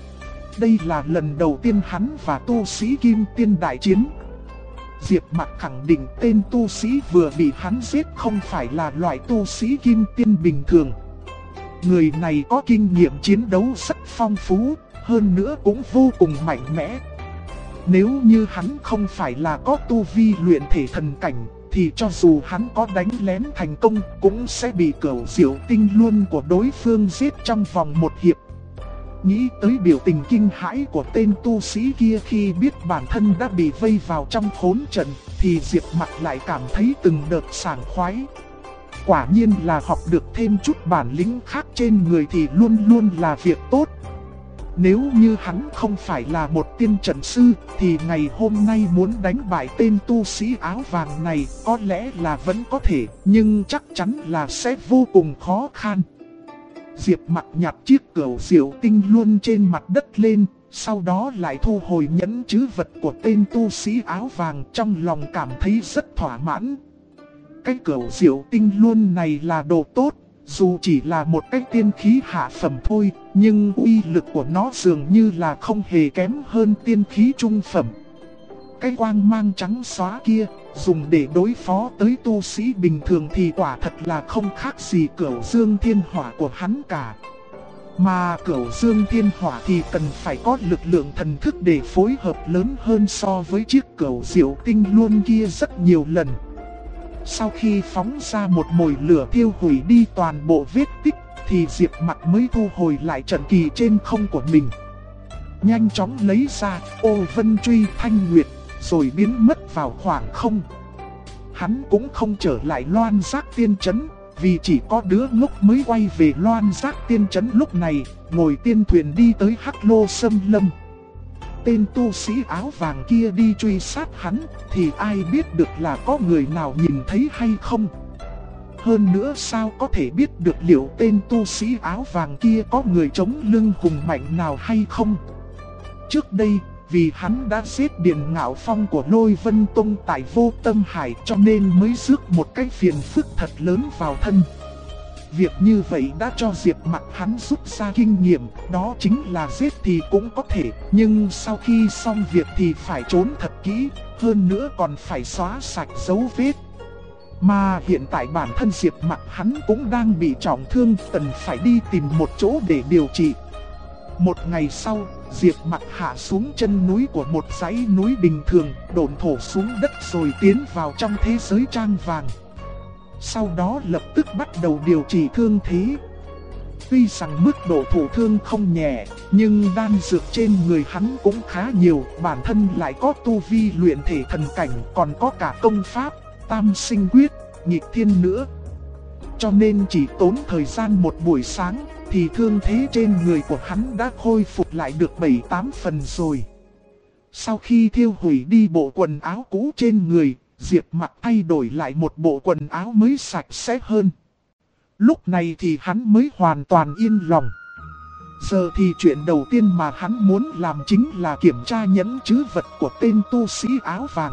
Speaker 1: Đây là lần đầu tiên hắn và tu sĩ Kim Tiên đại chiến. Diệp Mặc khẳng định tên tu sĩ vừa bị hắn giết không phải là loại tu sĩ Kim Tiên bình thường. Người này có kinh nghiệm chiến đấu rất phong phú, hơn nữa cũng vô cùng mạnh mẽ. Nếu như hắn không phải là có tu vi luyện thể thần cảnh, thì cho dù hắn có đánh lén thành công cũng sẽ bị Cửu Diệu Tinh Luân của đối phương giết trong vòng một hiệp. Nghĩ tới biểu tình kinh hãi của tên tu sĩ kia khi biết bản thân đã bị vây vào trong khốn trận, thì Diệp Mặc lại cảm thấy từng đợt sảng khoái. Quả nhiên là học được thêm chút bản lĩnh khác trên người thì luôn luôn là việc tốt. Nếu như hắn không phải là một tiên trận sư thì ngày hôm nay muốn đánh bại tên tu sĩ áo vàng này có lẽ là vẫn có thể, nhưng chắc chắn là sẽ vô cùng khó khăn. Diệp Mặc nhặt chiếc Cửu Diệu Tinh Luân trên mặt đất lên, sau đó lại thu hồi nhẫn trữ vật của tên tu sĩ áo vàng, trong lòng cảm thấy rất thỏa mãn. Cái Cửu Diệu Tinh Luân này là đồ tốt, dù chỉ là một cái tiên khí hạ phẩm thôi, nhưng uy lực của nó dường như là không hề kém hơn tiên khí trung phẩm. Cái quang mang trắng xóa kia, dùng để đối phó tới tu sĩ bình thường thì quả thật là không khác gì Cửu Dương Thiên Hỏa của hắn cả. Mà Cửu Dương Thiên Hỏa thì cần phải có lực lượng thần thức để phối hợp lớn hơn so với chiếc Cửu Diệu Tinh Luân kia rất nhiều lần. Sau khi phóng ra một mồi lửa thiêu hủy đi toàn bộ vết tích thì Diệp Mặc mới thu hồi lại trận kỳ trên không của mình. Nhanh chóng lấy ra Ô Vân Truy Thanh Nguyệt rồi biến mất vào khoảng không. Hắn cũng không trở lại Loan Giác Tiên Trấn, vì chỉ có đứa ngốc mới quay về Loan Giác Tiên Trấn lúc này, ngồi tiên thuyền đi tới Hắc Lô Sâm Lâm. Tên tu sĩ áo vàng kia đi truy sát hắn thì ai biết được là có người nào nhìn thấy hay không. Hơn nữa sao có thể biết được liệu tên tu sĩ áo vàng kia có người chống lưng hùng mạnh nào hay không. Trước đây, vì hắn đã giết Điền Ngạo Phong của Lôi Vân Tông tại Vô Tâm Hải cho nên mới rước một cái phiền phức thật lớn vào thân. Việc như vậy đã cho Diệp Mặc hắn rút ra kinh nghiệm, đó chính là giết thì cũng có thể, nhưng sau khi xong việc thì phải trốn thật kỹ, hơn nữa còn phải xóa sạch dấu vết. Mà hiện tại bản thân Diệp Mặc hắn cũng đang bị trọng thương, cần phải đi tìm một chỗ để điều trị. Một ngày sau, Diệp Mặc hạ xuống chân núi của một dãy núi bình thường, độn thổ xuống đất rồi tiến vào trong thế giới trang vàng. Sau đó lập tức bắt đầu điều trị thương thế, Tuy rằng mức độ thụ thương không nhẹ, nhưng đan dược trên người hắn cũng khá nhiều, bản thân lại có tu vi luyện thể thần cảnh, còn có cả công pháp, tam sinh quyết, nghịch thiên nữa. Cho nên chỉ tốn thời gian một buổi sáng, thì thương thế trên người của hắn đã khôi phục lại được 7-8 phần rồi. Sau khi thiêu hủy đi bộ quần áo cũ trên người, Diệp Mặc thay đổi lại một bộ quần áo mới sạch sẽ hơn. Lúc này thì hắn mới hoàn toàn yên lòng. Giờ thì chuyện đầu tiên mà hắn muốn làm chính là kiểm tra nhẫn trữ vật của tên tu sĩ áo vàng.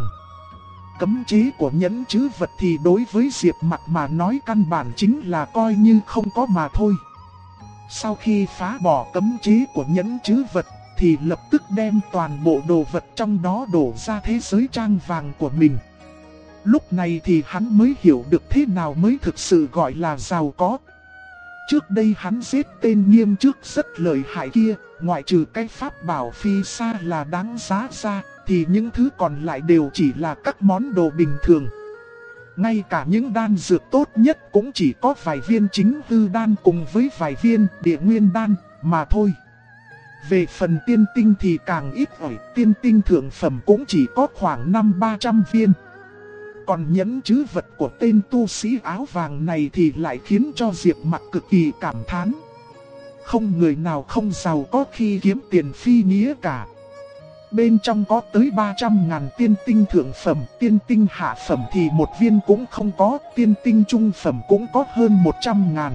Speaker 1: Cấm chế của nhẫn trữ vật thì đối với Diệp Mặc mà nói căn bản chính là coi như không có mà thôi. Sau khi phá bỏ cấm chế của nhẫn trữ vật thì lập tức đem toàn bộ đồ vật trong đó đổ ra thế giới trang vàng của mình. Lúc này thì hắn mới hiểu được thế nào mới thực sự gọi là giàu có. Trước đây hắn giết tên Nghiêm Trước rất lợi hại kia, ngoại trừ cái pháp bảo phi xa là đáng giá ra, thì những thứ còn lại đều chỉ là các món đồ bình thường. Ngay cả những đan dược tốt nhất cũng chỉ có vài viên chính hư đan cùng với vài viên địa nguyên đan mà thôi. Về phần tiên tinh thì càng ít ỏi, tiên tinh thượng phẩm cũng chỉ có khoảng 500-300 viên. Còn nhẫn trữ vật của tên tu sĩ áo vàng này thì lại khiến cho Diệp Mặc cực kỳ cảm thán. Không người nào không giàu có khi kiếm tiền phi nghĩa cả. Bên trong có tới 300.000 tiên tinh thượng phẩm, tiên tinh hạ phẩm thì một viên cũng không có, tiên tinh trung phẩm cũng có hơn 100.000.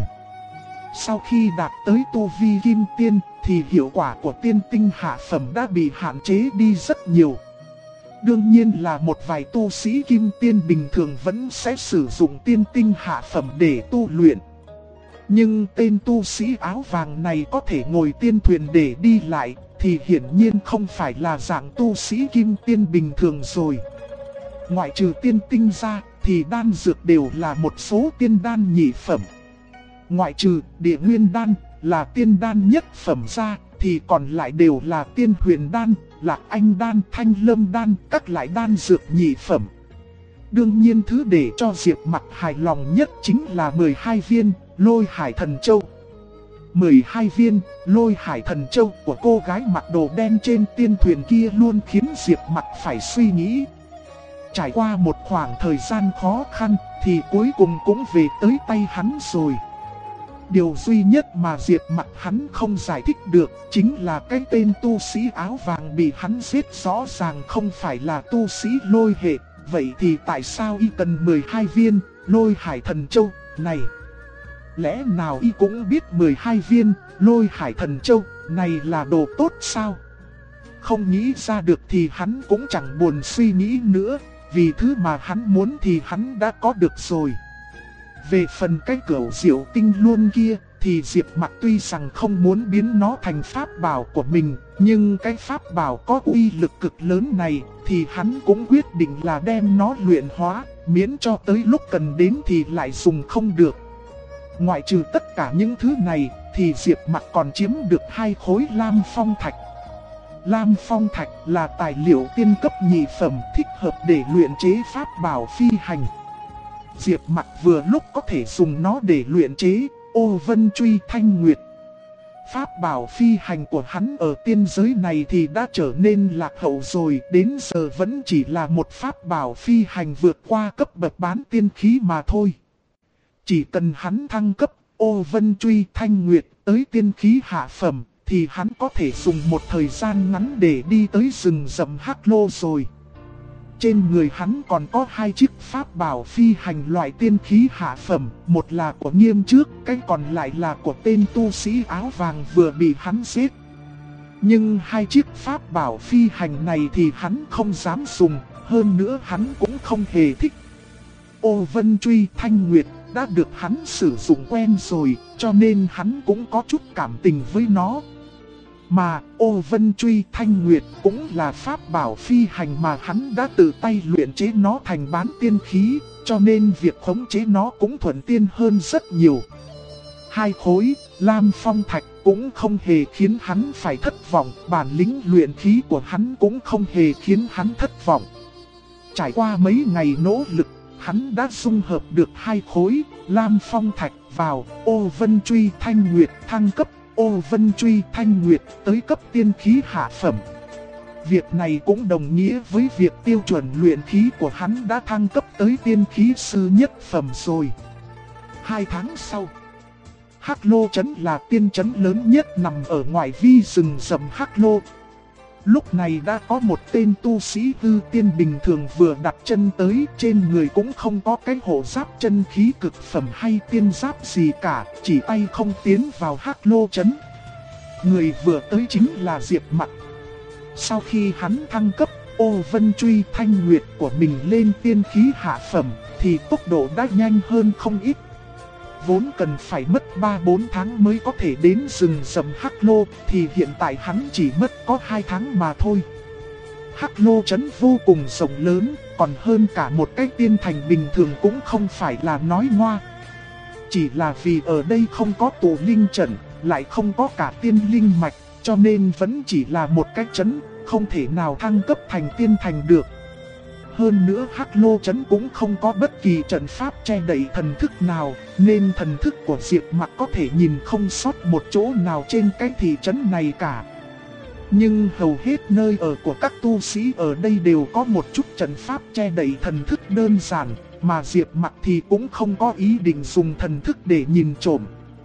Speaker 1: Sau khi đạt tới tu vi kim tiên thì hiệu quả của tiên tinh hạ phẩm đã bị hạn chế đi rất nhiều. Đương nhiên là một vài tu sĩ kim tiên bình thường vẫn sẽ sử dụng tiên tinh hạ phẩm để tu luyện. Nhưng tên tu sĩ áo vàng này có thể ngồi tiên thuyền để đi lại thì hiển nhiên không phải là dạng tu sĩ kim tiên bình thường rồi. Ngoại trừ tiên tinh ra thì đan dược đều là một số tiên đan nhị phẩm. Ngoại trừ địa nguyên đan là tiên đan nhất phẩm ra thì còn lại đều là tiên huyền đan, lạc anh đan, thanh lâm đan, các loại đan dược nhị phẩm. Đương nhiên thứ để cho Diệp Mặc hài lòng nhất chính là 12 viên Lôi Hải Thần Châu. 12 viên Lôi Hải Thần Châu của cô gái mặc đồ đen trên tiên thuyền kia luôn khiến Diệp Mặc phải suy nghĩ. Trải qua một khoảng thời gian khó khăn thì cuối cùng cũng về tới tay hắn rồi. Điều duy nhất mà Diệp Mặc hắn không giải thích được chính là cái tên tu sĩ áo vàng bị hắn giết rõ ràng không phải là tu sĩ lôi hệ. Vậy thì tại sao y cần 12 viên Lôi Hải Thần Châu này? Lẽ nào y cũng biết 12 viên Lôi Hải Thần Châu này là đồ tốt sao? Không nghĩ ra được thì hắn cũng chẳng buồn suy nghĩ nữa, vì thứ mà hắn muốn thì hắn đã có được rồi. Về phần cái cửu diệu tinh luôn kia thì Diệp Mặc tuy rằng không muốn biến nó thành pháp bảo của mình, nhưng cái pháp bảo có uy lực cực lớn này thì hắn cũng quyết định là đem nó luyện hóa, miễn cho tới lúc cần đến thì lại dùng không được. Ngoại trừ tất cả những thứ này thì Diệp Mặc còn chiếm được 2 khối Lam Phong Thạch. Lam Phong Thạch là tài liệu tiên cấp nhị phẩm thích hợp để luyện chế pháp bảo phi hành. Diệp Mặc vừa lúc có thể dùng nó để luyện chế Ô Vân Truy Thanh Nguyệt. Pháp bảo phi hành của hắn ở tiên giới này thì đã trở nên lạc hậu rồi, đến giờ vẫn chỉ là một pháp bảo phi hành vượt qua cấp bậc bán tiên khí mà thôi. Chỉ cần hắn thăng cấp Ô Vân Truy Thanh Nguyệt tới tiên khí hạ phẩm thì hắn có thể dùng một thời gian ngắn để đi tới rừng rậm Hắc Lô rồi. Trên người hắn còn có 2 chiếc pháp bảo phi hành loại tiên khí hạ phẩm, một là của Nghiêm Trước, cái còn lại là của tên tu sĩ áo vàng vừa bị hắn giết. Nhưng 2 chiếc pháp bảo phi hành này thì hắn không dám dùng, hơn nữa hắn cũng không hề thích. Ô Vân Truy Thanh Nguyệt đã được hắn sử dụng quen rồi, cho nên hắn cũng có chút cảm tình với nó. Mà Ô Vân Truy Thanh Nguyệt cũng là pháp bảo phi hành mà hắn đã tự tay luyện chế nó thành bán tiên khí, cho nên việc khống chế nó cũng thuận tiện hơn rất nhiều. 2 khối Lam Phong Thạch cũng không hề khiến hắn phải thất vọng, bản lĩnh luyện khí của hắn cũng không hề khiến hắn thất vọng. Trải qua mấy ngày nỗ lực hắn đã dung hợp được hai khối Lam Phong Thạch vào Ô Vân Truy Thanh Nguyệt, thăng cấp Ô Vân Truy Thanh Nguyệt tới cấp tiên khí hạ phẩm. Việc này cũng đồng nghĩa với việc tiêu chuẩn luyện khí của hắn đã thăng cấp tới tiên khí sư nhất phẩm rồi. 2 tháng sau, Hắc Lô Trấn là tiên trấn lớn nhất nằm ở ngoài vi rừng rậm Hắc Lô. Lúc này đã có một tên tu sĩ hư tiên bình thường vừa đặt chân tới, trên người cũng không có cái hộ giáp chân khí cực phẩm hay tiên giáp gì cả, chỉ tay không tiến vào Hắc Lô Trấn. Người vừa tới chính là Diệp Mặc. Sau khi hắn thăng cấp Ô Vân Truy Thanh Nguyệt của mình lên tiên khí hạ phẩm thì tốc độ đã nhanh hơn không ít. Vốn cần phải mất 3-4 tháng mới có thể đến rừng rậm Hắc Lô thì hiện tại hắn chỉ mất có 2 tháng mà thôi. Hắc Lô Trấn vô cùng rộng lớn, còn hơn cả một cái tiên thành bình thường cũng không phải là nói ngoa. Chỉ là vì ở đây không có tụ linh trận, lại không có cả tiên linh mạch, cho nên vẫn chỉ là một cái trấn, không thể nào thăng cấp thành tiên thành được. Hơn nữa Hắc Lô Trấn cũng không có bất kỳ trận pháp che đậy thần thức nào, nên thần thức của Diệp Mặc có thể nhìn không sót một chỗ nào trên cái thị trấn này cả. Nhưng hầu hết nơi ở của các tu sĩ ở đây đều có một chút trận pháp che đậy thần thức đơn giản, mà Diệp Mặc thì cũng không có ý định dùng thần thức để nhìn trộm.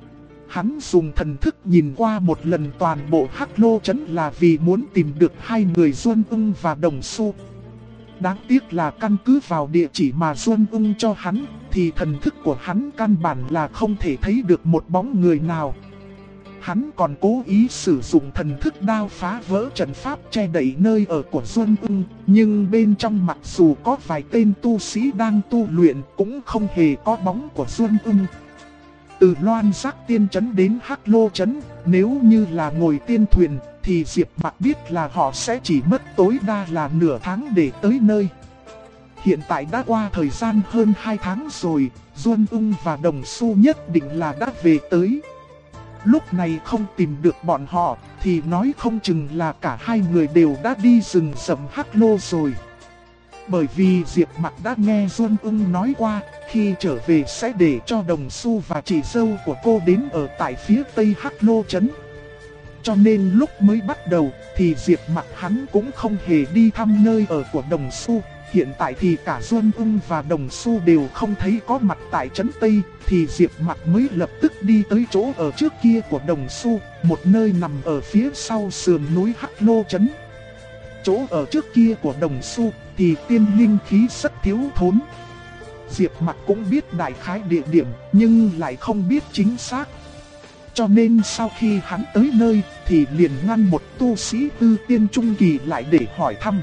Speaker 1: Hắn dùng thần thức nhìn qua một lần toàn bộ Hắc Lô Trấn là vì muốn tìm được hai người Duân Ưng và Đồng Xu. Đáng tiếc là căn cứ vào địa chỉ mà Duân Ưng cho hắn, thì thần thức của hắn căn bản là không thể thấy được một bóng người nào. Hắn còn cố ý sử dụng thần thức đao phá vỡ trận pháp che đậy nơi ở của Duân Ưng, nhưng bên trong mặc dù có vài tên tu sĩ đang tu luyện cũng không hề có bóng của Duân Ưng. Từ Loan Giác Tiên Trấn đến Hắc Lô Trấn, nếu như là ngồi tiên thuyền thì Diệp Mặc biết là họ sẽ chỉ mất tối đa là nửa tháng để tới nơi. Hiện tại đã qua thời gian hơn 2 tháng rồi, Duân Ưng và Đồng Xu nhất định là đã về tới. Lúc này không tìm được bọn họ thì nói không chừng là cả hai người đều đã đi rừng rậm Hắc Lô rồi. Bởi vì Diệp Mặc đã nghe Duân Ưng nói qua, khi trở về sẽ để cho Đồng Xu và chị dâu của cô đến ở tại phía tây Hắc Lô Trấn. Cho nên lúc mới bắt đầu thì Diệp Mặc hắn cũng không hề đi thăm nơi ở của Đồng Xu. Hiện tại thì cả Duân Ưng và Đồng Xu đều không thấy có mặt tại trấn Tây, thì Diệp Mặc mới lập tức đi tới chỗ ở trước kia của Đồng Xu, một nơi nằm ở phía sau sườn núi Hắc Lô Trấn. Chỗ ở trước kia của Đồng Xu thì tiên linh khí rất thiếu thốn. Diệp Mặc cũng biết đại khái địa điểm nhưng lại không biết chính xác. Cho nên sau khi hắn tới nơi thì liền ngăn một tu sĩ tư tiên trung kỳ lại để hỏi thăm.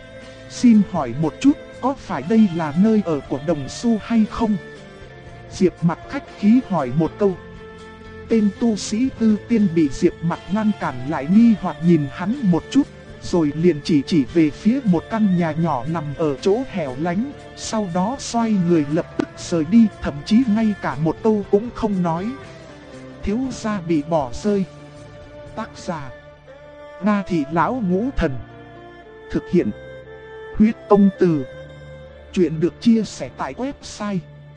Speaker 1: Xin hỏi một chút, có phải đây là nơi ở của Đồng Xu hay không? Diệp Mặc khách khí hỏi một câu. Tên tu sĩ tư tiên bị Diệp Mặc ngăn cản lại nghi hoặc nhìn hắn một chút, rồi liền chỉ về phía một căn nhà nhỏ nằm ở chỗ hẻo lánh, sau đó xoay người lập tức rời đi, thậm chí ngay cả một câu cũng không nói. Thiếu gia bị bỏ rơi. Tác giả: Nga Thị Lão Ngũ Thần. Thực hiện: Huyết Tông Từ. Chuyện được chia sẻ tại website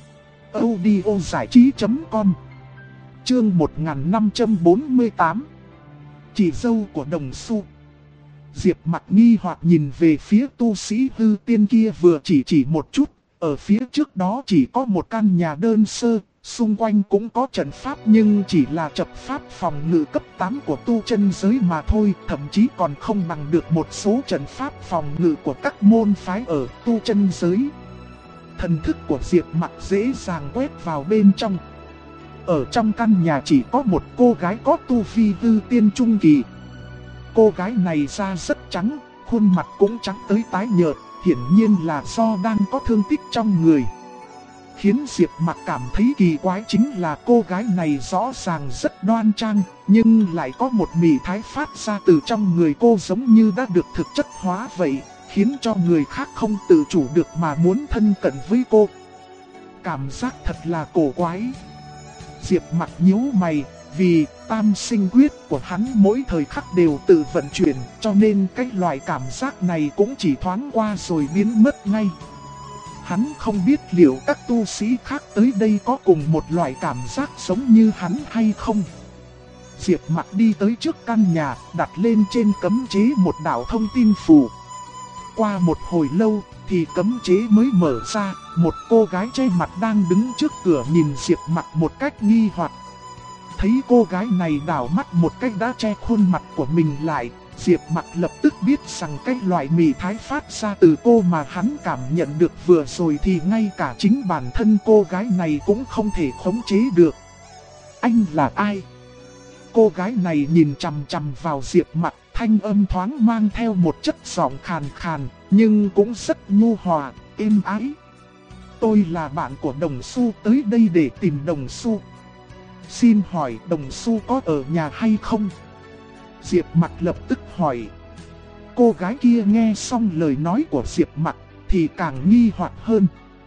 Speaker 1: audiozảichí.com. Chương 1548. Chị dâu của Đồng Xu. Diệp Mặc nghi hoặc nhìn về phía tu sĩ hư tiên kia vừa chỉ một chút. Ở phía trước đó chỉ có một căn nhà đơn sơ, xung quanh cũng có trận pháp nhưng chỉ là trận pháp phòng ngự cấp 8 của tu chân giới mà thôi, thậm chí còn không bằng được một số trận pháp phòng ngự của các môn phái ở tu chân giới. Thần thức của Diệp Mặc dễ dàng quét vào bên trong. Ở trong căn nhà chỉ có một cô gái có tu vi hư tiên trung kỳ. Cô gái này da rất trắng, khuôn mặt cũng trắng tới tái nhợt, hiển nhiên là do đang có thương tích trong người. Khiến Diệp Mặc cảm thấy kỳ quái chính là cô gái này rõ ràng rất đoan trang, nhưng lại có một mị thái phát ra từ trong người cô giống như đã được thực chất hóa vậy, khiến cho người khác không tự chủ được mà muốn thân cận với cô. Cảm giác thật là cổ quái. Diệp Mặc nhíu mày, vì tam sinh quyết của hắn mỗi thời khắc đều tự vận chuyển, cho nên cái loại cảm giác này cũng chỉ thoáng qua rồi biến mất ngay. Hắn không biết liệu các tu sĩ khác tới đây có cùng một loại cảm giác giống như hắn hay không. Diệp Mặc đi tới trước căn nhà, đặt lên trên cấm chế một đạo thông tin phù. Qua một hồi lâu thì cấm chế mới mở ra, một cô gái che mặt đang đứng trước cửa nhìn Diệp Mặc một cách nghi hoặc. Thấy cô gái này đảo mắt một cách đã che khuôn mặt của mình lại, Diệp Mặc lập tức biết rằng cái loại mị thái phát ra từ cô mà hắn cảm nhận được vừa rồi thì ngay cả chính bản thân cô gái này cũng không thể khống chế được. Anh là ai? Cô gái này nhìn chằm chằm vào Diệp Mặc, thanh âm thoáng mang theo một chất giọng khàn khàn, nhưng cũng rất nhu hòa, êm ái. Tôi là bạn của Đồng Xu tới đây để tìm Đồng Xu. Xin hỏi Đồng Xu có ở nhà hay không? Diệp Mặc lập tức hỏi. Cô gái kia nghe xong lời nói của Diệp Mặc thì càng nghi hoặc hơn.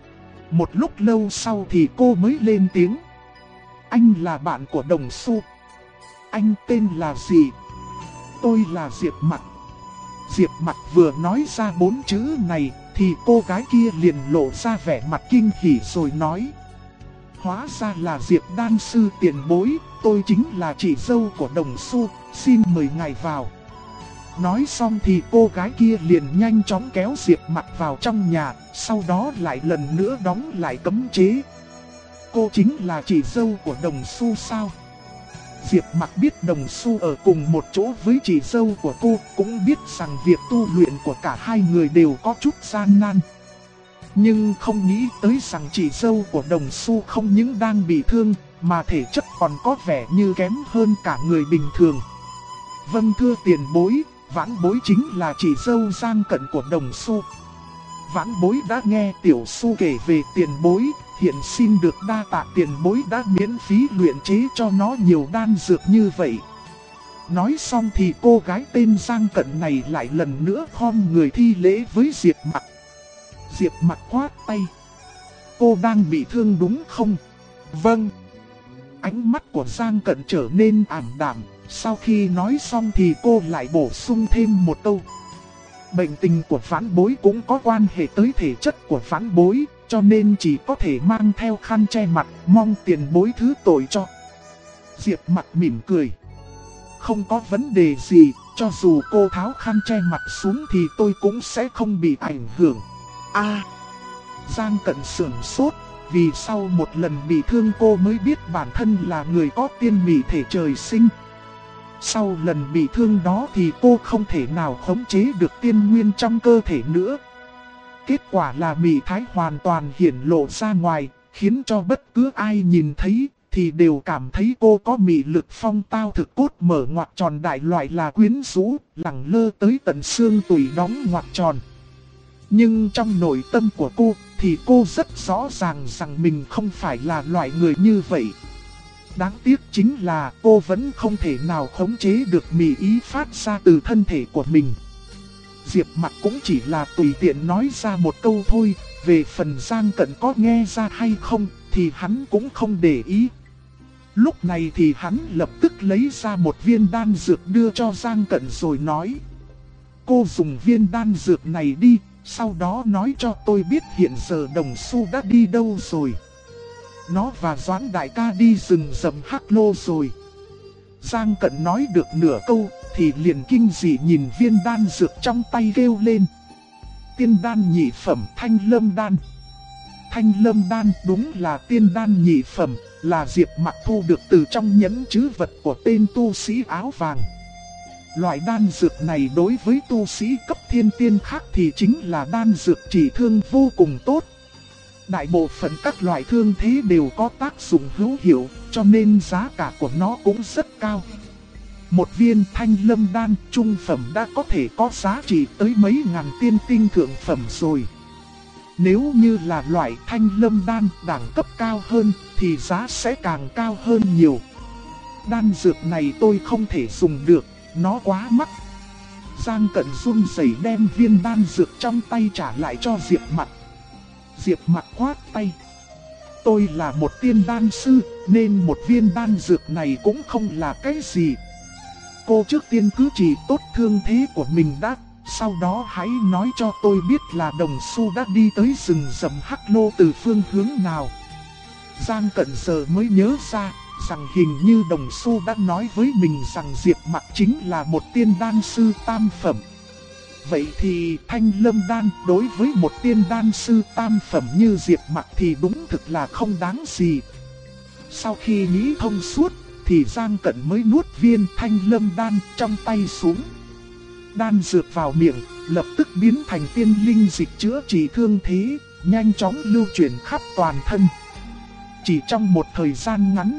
Speaker 1: Một lúc lâu sau thì cô mới lên tiếng. Anh là bạn của Đồng Xu. Anh tên là gì? Tôi là Diệp Mặc. Diệp Mặc vừa nói ra 4 chữ này thì cô gái kia liền lộ ra vẻ mặt kinh hỉ rồi nói. Hóa ra là Diệp đan sư tiền bối, tôi chính là chị dâu của Đồng Xu, xin mời ngài vào. Nói xong thì cô gái kia liền nhanh chóng kéo Diệp Mặc vào trong nhà, sau đó lại lần nữa đóng lại cấm chế. Cô chính là chị dâu của Đồng Xu sao? Diệp Mặc biết Đồng Xu ở cùng một chỗ với chị dâu của cô, cũng biết rằng việc tu luyện của cả hai người đều có chút gian nan. Nhưng không nghĩ tới rằng chị dâu của Đồng Xu không những đang bị thương, mà thể chất còn có vẻ như kém hơn cả người bình thường. Vâng thưa tiền bối, vãn bối chính là chị dâu Giang Cận của Đồng Xu. Vãn bối đã nghe tiểu Xu kể về tiền bối, hiện xin được đa tạ tiền bối đã miễn phí luyện chế cho nó nhiều đan dược như vậy. Nói xong thì cô gái tên Giang Cận này lại lần nữa khom người thi lễ với Diệp Mặc. Diệp Mặc khoát tay. Cô đang bị thương đúng không? Vâng. Ánh mắt của Giang Cận trở nên ảm đạm. Sau khi nói xong thì cô lại bổ sung thêm một câu. Bệnh tình của vãn bối cũng có quan hệ tới thể chất của vãn bối, cho nên chỉ có thể mang theo khăn che mặt, mong tiền bối thứ tội cho. Diệp Mặc mỉm cười. Không có vấn đề gì, cho dù cô tháo khăn che mặt xuống thì tôi cũng sẽ không bị ảnh hưởng. Giang Cận sửng sốt, vì sau một lần bị thương cô mới biết bản thân là người có tiên mị thể trời sinh. Sau lần bị thương đó thì cô không thể nào khống chế được tiên nguyên trong cơ thể nữa. Kết quả là mị thái hoàn toàn hiển lộ ra ngoài, khiến cho bất cứ ai nhìn thấy thì đều cảm thấy cô có mị lực phong tao thực cốt mở ngoặc tròn đại loại là quyến rũ, lẳng lơ tới tận xương tủy đóng ngoặc tròn. Nhưng trong nội tâm của cô thì cô rất rõ ràng rằng mình không phải là loại người như vậy. Đáng tiếc chính là cô vẫn không thể nào khống chế được mị ý phát ra từ thân thể của mình. Diệp Mặc cũng chỉ là tùy tiện nói ra một câu thôi, về phần Giang Cận có nghe ra hay không thì hắn cũng không để ý. Lúc này thì hắn lập tức lấy ra một viên đan dược đưa cho Giang Cận rồi nói. Cô dùng viên đan dược này đi, sau đó nói cho tôi biết hiện giờ Đồng Xu đã đi đâu rồi. Nó và Doãn đại ca đi rừng rậm Hắc Lô rồi. Giang Cận nói được nửa câu thì liền kinh dị nhìn viên đan dược trong tay kêu lên. Tiên đan nhị phẩm Thanh Lâm đan. Thanh Lâm đan đúng là tiên đan nhị phẩm, là Diệp Mặc thu được từ trong nhẫn trữ vật của tên tu sĩ áo vàng. Loại đan dược này đối với tu sĩ cấp thiên tiên khác thì chính là đan dược trị thương vô cùng tốt. Đại bộ phận các loại thương thế đều có tác dụng hữu hiệu, cho nên giá cả của nó cũng rất cao. Một viên Thanh Lâm đan trung phẩm đã có thể có giá trị tới mấy ngàn tiên tinh thượng phẩm rồi. Nếu như là loại Thanh Lâm đan đẳng cấp cao hơn thì giá sẽ càng cao hơn nhiều. Đan dược này tôi không thể dùng được, nó quá mắc. Giang Cận run rẩy đem viên đan dược trong tay trả lại cho Diệp Mặc. Diệp Mặc khoát tay. Tôi là một tiên đan sư, nên một viên đan dược này cũng không là cái gì. Cô trước tiên cứ trị tốt thương thế của mình đã, Sau đó hãy nói cho tôi biết là Đồng Xu đã đi tới rừng rậm Hắc Lô từ phương hướng nào. Giang Cận giờ mới nhớ ra rằng hình như Đồng Xu đã nói với mình rằng Diệp Mặc chính là một tiên đan sư tam phẩm. Vậy thì Thanh Lâm đan đối với một tiên đan sư tam phẩm như Diệp Mặc thì đúng thực là không đáng gì. Sau khi nghĩ thông suốt thì Giang Cận mới nuốt viên Thanh Lâm đan trong tay xuống. Đan dược vào miệng, lập tức biến thành tiên linh dịch chữa trị thương thế, nhanh chóng lưu chuyển khắp toàn thân. Chỉ trong một thời gian ngắn,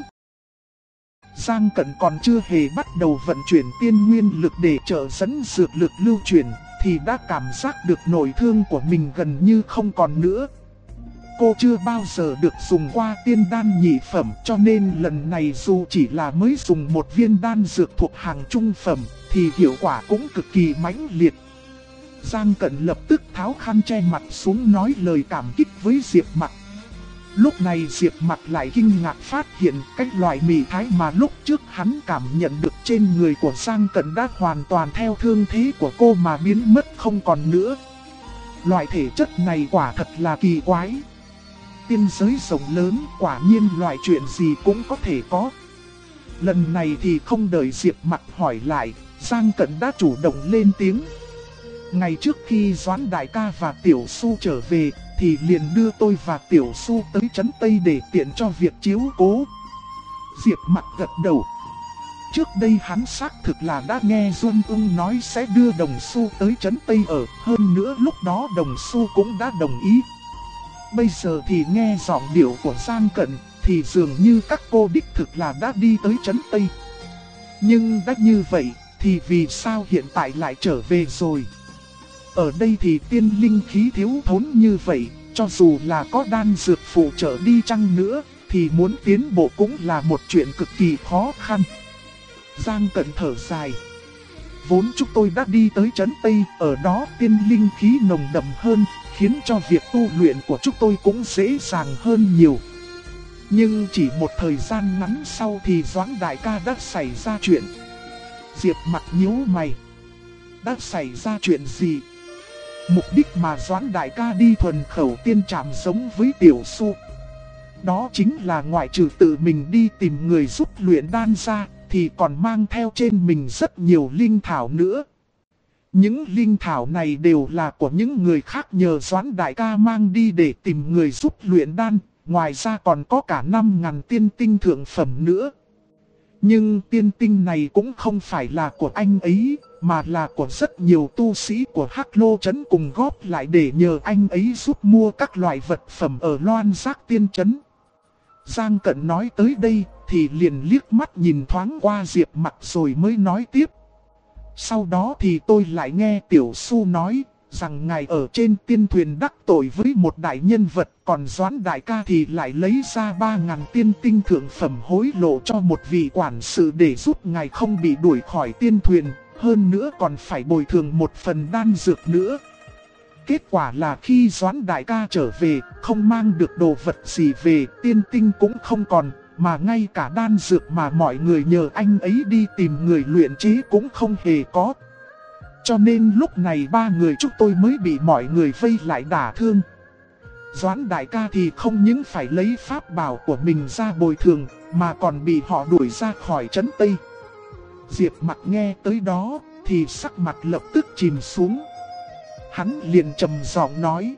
Speaker 1: Giang Cận còn chưa hề bắt đầu vận chuyển tiên nguyên lực để trợ dẫn dược lực lưu chuyển, thì đã cảm giác được nội thương của mình gần như không còn nữa. Cô chưa bao giờ được dùng qua tiên đan nhị phẩm, cho nên lần này dù chỉ là mới dùng một viên đan dược thuộc hàng trung phẩm, thì hiệu quả cũng cực kỳ mãnh liệt. Giang Cận lập tức tháo khăn che mặt xuống nói lời cảm kích với Diệp Mặc. Lúc này Diệp Mặc lại kinh ngạc phát hiện cách loại mị thái mà lúc trước hắn cảm nhận được trên người của Giang Cận đã hoàn toàn theo thương thế của cô mà biến mất không còn nữa. Loại thể chất này quả thật là kỳ quái. Tiên giới rộng lớn, quả nhiên loại chuyện gì cũng có thể có. Lần này thì không đợi Diệp Mặc hỏi lại, Giang Cận đã chủ động lên tiếng. Ngày trước khi Doãn đại ca và Tiểu Su trở về, thì liền đưa tôi và Tiểu Su tới trấn Tây để tiện cho việc chiếu cố. Diệp Mặc gật đầu. Trước đây hắn xác thực là đã nghe Duân Ưng nói sẽ đưa Đồng Su tới trấn Tây ở, hơn nữa lúc đó Đồng Su cũng đã đồng ý. Bây giờ thì nghe giọng điệu của Giang Cận, thì dường như các cô đích thực là đã đi tới trấn Tây. Nhưng đã như vậy, thì vì sao hiện tại lại trở về rồi? Ở đây thì tiên linh khí thiếu thốn như vậy, cho dù là có đan dược phụ trợ đi chăng nữa, thì muốn tiến bộ cũng là một chuyện cực kỳ khó khăn. Giang Cận thở dài. Vốn chúng tôi đã đi tới trấn Tây, ở đó tiên linh khí nồng đậm hơn, khiến cho việc tu luyện của chúng tôi cũng dễ dàng hơn nhiều. Nhưng chỉ một thời gian ngắn sau thì Doãn đại ca đã xảy ra chuyện. Diệp Mặc nhíu mày. Đã xảy ra chuyện gì? Mục đích mà Doãn đại ca đi thuần khẩu tiên trảm giống với Tiểu Su, đó chính là ngoại trừ tự mình đi tìm người giúp luyện đan ra, thì còn mang theo trên mình rất nhiều linh thảo nữa. Những linh thảo này đều là của những người khác nhờ Doãn đại ca mang đi để tìm người giúp luyện đan, ngoài ra còn có cả 5.000 tiên tinh thượng phẩm nữa. Nhưng tiên tinh này cũng không phải là của anh ấy, mà là của rất nhiều tu sĩ của Hắc Lô Trấn cùng góp lại để nhờ anh ấy giúp mua các loại vật phẩm ở Loan Giác Tiên Trấn. Giang Cận nói tới đây thì liền liếc mắt nhìn thoáng qua Diệp Mặc rồi mới nói tiếp. Sau đó thì tôi lại nghe Tiểu Su nói rằng ngài ở trên tiên thuyền đắc tội với một đại nhân vật, còn Doãn đại ca thì lại lấy ra 3.000 tiên tinh thượng phẩm hối lộ cho một vị quản sự để giúp ngài không bị đuổi khỏi tiên thuyền, hơn nữa còn phải bồi thường một phần đan dược nữa. Kết quả là khi Doãn đại ca trở về, không mang được đồ vật gì về, tiên tinh cũng không còn, mà ngay cả đan dược mà mọi người nhờ anh ấy đi tìm người luyện chế cũng không hề có. Cho nên lúc này 3 người chúng tôi mới bị mọi người vây lại đả thương. Doãn đại ca thì không những phải lấy pháp bảo của mình ra bồi thường, mà còn bị họ đuổi ra khỏi trấn Tây. Diệp Mặc nghe tới đó thì sắc mặt lập tức chìm xuống. Hắn liền trầm giọng nói: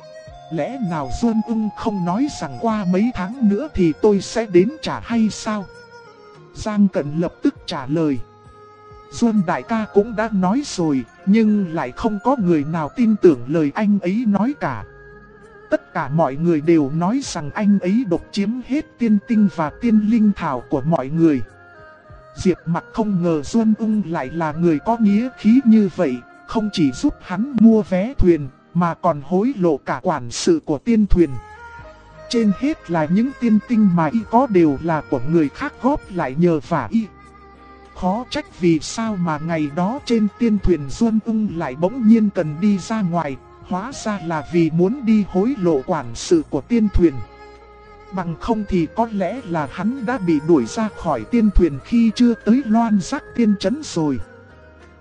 Speaker 1: lẽ nào Duân Ưng không nói rằng qua mấy tháng nữa thì tôi sẽ đến trả hay sao? Giang Cận lập tức trả lời: Duân đại ca cũng đã nói rồi, nhưng lại không có người nào tin tưởng lời anh ấy nói cả. Tất cả mọi người đều nói rằng anh ấy độc chiếm hết tiên tinh và tiên linh thảo của mọi người. Diệp Mặc không ngờ Duân Ưng lại là người có nghĩa khí như vậy, không chỉ giúp hắn mua vé thuyền, mà còn hối lộ cả quản sự của tiên thuyền. Trên hết là những tiên tinh mà y có đều là của người khác góp lại nhờ vả y. Khó trách vì sao mà ngày đó trên tiên thuyền Duân Ưng lại bỗng nhiên cần đi ra ngoài, hóa ra là vì muốn đi hối lộ quản sự của tiên thuyền. Bằng không thì có lẽ là hắn đã bị đuổi ra khỏi tiên thuyền khi chưa tới Loan Giác Tiên Trấn rồi.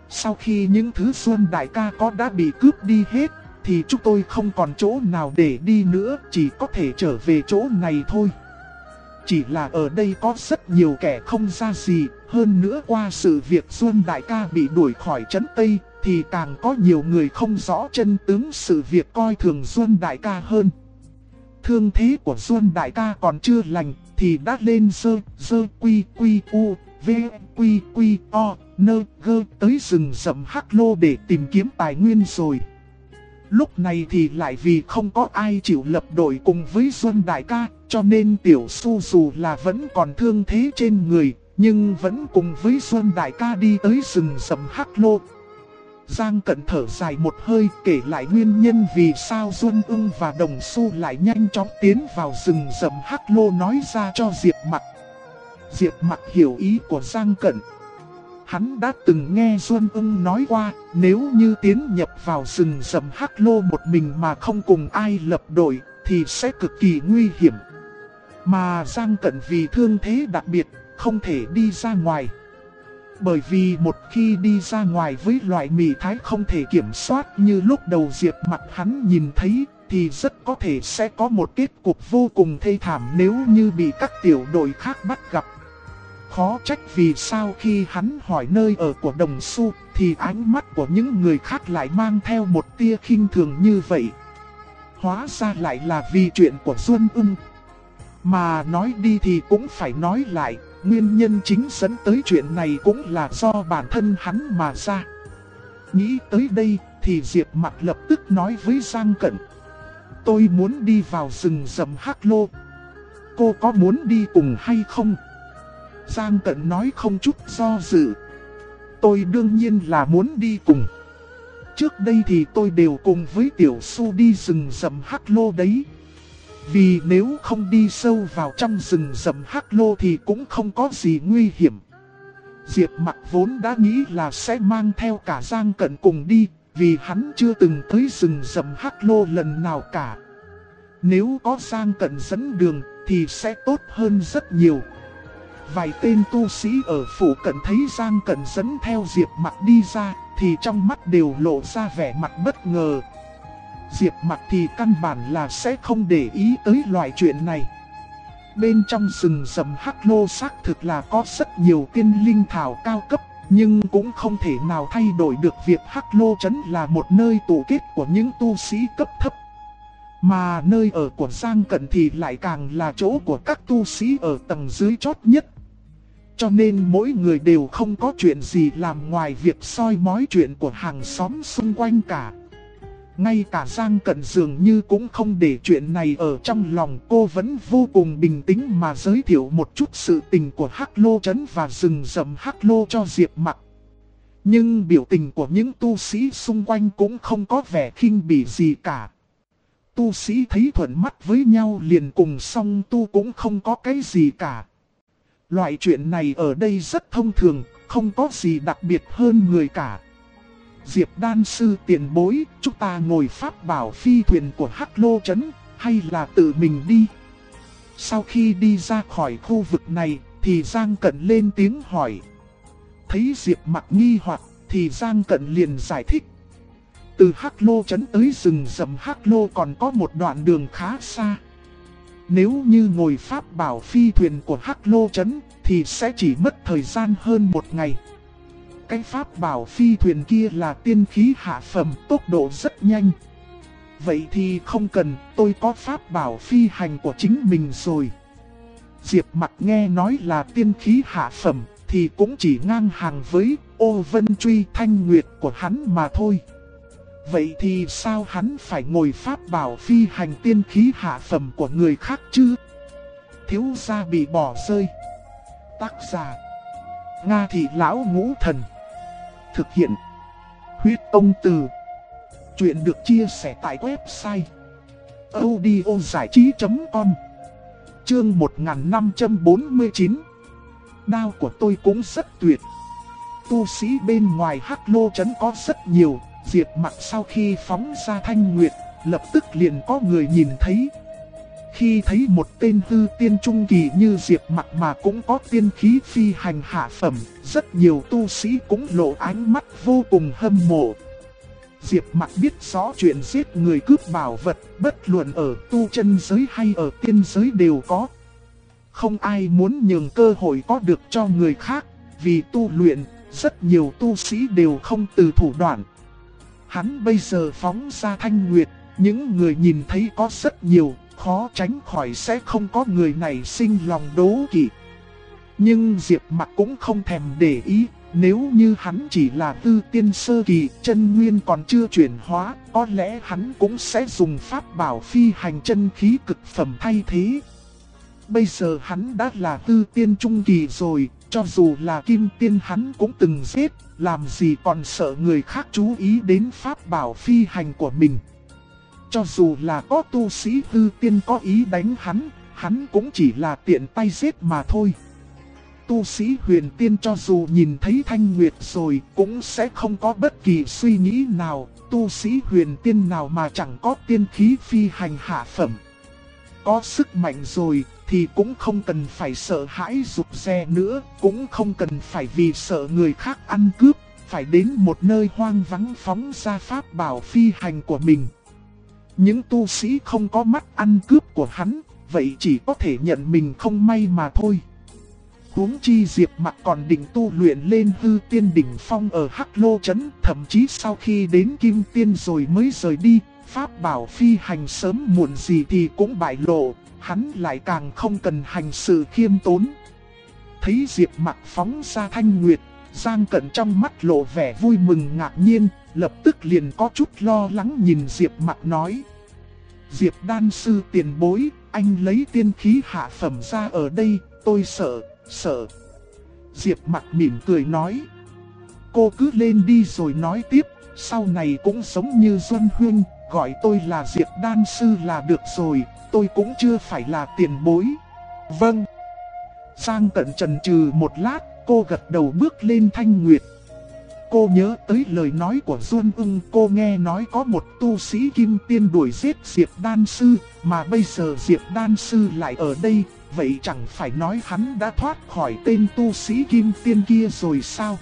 Speaker 1: Sau khi những thứ Xuân đại ca có đã bị cướp đi hết, thì chúng tôi không còn chỗ nào để đi nữa, chỉ có thể trở về chỗ này thôi. Chỉ là ở đây có rất nhiều kẻ không ra gì, hơn nữa qua sự việc Xuân đại ca bị đuổi khỏi trấn Tây, thì càng có nhiều người không rõ chân tướng sự việc coi thường Xuân đại ca hơn. Thương thế của Xuân đại ca còn chưa lành, thì đã lên dơ quy u, v quy o, nơ gơ tới rừng rậm Hắc Lô để tìm kiếm tài nguyên rồi. Lúc này thì lại vì không có ai chịu lập đội cùng với Xuân đại ca, cho nên Tiểu Su dù là vẫn còn thương thế trên người, nhưng vẫn cùng với Xuân đại ca đi tới rừng rậm Hắc Lô. Giang Cận thở dài một hơi kể lại nguyên nhân vì sao Xuân Ưng và Đồng Su lại nhanh chóng tiến vào rừng rậm Hắc Lô nói ra cho Diệp Mặc. Diệp Mặc hiểu ý của Giang Cận. Hắn đã từng nghe Xuân Ưng nói qua, nếu như tiến nhập vào rừng rậm Hắc Lô một mình mà không cùng ai lập đội, thì sẽ cực kỳ nguy hiểm. Mà Giang Cận vì thương thế đặc biệt, không thể đi ra ngoài. Bởi vì một khi đi ra ngoài với loại mị thái không thể kiểm soát như lúc đầu Diệp Mặc hắn nhìn thấy, thì rất có thể sẽ có một kết cục vô cùng thê thảm nếu như bị các tiểu đội khác bắt gặp. Khó trách vì sao khi hắn hỏi nơi ở của Đồng Su, thì ánh mắt của những người khác lại mang theo một tia khinh thường như vậy. Hóa ra lại là vì chuyện của Xuân Ưng. Mà nói đi thì cũng phải nói lại, nguyên nhân chính dẫn tới chuyện này cũng là do bản thân hắn mà ra. Nghĩ tới đây thì Diệp Mặc lập tức nói với Giang Cận. Tôi muốn đi vào rừng rậm Hắc Lô. Cô có muốn đi cùng hay không? Giang Cận nói không chút do dự. Tôi đương nhiên là muốn đi cùng. Trước đây thì tôi đều cùng với Tiểu Su đi rừng rậm Hắc Lô đấy. Vì nếu không đi sâu vào trong rừng rậm Hắc Lô thì cũng không có gì nguy hiểm. Diệp Mặc vốn đã nghĩ là sẽ mang theo cả Giang Cận cùng đi, vì hắn chưa từng tới rừng rậm Hắc Lô lần nào cả. Nếu có Giang Cận dẫn đường thì sẽ tốt hơn rất nhiều. Vài tên tu sĩ ở phủ cận thấy Giang Cận dẫn theo Diệp Mặc đi ra, thì trong mắt đều lộ ra vẻ mặt bất ngờ. Diệp Mặc thì căn bản là sẽ không để ý tới loại chuyện này. Bên trong rừng rậm Hắc Lô xác thực là có rất nhiều tiên linh thảo cao cấp, nhưng cũng không thể nào thay đổi được việc Hắc Lô trấn là một nơi tụ kết của những tu sĩ cấp thấp. Mà nơi ở của Giang Cận thì lại càng là chỗ của các tu sĩ ở tầng dưới chót nhất. Cho nên mỗi người đều không có chuyện gì làm ngoài việc soi mói chuyện của hàng xóm xung quanh cả. Ngay cả Giang Cận dường như cũng không để chuyện này ở trong lòng, cô vẫn vô cùng bình tĩnh mà giới thiệu một chút sự tình của Hắc Lô trấn và rừng rậm Hắc Lô cho Diệp Mặc. Nhưng biểu tình của những tu sĩ xung quanh cũng không có vẻ khinh bỉ gì cả. Tu sĩ thấy thuận mắt với nhau liền cùng song tu cũng không có cái gì cả. Loại chuyện này ở đây rất thông thường, không có gì đặc biệt hơn người cả. Diệp đan sư tiền bối, chúng ta ngồi pháp bảo phi thuyền của Hắc Lô trấn, hay là tự mình đi? Sau khi đi ra khỏi khu vực này, thì Giang Cận lên tiếng hỏi. Thấy Diệp Mặc nghi hoặc, thì Giang Cận liền giải thích. Từ Hắc Lô trấn tới rừng rậm Hắc Lô còn có một đoạn đường khá xa. Nếu như ngồi pháp bảo phi thuyền của Hắc Lô trấn, thì sẽ chỉ mất thời gian hơn một ngày. Cái pháp bảo phi thuyền kia là tiên khí hạ phẩm, tốc độ rất nhanh. Vậy thì không cần, tôi có pháp bảo phi hành của chính mình rồi. Diệp Mặc nghe nói là tiên khí hạ phẩm, thì cũng chỉ ngang hàng với Ô Vân Truy Thanh Nguyệt của hắn mà thôi. Vậy thì sao hắn phải ngồi pháp bảo phi hành tiên khí hạ phẩm của người khác chứ? Thiếu gia bị bỏ rơi. Tác giả Nga Thị Lão Ngũ Thần. Thực hiện Huyết Tông Từ. Chuyện được chia sẻ tại website audiozảichí.com. Chương 1549. Đao của tôi cũng rất tuyệt. Tu sĩ bên ngoài Hắc Lô trấn có rất nhiều. Diệp Mặc sau khi phóng ra Thanh Nguyệt, lập tức liền có người nhìn thấy. Khi thấy một tên hư tiên trung kỳ như Diệp Mặc mà cũng có tiên khí phi hành hạ phẩm, rất nhiều tu sĩ cũng lộ ánh mắt vô cùng hâm mộ. Diệp Mặc biết rõ chuyện giết người cướp bảo vật, bất luận ở tu chân giới hay ở tiên giới đều có. Không ai muốn nhường cơ hội có được cho người khác, vì tu luyện, rất nhiều tu sĩ đều không từ thủ đoạn. Hắn bây giờ phóng ra Thanh Nguyệt, những người nhìn thấy có rất nhiều, khó tránh khỏi sẽ không có người này sinh lòng đố kỵ. Nhưng Diệp Mặc cũng không thèm để ý, nếu như hắn chỉ là tư tiên sơ kỳ, chân nguyên còn chưa chuyển hóa, có lẽ hắn cũng sẽ dùng pháp bảo phi hành chân khí cực phẩm thay thế. Bây giờ hắn đã là tư tiên trung kỳ rồi, cho dù là kim tiên hắn cũng từng giết, làm gì còn sợ người khác chú ý đến pháp bảo phi hành của mình. Cho dù là có tu sĩ tư tiên có ý đánh hắn cũng chỉ là tiện tay giết mà thôi. Tu sĩ huyền tiên cho dù nhìn thấy Thanh Nguyệt rồi cũng sẽ không có bất kỳ suy nghĩ nào, tu sĩ huyền tiên nào mà chẳng có tiên khí phi hành hạ phẩm. Có sức mạnh rồi thì cũng không cần phải sợ hãi rụt rè nữa, cũng không cần phải vì sợ người khác ăn cướp, phải đến một nơi hoang vắng phóng ra pháp bảo phi hành của mình. Những tu sĩ không có mắt ăn cướp của hắn, vậy chỉ có thể nhận mình không may mà thôi. Huống chi Diệp Mặc còn định tu luyện lên hư tiên đỉnh phong ở Hắc Lô Trấn, thậm chí sau khi đến Kim Tiên rồi mới rời đi, pháp bảo phi hành sớm muộn gì thì cũng bại lộ, hắn lại càng không cần hành sự khiêm tốn. Thấy Diệp Mặc phóng ra Thanh Nguyệt, Giang Cẩn trong mắt lộ vẻ vui mừng ngạc nhiên, lập tức liền có chút lo lắng nhìn Diệp Mặc nói: Diệp đan sư tiền bối, anh lấy tiên khí hạ phẩm ra ở đây, tôi sợ. Diệp Mặc mỉm cười nói: cô cứ lên đi rồi nói tiếp, sau này cũng giống như Duân Huynh, gọi tôi là Diệp đan sư là được rồi, tôi cũng chưa phải là tiền bối. Vâng. Giang Cẩn chần chừ một lát, cô gật đầu bước lên Thanh Nguyệt. Cô nhớ tới lời nói của Duân Ưng, cô nghe nói có một tu sĩ kim tiên đuổi giết Diệp đan sư, mà bây giờ Diệp đan sư lại ở đây, vậy chẳng phải nói hắn đã thoát khỏi tên tu sĩ kim tiên kia rồi sao?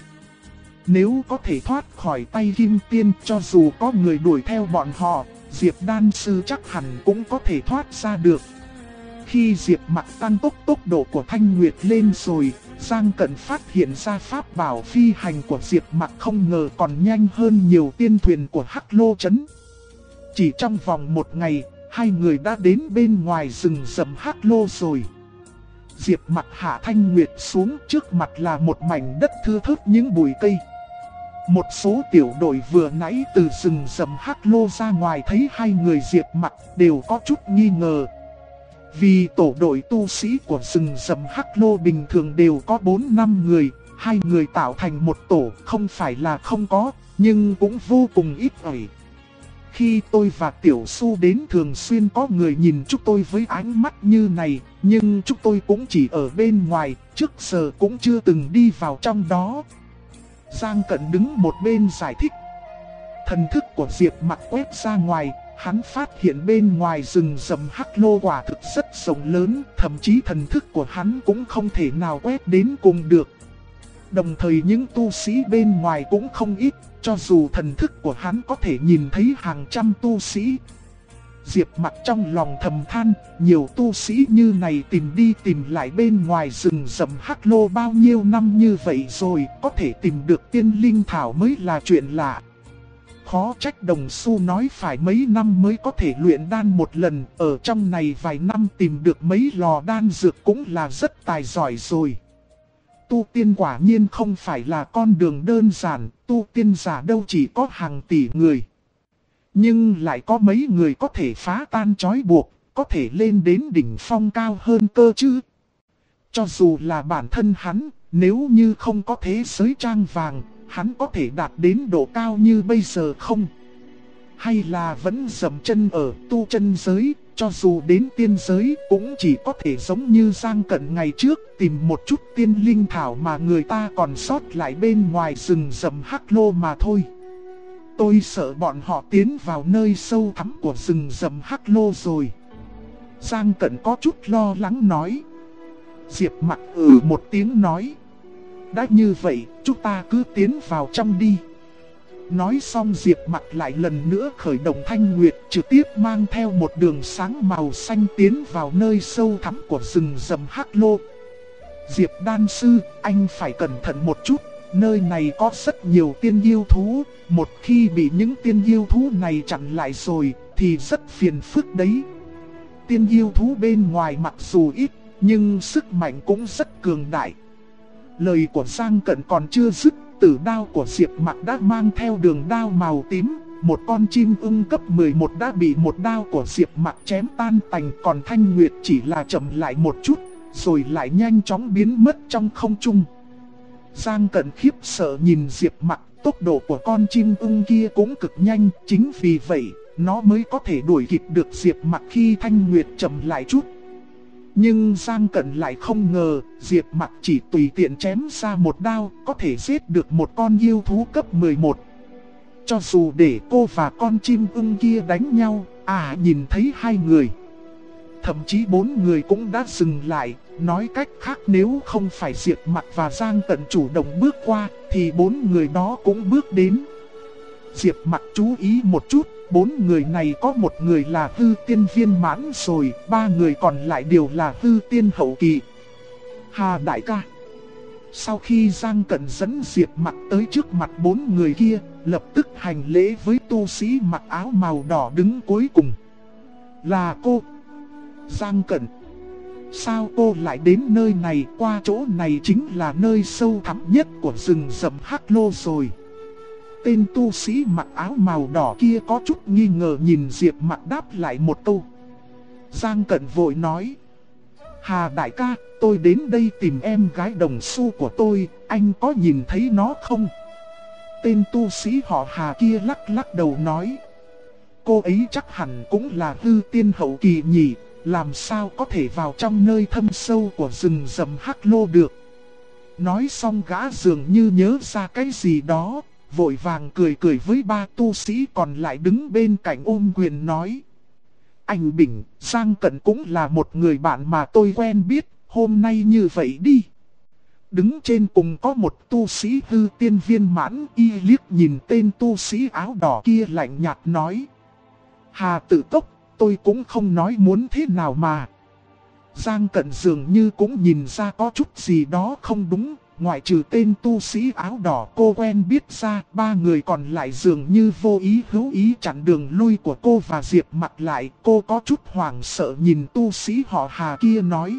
Speaker 1: Nếu có thể thoát khỏi tay kim tiên, cho dù có người đuổi theo bọn họ, Diệp đan sư chắc hẳn cũng có thể thoát ra được. Khi Diệp Mặc tăng tốc độ của Thanh Nguyệt lên rồi, Giang Cẩn phát hiện ra pháp bảo phi hành của Diệp Mặc không ngờ còn nhanh hơn nhiều tiên thuyền của Hắc Lô Trấn. Chỉ trong vòng một ngày, hai người đã đến bên ngoài rừng rậm Hắc Lô rồi. Diệp Mặc hạ Thanh Nguyệt xuống, trước mặt là một mảnh đất thưa thớt những bụi cây. Một số tiểu đội vừa nãy từ rừng rậm Hắc Lô ra ngoài thấy hai người Diệp Mặc đều có chút nghi ngờ. Vì tổ đội tu sĩ của rừng rậm Hắc Lô bình thường đều có 4-5 người, hai người tạo thành một tổ không phải là không có, nhưng cũng vô cùng ít ỏi. Khi tôi và Tiểu Su đến thường xuyên có người nhìn chúng tôi với ánh mắt như này, nhưng chúng tôi cũng chỉ ở bên ngoài, trước giờ cũng chưa từng đi vào trong đó. Giang Cẩn đứng một bên giải thích. Thần thức của Diệp Mặc quét ra ngoài, hắn phát hiện bên ngoài rừng rậm Hắc Lô quả thực rất rộng lớn, thậm chí thần thức của hắn cũng không thể nào quét đến cùng được. Đồng thời những tu sĩ bên ngoài cũng không ít, cho dù thần thức của hắn có thể nhìn thấy hàng trăm tu sĩ. Diệp Mặc trong lòng thầm than, nhiều tu sĩ như này tìm đi tìm lại bên ngoài rừng rậm Hắc Lô bao nhiêu năm như vậy rồi, có thể tìm được tiên linh thảo mới là chuyện lạ. Khó trách Đồng Su nói phải mấy năm mới có thể luyện đan một lần, ở trong này vài năm tìm được mấy lò đan dược cũng là rất tài giỏi rồi. Tu tiên quả nhiên không phải là con đường đơn giản, tu tiên giả đâu chỉ có hàng tỷ người. Nhưng lại có mấy người có thể phá tan trói buộc, có thể lên đến đỉnh phong cao hơn cơ chứ. Cho dù là bản thân hắn, nếu như không có thế giới trang vàng, hắn có thể đạt đến độ cao như bây giờ không? Hay là vẫn dậm chân ở tu chân giới, cho dù đến tiên giới cũng chỉ có thể giống như Giang Cẩn ngày trước, tìm một chút tiên linh thảo mà người ta còn sót lại bên ngoài rừng rậm Hắc Lô mà thôi. Tôi sợ bọn họ tiến vào nơi sâu thẳm của rừng rậm Hắc Lô rồi. Giang Cẩn có chút lo lắng nói. Diệp Mặc một tiếng nói. Đã như vậy, chúng ta cứ tiến vào trong đi. Nói xong Diệp Mặc lại lần nữa khởi động Thanh Nguyệt, trực tiếp mang theo một đường sáng màu xanh tiến vào nơi sâu thẳm của rừng rậm Hắc Lô. Diệp đan sư, anh phải cẩn thận một chút, nơi này có rất nhiều tiên yêu thú, một khi bị những tiên yêu thú này chặn lại rồi thì rất phiền phức đấy. Tiên yêu thú bên ngoài mặc dù ít, nhưng sức mạnh cũng rất cường đại. Lời của Giang Cẩn còn chưa dứt, tử đao của Diệp Mặc đã mang theo đường đao màu tím. Một con chim ưng cấp 11 đã bị một đao của Diệp Mặc chém tan tành, còn Thanh Nguyệt chỉ là chậm lại một chút, rồi lại nhanh chóng biến mất trong không trung. Giang Cẩn khiếp sợ nhìn Diệp Mặc, tốc độ của con chim ưng kia cũng cực nhanh, chính vì vậy nó mới có thể đuổi kịp được Diệp Mặc khi Thanh Nguyệt chậm lại chút. Nhưng Giang Cẩn lại không ngờ, Diệp Mặc chỉ tùy tiện chém ra một đao, có thể giết được một con yêu thú cấp 11. Cho dù để cô và con chim ưng kia đánh nhau, nhìn thấy hai người. Thậm chí 4 người cũng đã dừng lại, nói cách khác nếu không phải Diệp Mặc và Giang Cẩn chủ động bước qua, thì 4 người đó cũng bước đến. Diệp Mặc chú ý một chút, 4 người này có một người là hư tiên viên mãn rồi, 3 người còn lại đều là hư tiên hậu kỳ. Hà đại ca. Sau khi Giang Cẩn dẫn Diệp Mặc tới trước mặt 4 người kia, lập tức hành lễ với tu sĩ mặc áo màu đỏ đứng cuối cùng. Là cô. Giang Cẩn. Sao cô lại đến nơi này? Qua chỗ này chính là nơi sâu thẳm nhất của rừng rậm Hắc Lô rồi. Tên tu sĩ mặc áo màu đỏ kia có chút nghi ngờ nhìn Diệp Mặc đáp lại một câu. Giang Cẩn vội nói. Hà đại ca, tôi đến đây tìm em gái đồng xu của tôi, anh có nhìn thấy nó không? Tên tu sĩ họ Hà kia lắc lắc đầu nói. Cô ấy chắc hẳn cũng là hư tiên hậu kỳ nhỉ, làm sao có thể vào trong nơi thâm sâu của rừng rậm Hắc Lô được. Nói xong gã dường như nhớ ra cái gì đó, vội vàng cười cười với 3 tu sĩ còn lại đứng bên cạnh ôm quyền nói. Anh Bình, Giang Cẩn cũng là một người bạn mà tôi quen biết, hôm nay như vậy đi. Đứng trên cùng có một tu sĩ hư tiên viên mãn, y liếc nhìn tên tu sĩ áo đỏ kia lạnh nhạt nói. Hà Tử Tốc, tôi cũng không nói muốn thế nào mà. Giang Cẩn dường như cũng nhìn ra có chút gì đó không đúng. Ngoại trừ tên tu sĩ áo đỏ cô quen biết ra, 3 người còn lại dường như vô ý hữu ý chặn đường lui của cô và Diệp Mặc lại. Cô có chút hoảng sợ nhìn tu sĩ họ Hà kia nói.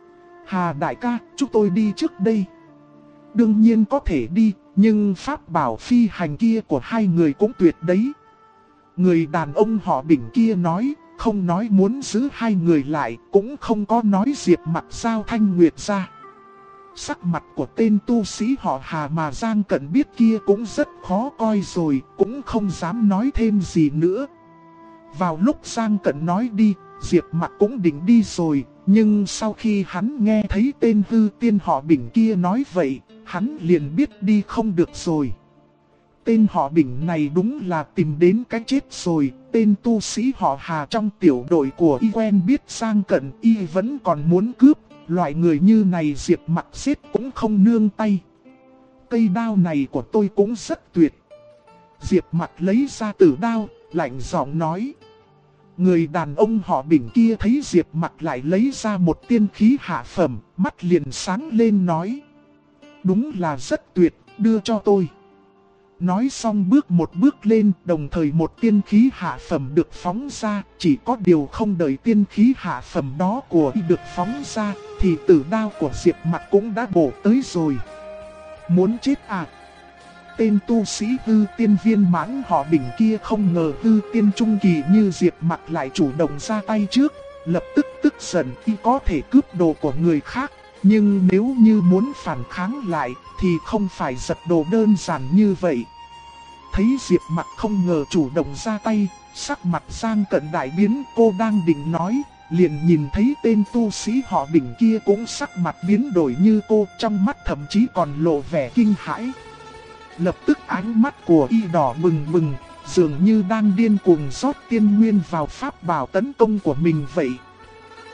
Speaker 1: Hà đại ca, chúng tôi đi trước đây. Đương nhiên có thể đi, nhưng pháp bảo phi hành kia của hai người cũng tuyệt đấy. Người đàn ông họ Bình kia nói, không nói muốn giữ hai người lại, cũng không có nói Diệp Mặc giao Thanh Nguyệt ra. Sắc mặt của tên tu sĩ họ Hà mà Giang Cẩn biết kia cũng rất khó coi rồi, cũng không dám nói thêm gì nữa. Vào lúc Giang Cẩn nói đi, Diệp Mặc cũng định đi rồi, nhưng sau khi hắn nghe thấy tên hư tiên họ Bình kia nói vậy, hắn liền biết đi không được rồi. Tên họ Bình này đúng là tìm đến cái chết rồi, tên tu sĩ họ Hà trong tiểu đội của y quen biết Giang Cẩn, y vẫn còn muốn cướp. Loại người như này Diệp Mặc giết cũng không nương tay. Cây đao này của tôi cũng rất tuyệt. Diệp Mặc lấy ra tử đao, lạnh giọng nói. Người đàn ông họ Bình kia thấy Diệp Mặc lại lấy ra một tiên khí hạ phẩm, mắt liền sáng lên nói. Đúng là rất tuyệt, đưa cho tôi. Nói xong bước một bước lên, đồng thời một tiên khí hạ phẩm được phóng ra, chỉ có điều không đợi tiên khí hạ phẩm đó của y được phóng ra, thì tử đao của Diệp Mặc cũng đã bổ tới rồi. Muốn chết à? Tên tu sĩ hư tiên viên mãn họ Bình kia không ngờ hư tiên trung kỳ như Diệp Mặc lại chủ động ra tay trước, lập tức tức giận y có thể cướp đồ của người khác. Nhưng nếu như muốn phản kháng lại thì không phải giật đồ đơn giản như vậy. Thấy Diệp Mặc không ngờ chủ động ra tay, sắc mặt Giang Cẩn đại biến, cô đang định nói, liền nhìn thấy tên tu sĩ họ Bình kia cũng sắc mặt biến đổi như cô, trong mắt thậm chí còn lộ vẻ kinh hãi. Lập tức ánh mắt của y đỏ bừng bừng, dường như đang điên cuồng rót tiên nguyên vào pháp bảo tấn công của mình vậy.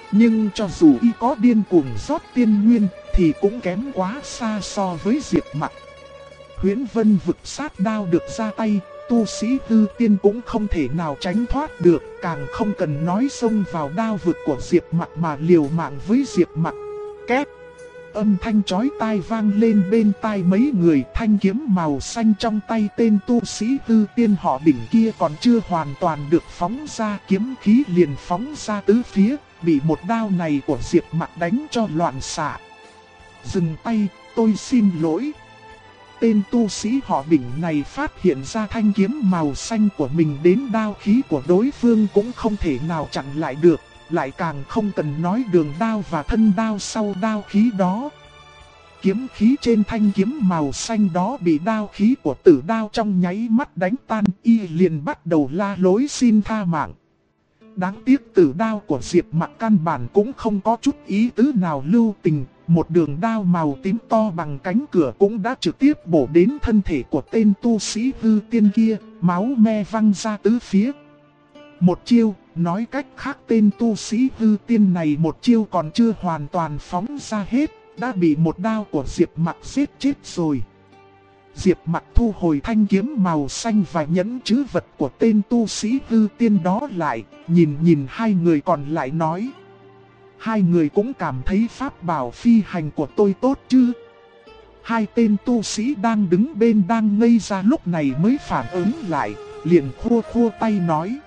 Speaker 1: Nhưng cho dù y có điên cuồng rót tiên nguyên thì cũng kém quá xa so với Diệp Mặc. Huyễn Vân vực sát đao được ra tay, tu sĩ hư tiên cũng không thể nào tránh thoát được, càng không cần nói xông vào đao vực của Diệp Mặc mà liều mạng với Diệp Mặc. Két! Âm thanh chói tai vang lên bên tai mấy người, thanh kiếm màu xanh trong tay tên tu sĩ hư tiên họ Đỉnh kia còn chưa hoàn toàn được phóng ra, kiếm khí liền phóng ra tứ phía, bị một đao này của Diệp Mặc đánh cho loạn xạ. Dừng tay, tôi xin lỗi. Tên tu sĩ họ Đỉnh này phát hiện ra thanh kiếm màu xanh của mình đến đao khí của đối phương cũng không thể nào chặn lại được, lại càng không cần nói đường đao và thân đao sau đao khí đó. Kiếm khí trên thanh kiếm màu xanh đó bị đao khí của tử đao trong nháy mắt đánh tan, y liền bắt đầu la lối xin tha mạng. Đáng tiếc tử đao của Diệp Mặc căn bản cũng không có chút ý tứ nào lưu tình, một đường đao màu tím to bằng cánh cửa cũng đã trực tiếp bổ đến thân thể của tên tu sĩ hư tiên kia, máu me văng ra tứ phía. Một chiêu, nói cách khác tên tu sĩ hư tiên này một chiêu còn chưa hoàn toàn phóng ra hết, đã bị một đao của Diệp Mặc giết chết rồi. Diệp Mặc thu hồi thanh kiếm màu xanh và nhẫn trữ vật của tên tu sĩ hư tiên đó lại, nhìn hai người còn lại nói. Hai người cũng cảm thấy pháp bảo phi hành của tôi tốt chứ? Hai tên tu sĩ đang đứng bên đang ngây ra lúc này mới phản ứng lại, liền khua tay nói.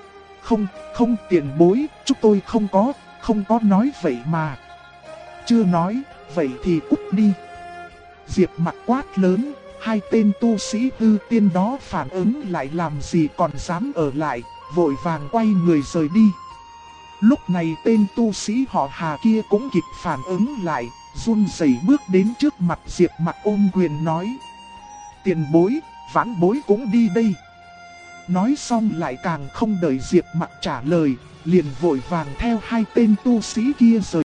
Speaker 1: Không tiền bối, chúng tôi không có nói vậy mà. Chưa nói, vậy thì cút đi. Diệp Mặc quát lớn, hai tên tu sĩ hư tiên đó phản ứng lại làm gì còn dám ở lại, vội vàng quay người rời đi. Lúc này tên tu sĩ họ Hà kia cũng kịp phản ứng lại, run rẩy bước đến trước mặt Diệp Mặc ôm quyền nói. Tiền bối, vãn bối cũng đi đây. Nói xong lại càng không đợi Diệp Mặc trả lời, liền vội vàng theo hai tên tu sĩ kia rời